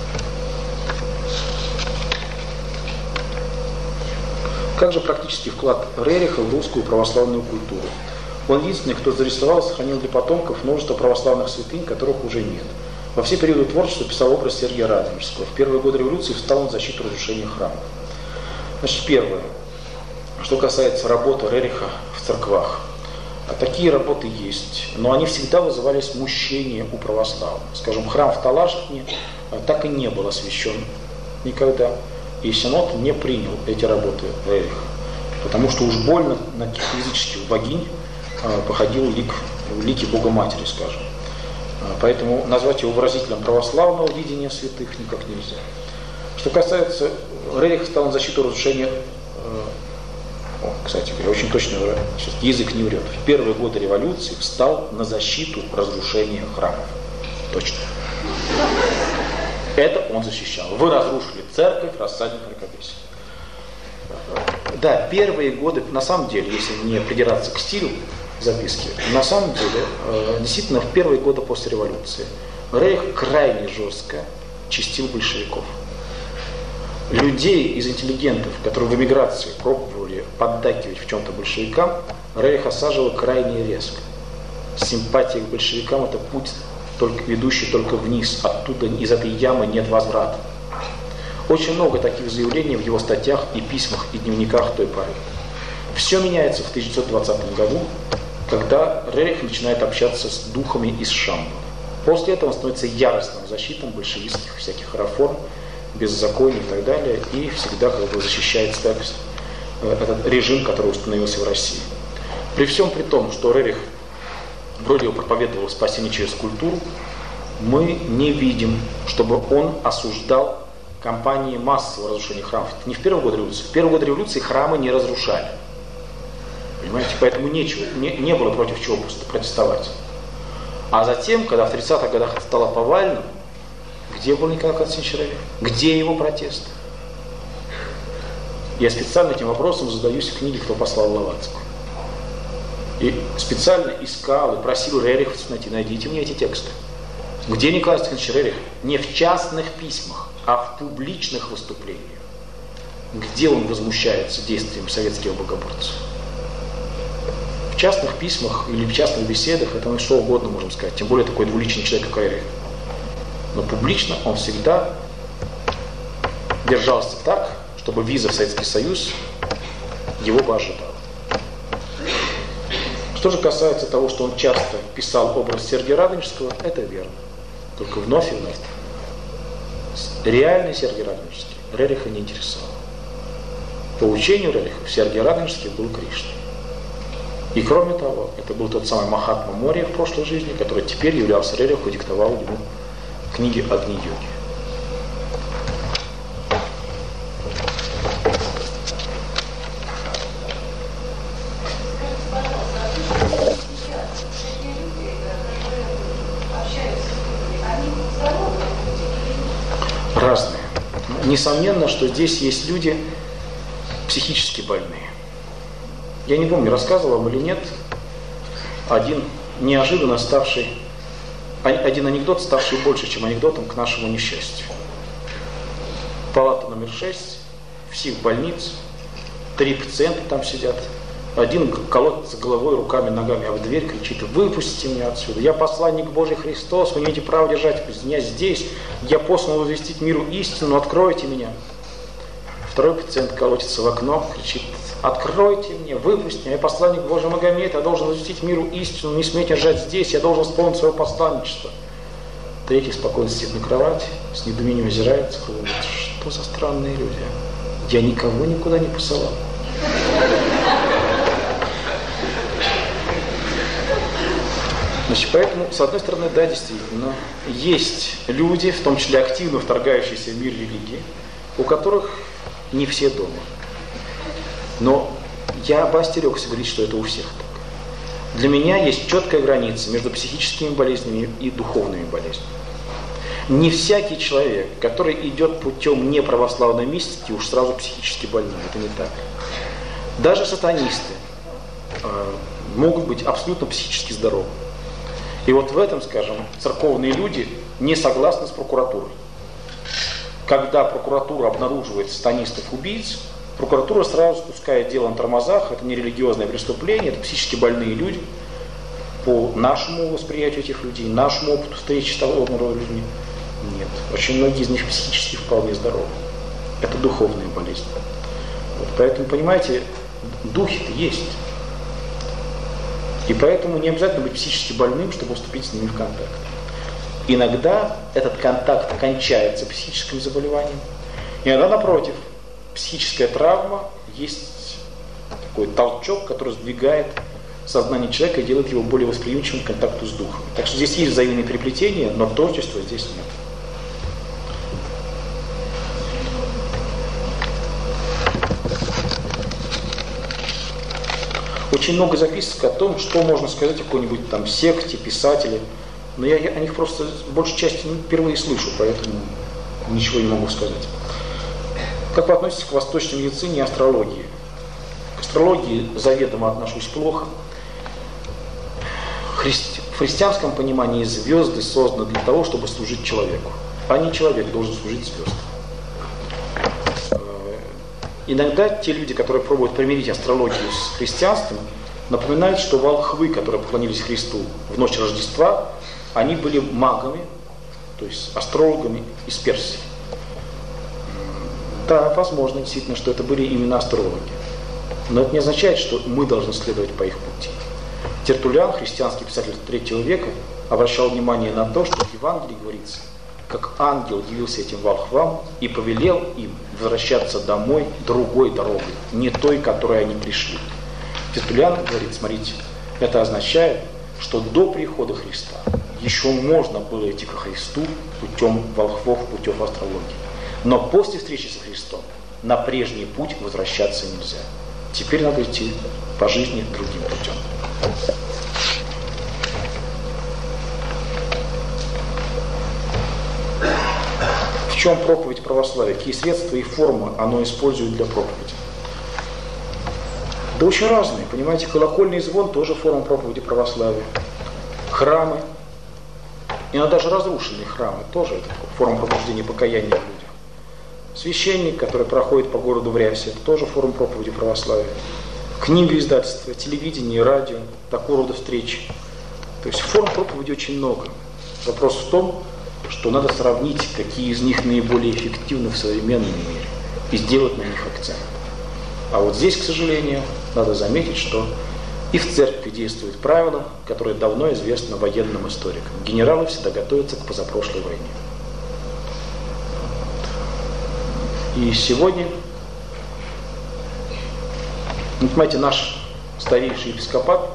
Как же практический вклад Рериха в русскую православную культуру? Он единственный, кто зарисовал и сохранил для потомков множество православных святынь, которых уже нет. Во все периоды творчества писал образ Сергия Радонежского. В первые годы революции встал на защиту разрушения храмов. Значит, первое. Что касается работы Рериха в церквах. Такие работы есть, но они всегда вызывали смущение у православных. Скажем, храм в Талашихне так и не был освящен никогда. И Синод не принял эти работы Рериха, потому что уж больно на языческих богинь походил лики Богоматери, скажем. Поэтому назвать его выразителем православного видения святых никак нельзя. Что касается Рериха, стал на защиту разрушения. Кстати говоря, очень точно, сейчас язык не врет. В первые годы революции встал на защиту разрушения храмов. Точно. Это он защищал. Вы разрушили церковь, рассадник рукописей. Да, первые годы, на самом деле, если не придираться к стилю записки, на самом деле, действительно, в первые годы после революции Рерих крайне жестко чистил большевиков. Людей из интеллигентов, которые в эмиграции пробовали поддакивать в чем-то большевикам, Рерих осаживал крайне резко. Симпатия к большевикам – это путь, ведущий только вниз. Оттуда, из этой ямы нет возврата. Очень много таких заявлений в его статьях и письмах, и дневниках той поры. Все меняется в 1920 году, когда Рерих начинает общаться с духами из Шамбала. После этого он становится яростным защитником большевистских всяких реформ, беззакония и так далее, и всегда как бы защищает этот режим, который установился в России. При всем при том, что Рерих вроде бы проповедовал спасение через культуру, мы не видим, чтобы он осуждал кампании массового разрушения храмов. Это не в первый год революции. В первый год революции храмы не разрушали. Понимаете? Поэтому не было против чего протестовать. А затем, когда в 30-х годах это стало повальным, где был Николай Константинович Рерих? Где его протест? Я специально этим вопросом задаюсь в книге «Кто послал Блаватского». И специально искал и просил рериховцев найдите мне эти тексты. Где Николай Константинович Рерих? Не в частных письмах, а в публичных выступлениях. Где он возмущается действием советских богоборцев? В частных письмах или в частных беседах это мы что угодно можем сказать, тем более такой двуличный человек, как Рерих. Но публично он всегда держался так, чтобы виза в Советский Союз его бы ожидала. Что же касается того, что он часто писал образ Сергия Радонежского, это верно. Только вновь и вновь. Реальный Сергий Радонежский Рериха не интересовал. По учению Рериха Сергий Радонежский был Кришной. И кроме того, это был тот самый Махатма Мория в прошлой жизни, который теперь являлся Рериху и диктовал ему книги Агни-йоги. Разные. Несомненно, что здесь есть люди психически больные. Я не помню, рассказывал вам или нет, один анекдот, ставший больше, чем анекдотом, к нашему несчастью. Палата номер 6, психбольниц, 3 пациента там сидят. Один колотится головой, руками, ногами об дверь, кричит: выпустите меня отсюда, я посланник Божий Христос, вы не имеете права держать меня здесь, я послан возвестить миру истину, откройте меня. Второй пациент колотится в окно, кричит: откройте мне, выпустите меня, я посланник Божий Магомед, я должен возвестить миру истину, не смейте держать здесь, я должен исполнить свое посланничество. Третий спокойно сидит на кровати, с недоумением озирается, говорит: что за странные люди, я никого никуда не посылал. Значит, поэтому, с одной стороны, да, действительно, есть люди, в том числе активно вторгающиеся в мир религии, у которых не все дома. Но я бы остерегся говорить, что это у всех так. Для меня есть четкая граница между психическими болезнями и духовными болезнями. Не всякий человек, который идет путем неправославной мистики, уж сразу психически больной. Это не так. Даже сатанисты могут быть абсолютно психически здоровы. И вот в этом, скажем, церковные люди не согласны с прокуратурой. Когда прокуратура обнаруживает сатанистов-убийц, прокуратура сразу спускает дело на тормозах, это не религиозное преступление, это психически больные люди. По нашему восприятию этих людей, нашему опыту встречи с того рода людьми, нет. Очень многие из них психически вполне здоровы. Это духовные болезни. Вот, поэтому, понимаете, духи-то есть. И поэтому не обязательно быть психически больным, чтобы вступить с ними в контакт. Иногда этот контакт кончается психическим заболеванием. Иногда, напротив, психическая травма есть такой толчок, который сдвигает сознание человека и делает его более восприимчивым к контакту с духом. Так что здесь есть взаимные переплетения, но тождества здесь нет. Очень много записок о том, что можно сказать о какой-нибудь там секте, писателе. Но я о них просто большей части впервые слышу, поэтому ничего не могу сказать. Как вы относитесь к восточной медицине и астрологии? К астрологии заведомо отношусь плохо. В христианском понимании звезды созданы для того, чтобы служить человеку, а не человек должен служить звездам. Иногда те люди, которые пробуют примирить астрологию с христианством, напоминают, что волхвы, которые поклонились Христу в ночь Рождества, они были магами, то есть астрологами из Персии. Да, возможно, действительно, что это были именно астрологи. Но это не означает, что мы должны следовать по их пути. Тертуллиан, христианский писатель III века, обращал внимание на то, что в Евангелии говорится как ангел явился этим волхвам и повелел им возвращаться домой другой дорогой, не той, которой они пришли. Тертуллиан говорит, смотрите, это означает, что до прихода Христа еще можно было идти ко Христу путем волхвов, путем астрологии. Но после встречи со Христом на прежний путь возвращаться нельзя. Теперь надо идти по жизни другим путем. В чем проповедь православия? Какие средства и формы оно использует для проповеди? Да очень разные. Понимаете, колокольный звон тоже форма проповеди православия. Храмы, иногда даже разрушенные храмы, тоже это форма пробуждения покаяния в людях. Священник, который проходит по городу в рясе, это тоже форма проповеди православия. Книга, издательство, телевидение, радио, такого рода встречи. То есть форм проповеди очень много. Вопрос в том, что надо сравнить, какие из них наиболее эффективны в современном мире, и сделать на них акцент. А вот здесь, к сожалению, надо заметить, что и в церкви действует правило, которое давно известно военным историкам. Генералы всегда готовятся к позапрошлой войне. И сегодня, понимаете, наш старейший епископат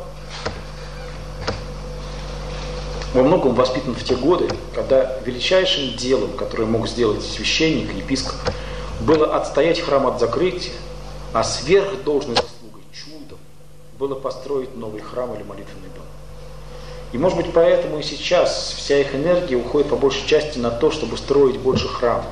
во многом воспитан в те годы, когда величайшим делом, которое мог сделать священник, епископ, было отстоять храм от закрытия, а сверхдолжной заслугой, чудом, было построить новый храм или молитвенный дом. И может быть поэтому и сейчас вся их энергия уходит по большей части на то, чтобы строить больше храмов.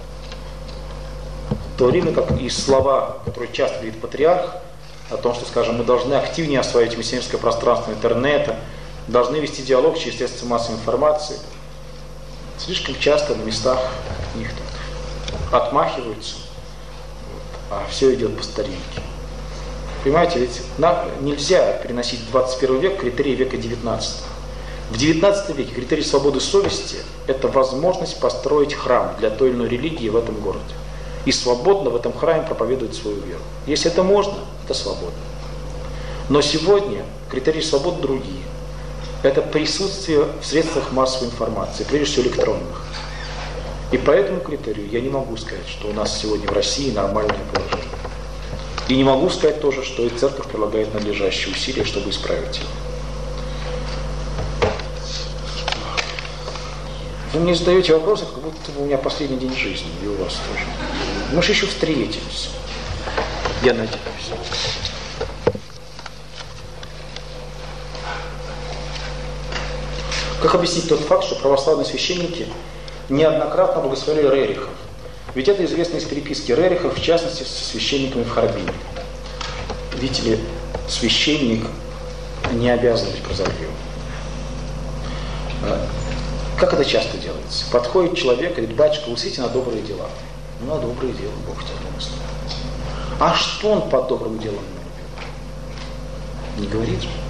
В то время как и слова, которые часто говорит патриарх, о том, что, скажем, мы должны активнее осваивать миссионерское пространство интернета, должны вести диалог через средства массовой информации, слишком часто на местах них отмахиваются, а все идет по старинке. Понимаете, ведь нельзя переносить в 21 век критерии века 19. В 19 веке критерий свободы совести – это возможность построить храм для той или иной религии в этом городе. И свободно в этом храме проповедовать свою веру. Если это можно, это свободно. Но сегодня критерии свободы другие. Это присутствие в средствах массовой информации, прежде всего электронных. И по этому критерию я не могу сказать, что у нас сегодня в России нормальное положение. И не могу сказать тоже, что и церковь прилагает надлежащие усилия, чтобы исправить его. Вы мне задаете вопросы, как будто у меня последний день жизни, и у вас тоже. Мы же еще встретимся. Я надеюсь. Как объяснить тот факт, что православные священники неоднократно благословили рерихов? Ведь это известно из переписки рерихов, в частности, со священниками в Харбине. Видите ли, священник не обязан быть прозорливым. Как это часто делается? Подходит человек и говорит: батюшка, усыте на добрые дела. Ну, на добрые дела, Бог тебя благословит. А что он по добрым делам не говорит же?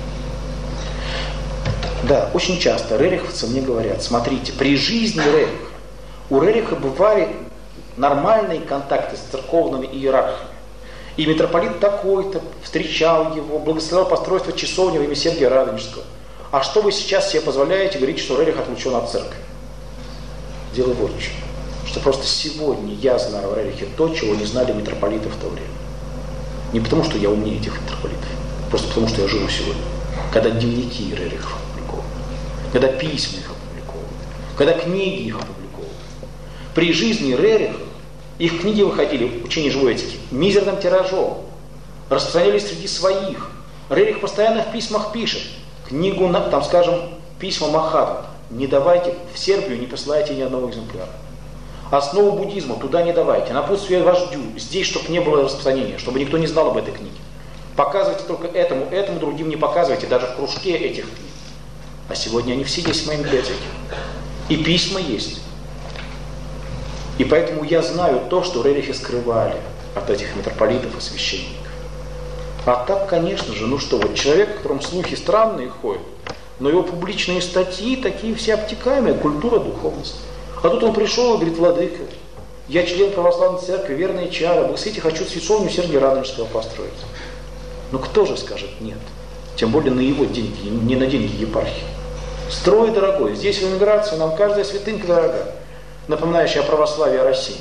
Да, очень часто рериховцы мне говорят: смотрите, при жизни Рериха, у Рериха бывали нормальные контакты с церковными иерархами. И митрополит такой-то встречал его, благословлял постройство часовни во имя Сергия Радонежского. А что вы сейчас себе позволяете говорить, что Рерих отлучен от церкви? Дело вот в чем. Что просто сегодня я знаю о Рерихе то, чего не знали митрополиты в то время. Не потому, что я умнее этих митрополитов, просто потому, что я живу сегодня. Когда дневники Рерихов опубликованы, когда письма их опубликованы, когда книги их опубликованы. При жизни Рериха их книги выходили, учение живой этики, мизерным тиражом, распространялись среди своих. Рерих постоянно в письмах пишет. Книгу, там, скажем, письма Махатмы. Не давайте в Сербию, не посылайте ни одного экземпляра. Основу буддизма туда не давайте. Напутствие вождю. Здесь, чтобы не было распространения, чтобы никто не знал об этой книге. Показывайте только этому другим не показывайте, даже в кружке этих книг. А сегодня они все есть в моей библиотеке. И письма есть. И поэтому я знаю то, что рерихи скрывали от этих митрополитов и священников. А так, конечно же, ну что, вот человек, о котором слухи странные ходят, но его публичные статьи такие все обтекаемые, культура, духовность. А тут он пришел и говорит: владыка, я член православной церкви, верный чара, благословите, хочу часовню Сергия Радонежского построить. Ну кто же скажет нет? Тем более на его деньги, не на деньги епархии. Строй, дорогой, здесь в эмиграции нам каждая святынька дорога. напоминающее о православии России.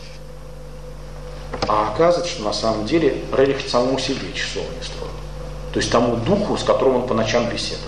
А оказывается, что на самом деле Рерих самому себе часовню строил. То есть тому духу, с которым он по ночам беседовал.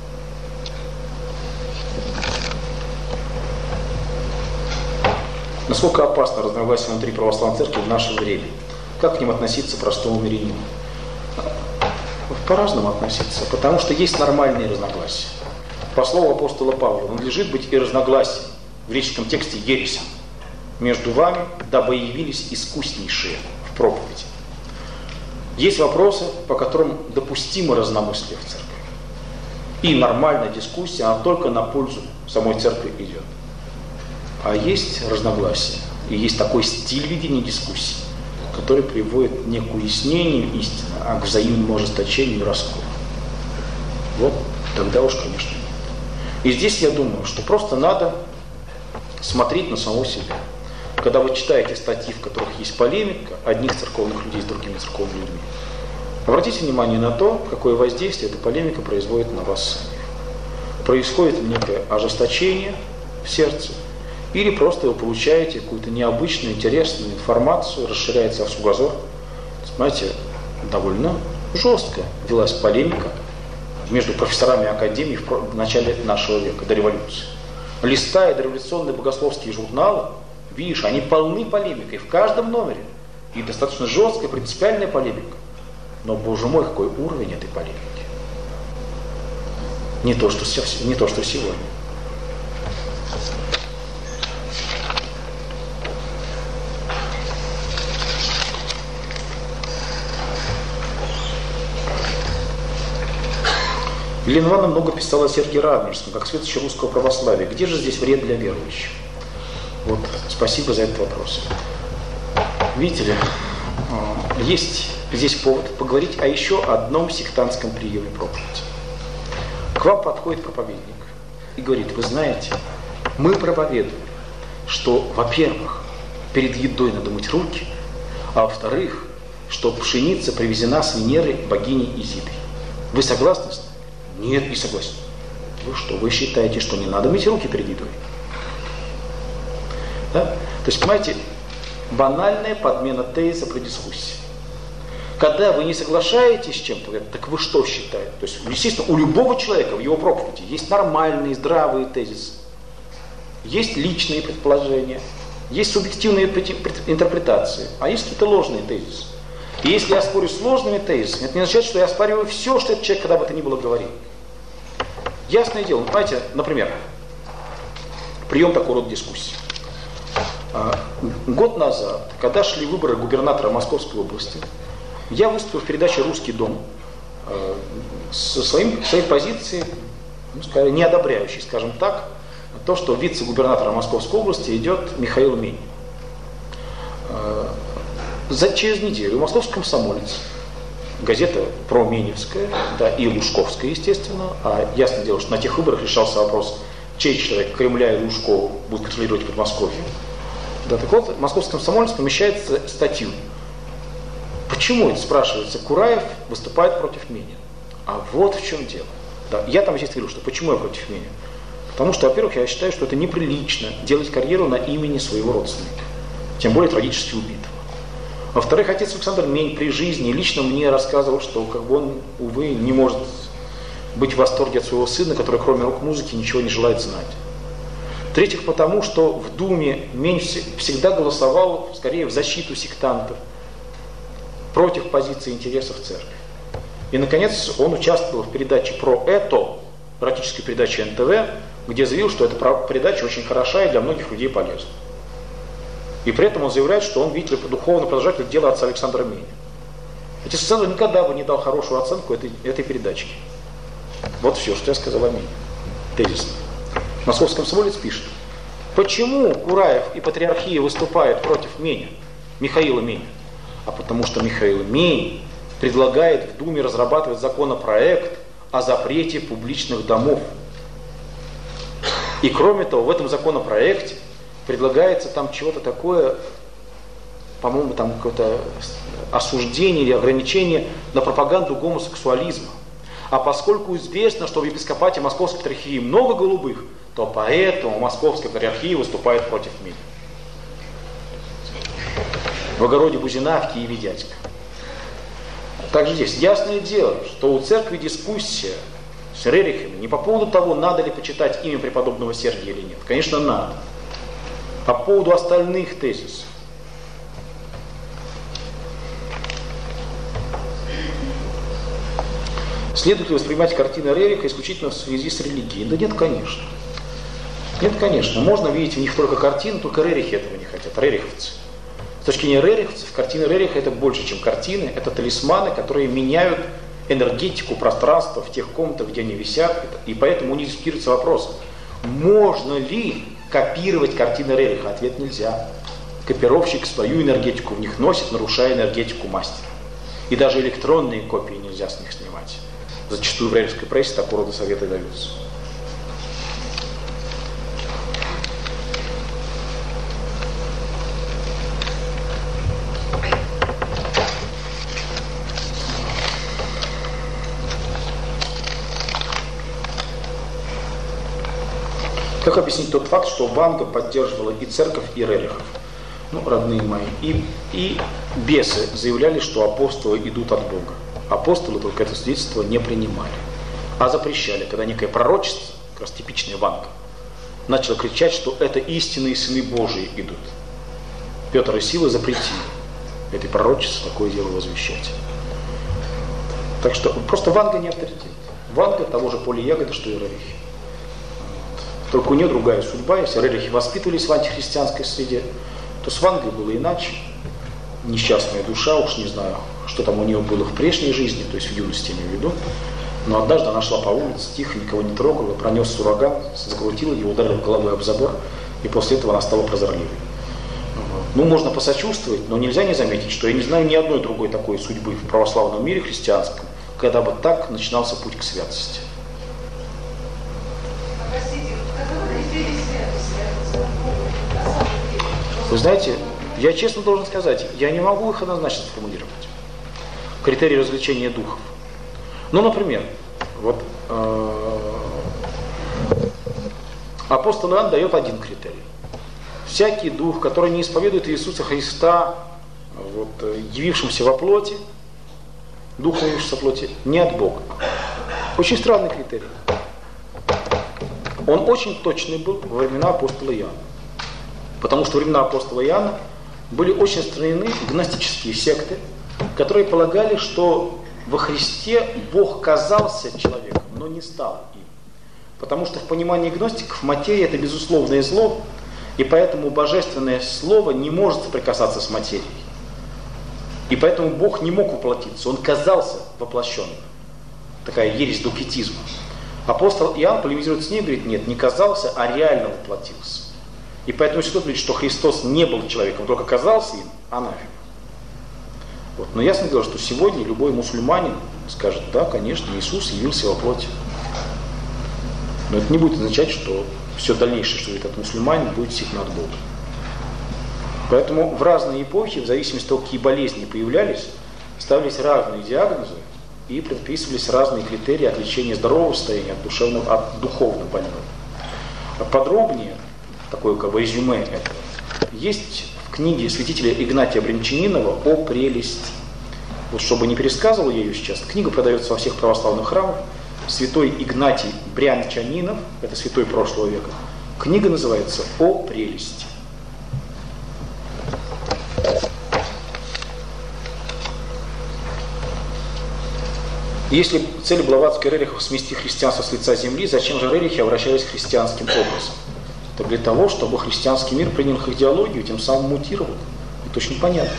Насколько опасно разногласие внутри православной церкви в наше время? Как к ним относиться простому мирянину? По-разному относиться, потому что есть нормальные разногласия. По слову апостола Павла, надлежит быть и разногласием, в греческом тексте ересем, между вами, дабы явились искуснейшие в проповеди. Есть вопросы, по которым допустимо разномыслие в церкви. И нормальная дискуссия, она только на пользу самой церкви идет. А есть разногласия, и есть такой стиль ведения дискуссии, который приводит не к уяснению истины, а к взаимному ожесточению и расколу. Вот тогда уж, конечно, нет. И здесь я думаю, что просто надо смотреть на самого себя. Когда вы читаете статьи, в которых есть полемика одних церковных людей с другими церковными людьми, обратите внимание на то, какое воздействие эта полемика производит на вас самих. Происходит некое ожесточение в сердце, или просто вы получаете какую-то необычную, интересную информацию, расширяется ваш кругозор. Знаете, довольно жестко велась полемика между профессорами академии в начале нашего века, до революции. Листая дореволюционные богословские журналы, видишь, они полны полемикой в каждом номере. И достаточно жесткая, принципиальная полемика. Но, боже мой, какой уровень этой полемики. Не то, что сегодня. Елена Ивановна много писала о Сергии Радонежском, как светоч русского православия. Где же здесь вред для верующих? Вот, спасибо за этот вопрос. Видите ли, есть здесь повод поговорить о еще одном сектантском приеме проповеди. К вам подходит проповедник и говорит: вы знаете, мы проповедуем, что, во-первых, перед едой надо мыть руки, а во-вторых, что пшеница привезена с Венеры богиней Изидой. Вы согласны с ним? Нет, не согласен. Вы что, вы считаете, что не надо мыть руки перед едой? Да? То есть, понимаете, банальная подмена тезиса при дискуссии. Когда вы не соглашаетесь с чем-то, так вы что считаете? То есть, естественно, у любого человека в его проповеди есть нормальные, здравые тезисы, есть личные предположения, есть субъективные интерпретации, а есть какие-то ложные тезисы. И если я спорю с ложными тезисами, это не означает, что я оспариваю все, что этот человек когда бы то ни было говорил. Ясное дело, понимаете, например, прием такого рода дискуссии. Год назад, когда шли выборы губернатора Московской области, я выступил в передаче «Русский дом» со своей позиции, не одобряющей, скажем так, то, что вице-губернатора Московской области идет Михаил Мень. Через неделю «Московский комсомолец», газета променевская, да, и лужковская, естественно, а ясное дело, что на тех выборах решался вопрос, чей человек, Кремля или Лужкова, будет контролировать Подмосковье. Да, так вот, «Московский комсомолец» помещает статью. Почему, это спрашивается, Кураев выступает против Меня? А вот в чем дело. Да, я там здесь говорю, что почему я против Меня? Потому что, во-первых, я считаю, что это неприлично делать карьеру на имени своего родственника, тем более трагически убитого. Во-вторых, отец Александр Мень при жизни лично мне рассказывал, что как бы он, увы, не может быть в восторге от своего сына, который кроме рок-музыки ничего не желает знать. В-третьих, потому что в Думе Мень всегда голосовал скорее в защиту сектантов, против позиции интересов церкви. И, наконец, он участвовал в передаче «Про это», практической передаче НТВ, где заявил, что эта передача очень хороша и для многих людей полезна. И при этом он заявляет, что он, видите ли, духовный продолжатель дела отца Александра Меня. Отец Александр никогда бы не дал хорошую оценку этой передаче. Вот все, что я сказал о Мене. Тезисно. Московский комсомолец пишет: почему Кураев и Патриархия выступают против Меня, Михаила Меня? А потому что Михаил Мень предлагает в Думе разрабатывать законопроект о запрете публичных домов. И кроме того, в этом законопроекте предлагается там чего-то такое, по-моему, там какое-то осуждение или ограничение на пропаганду гомосексуализма. А поскольку известно, что в епископате Московской Патриархии много голубых, то поэтому Московская патриархия выступает против мира. В огороде Бузина, в Киеве дядька. Также здесь ясное дело, что у церкви дискуссия с Рерихами не по поводу того, надо ли почитать имя преподобного Сергия или нет. Конечно, надо. По поводу остальных тезисов. Следует ли воспринимать картины Рериха исключительно в связи с религией? Да нет, конечно. Нет, конечно. Можно видеть в них только картины, только Рерихи этого не хотят, рериховцы. С точки зрения рериховцев, картины Рериха это больше, чем картины, это талисманы, которые меняют энергетику пространства в тех комнатах, где они висят. И поэтому у них дискутируется вопрос, можно ли копировать картины Рериха? Ответ нельзя. Копировщик свою энергетику в них носит, нарушая энергетику мастера. И даже электронные копии нельзя с них снимать. Зачастую в рериховской прессе такого рода советы даются. Как объяснить тот факт, что Ванга поддерживала и церковь, и рерихов? Родные мои, и бесы заявляли, что апостолы идут от Бога. Апостолы только это свидетельство не принимали, а запрещали, когда некое пророчество, как раз типичная Ванга, начало кричать, что это истинные сыны Божии идут. Петр и Сила запретили этой пророчеству такое дело возвещать. Так что просто Ванга не авторитет. Ванга того же поля ягоды, что и рерихи. Только у нее другая судьба. Если рерихи воспитывались в антихристианской среде, то с Вангой было иначе. Несчастная душа, уж не знаю, что там у нее было в прежней жизни, то есть в юности имею в виду. Но однажды она шла по улице, тихо, никого не трогала, пронесся ураган, закрутила его, ударила головой об забор, и после этого она стала прозорливой. Можно посочувствовать, но нельзя не заметить, что я не знаю ни одной другой такой судьбы в православном мире христианском, когда бы так начинался путь к святости. Вы знаете, я честно должен сказать, я не могу их однозначно сформулировать. Критерии развлечения духов. Например, апостол Иоанн дает один критерий. Всякий дух, который не исповедует Иисуса Христа, явившимся во плоти, духом явившимся во плоти, не от Бога. Очень странный критерий. Он очень точный был во времена апостола Иоанна. Потому что во времена апостола Иоанна были очень распространены гностические секты, которые полагали, что во Христе Бог казался человеком, но не стал им. Потому что в понимании гностиков материя – это безусловное зло, и поэтому божественное слово не может соприкасаться с материей. И поэтому Бог не мог воплотиться, он казался воплощенным. Такая ересь докетизма. Апостол Иоанн полемизирует с ней и говорит, нет, не казался, а реально воплотился. И поэтому если кто-то говорит, что Христос не был человеком, только казался им, анафема. Но ясно дело, что сегодня любой мусульманин скажет, да, конечно, Иисус явился во плоти. Но это не будет означать, что все дальнейшее, что говорит этот мусульманин, будет действительно от Бога. Поэтому в разные эпохи, в зависимости от того, какие болезни появлялись, ставились разные диагнозы и предписывались разные критерии от лечения здорового состояния от духовно больного. Подробнее, такое резюме этого, есть в книге святителя Игнатия Брянчанинова «О прелесть». Чтобы не пересказывал я ее сейчас, книга продается во всех православных храмах. Святой Игнатий Брянчанинов, это святой прошлого века. Книга называется «О прелести». Если цель Блаватской и Рерихов смести христианство с лица земли, зачем же Рерихи обращались к христианским образом? Это для того, чтобы христианский мир принял их идеологию и тем самым мутировал. Это очень понятно.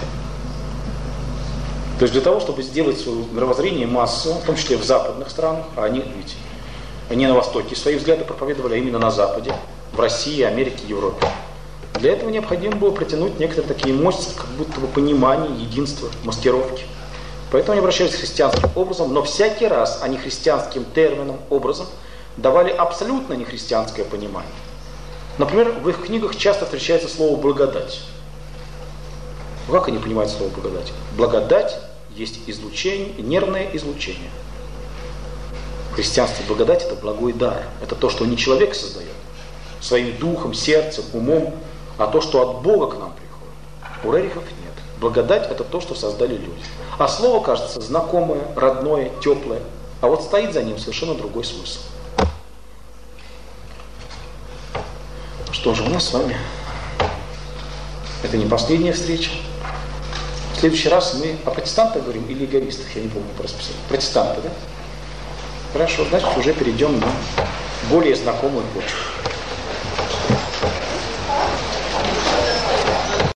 То есть для того, чтобы сделать свое мировоззрение массовым, в том числе в западных странах, а они на Востоке свои взгляды проповедовали, а именно на Западе, в России, Америке, Европе. Для этого необходимо было протянуть некоторые такие мостики, как будто бы понимания, единства, маскировки. Поэтому они обращались к христианским образом, но всякий раз они христианским термином, образом давали абсолютно нехристианское понимание. Например, в их книгах часто встречается слово «благодать». Как они понимают слово «благодать»? Благодать есть излучение, нервное излучение. В христианстве благодать – это благой дар. Это то, что не человек создает, своим духом, сердцем, умом, а то, что от Бога к нам приходит. У Рерихов нет. Благодать – это то, что создали люди. А слово кажется знакомое, родное, теплое, а вот стоит за ним совершенно другой смысл. Что же, у нас с вами это не последняя встреча. В следующий раз мы о протестантах говорим или эгоистах, я не помню по расписанию. Протестанты, да? Хорошо, значит уже перейдем на более знакомую почву.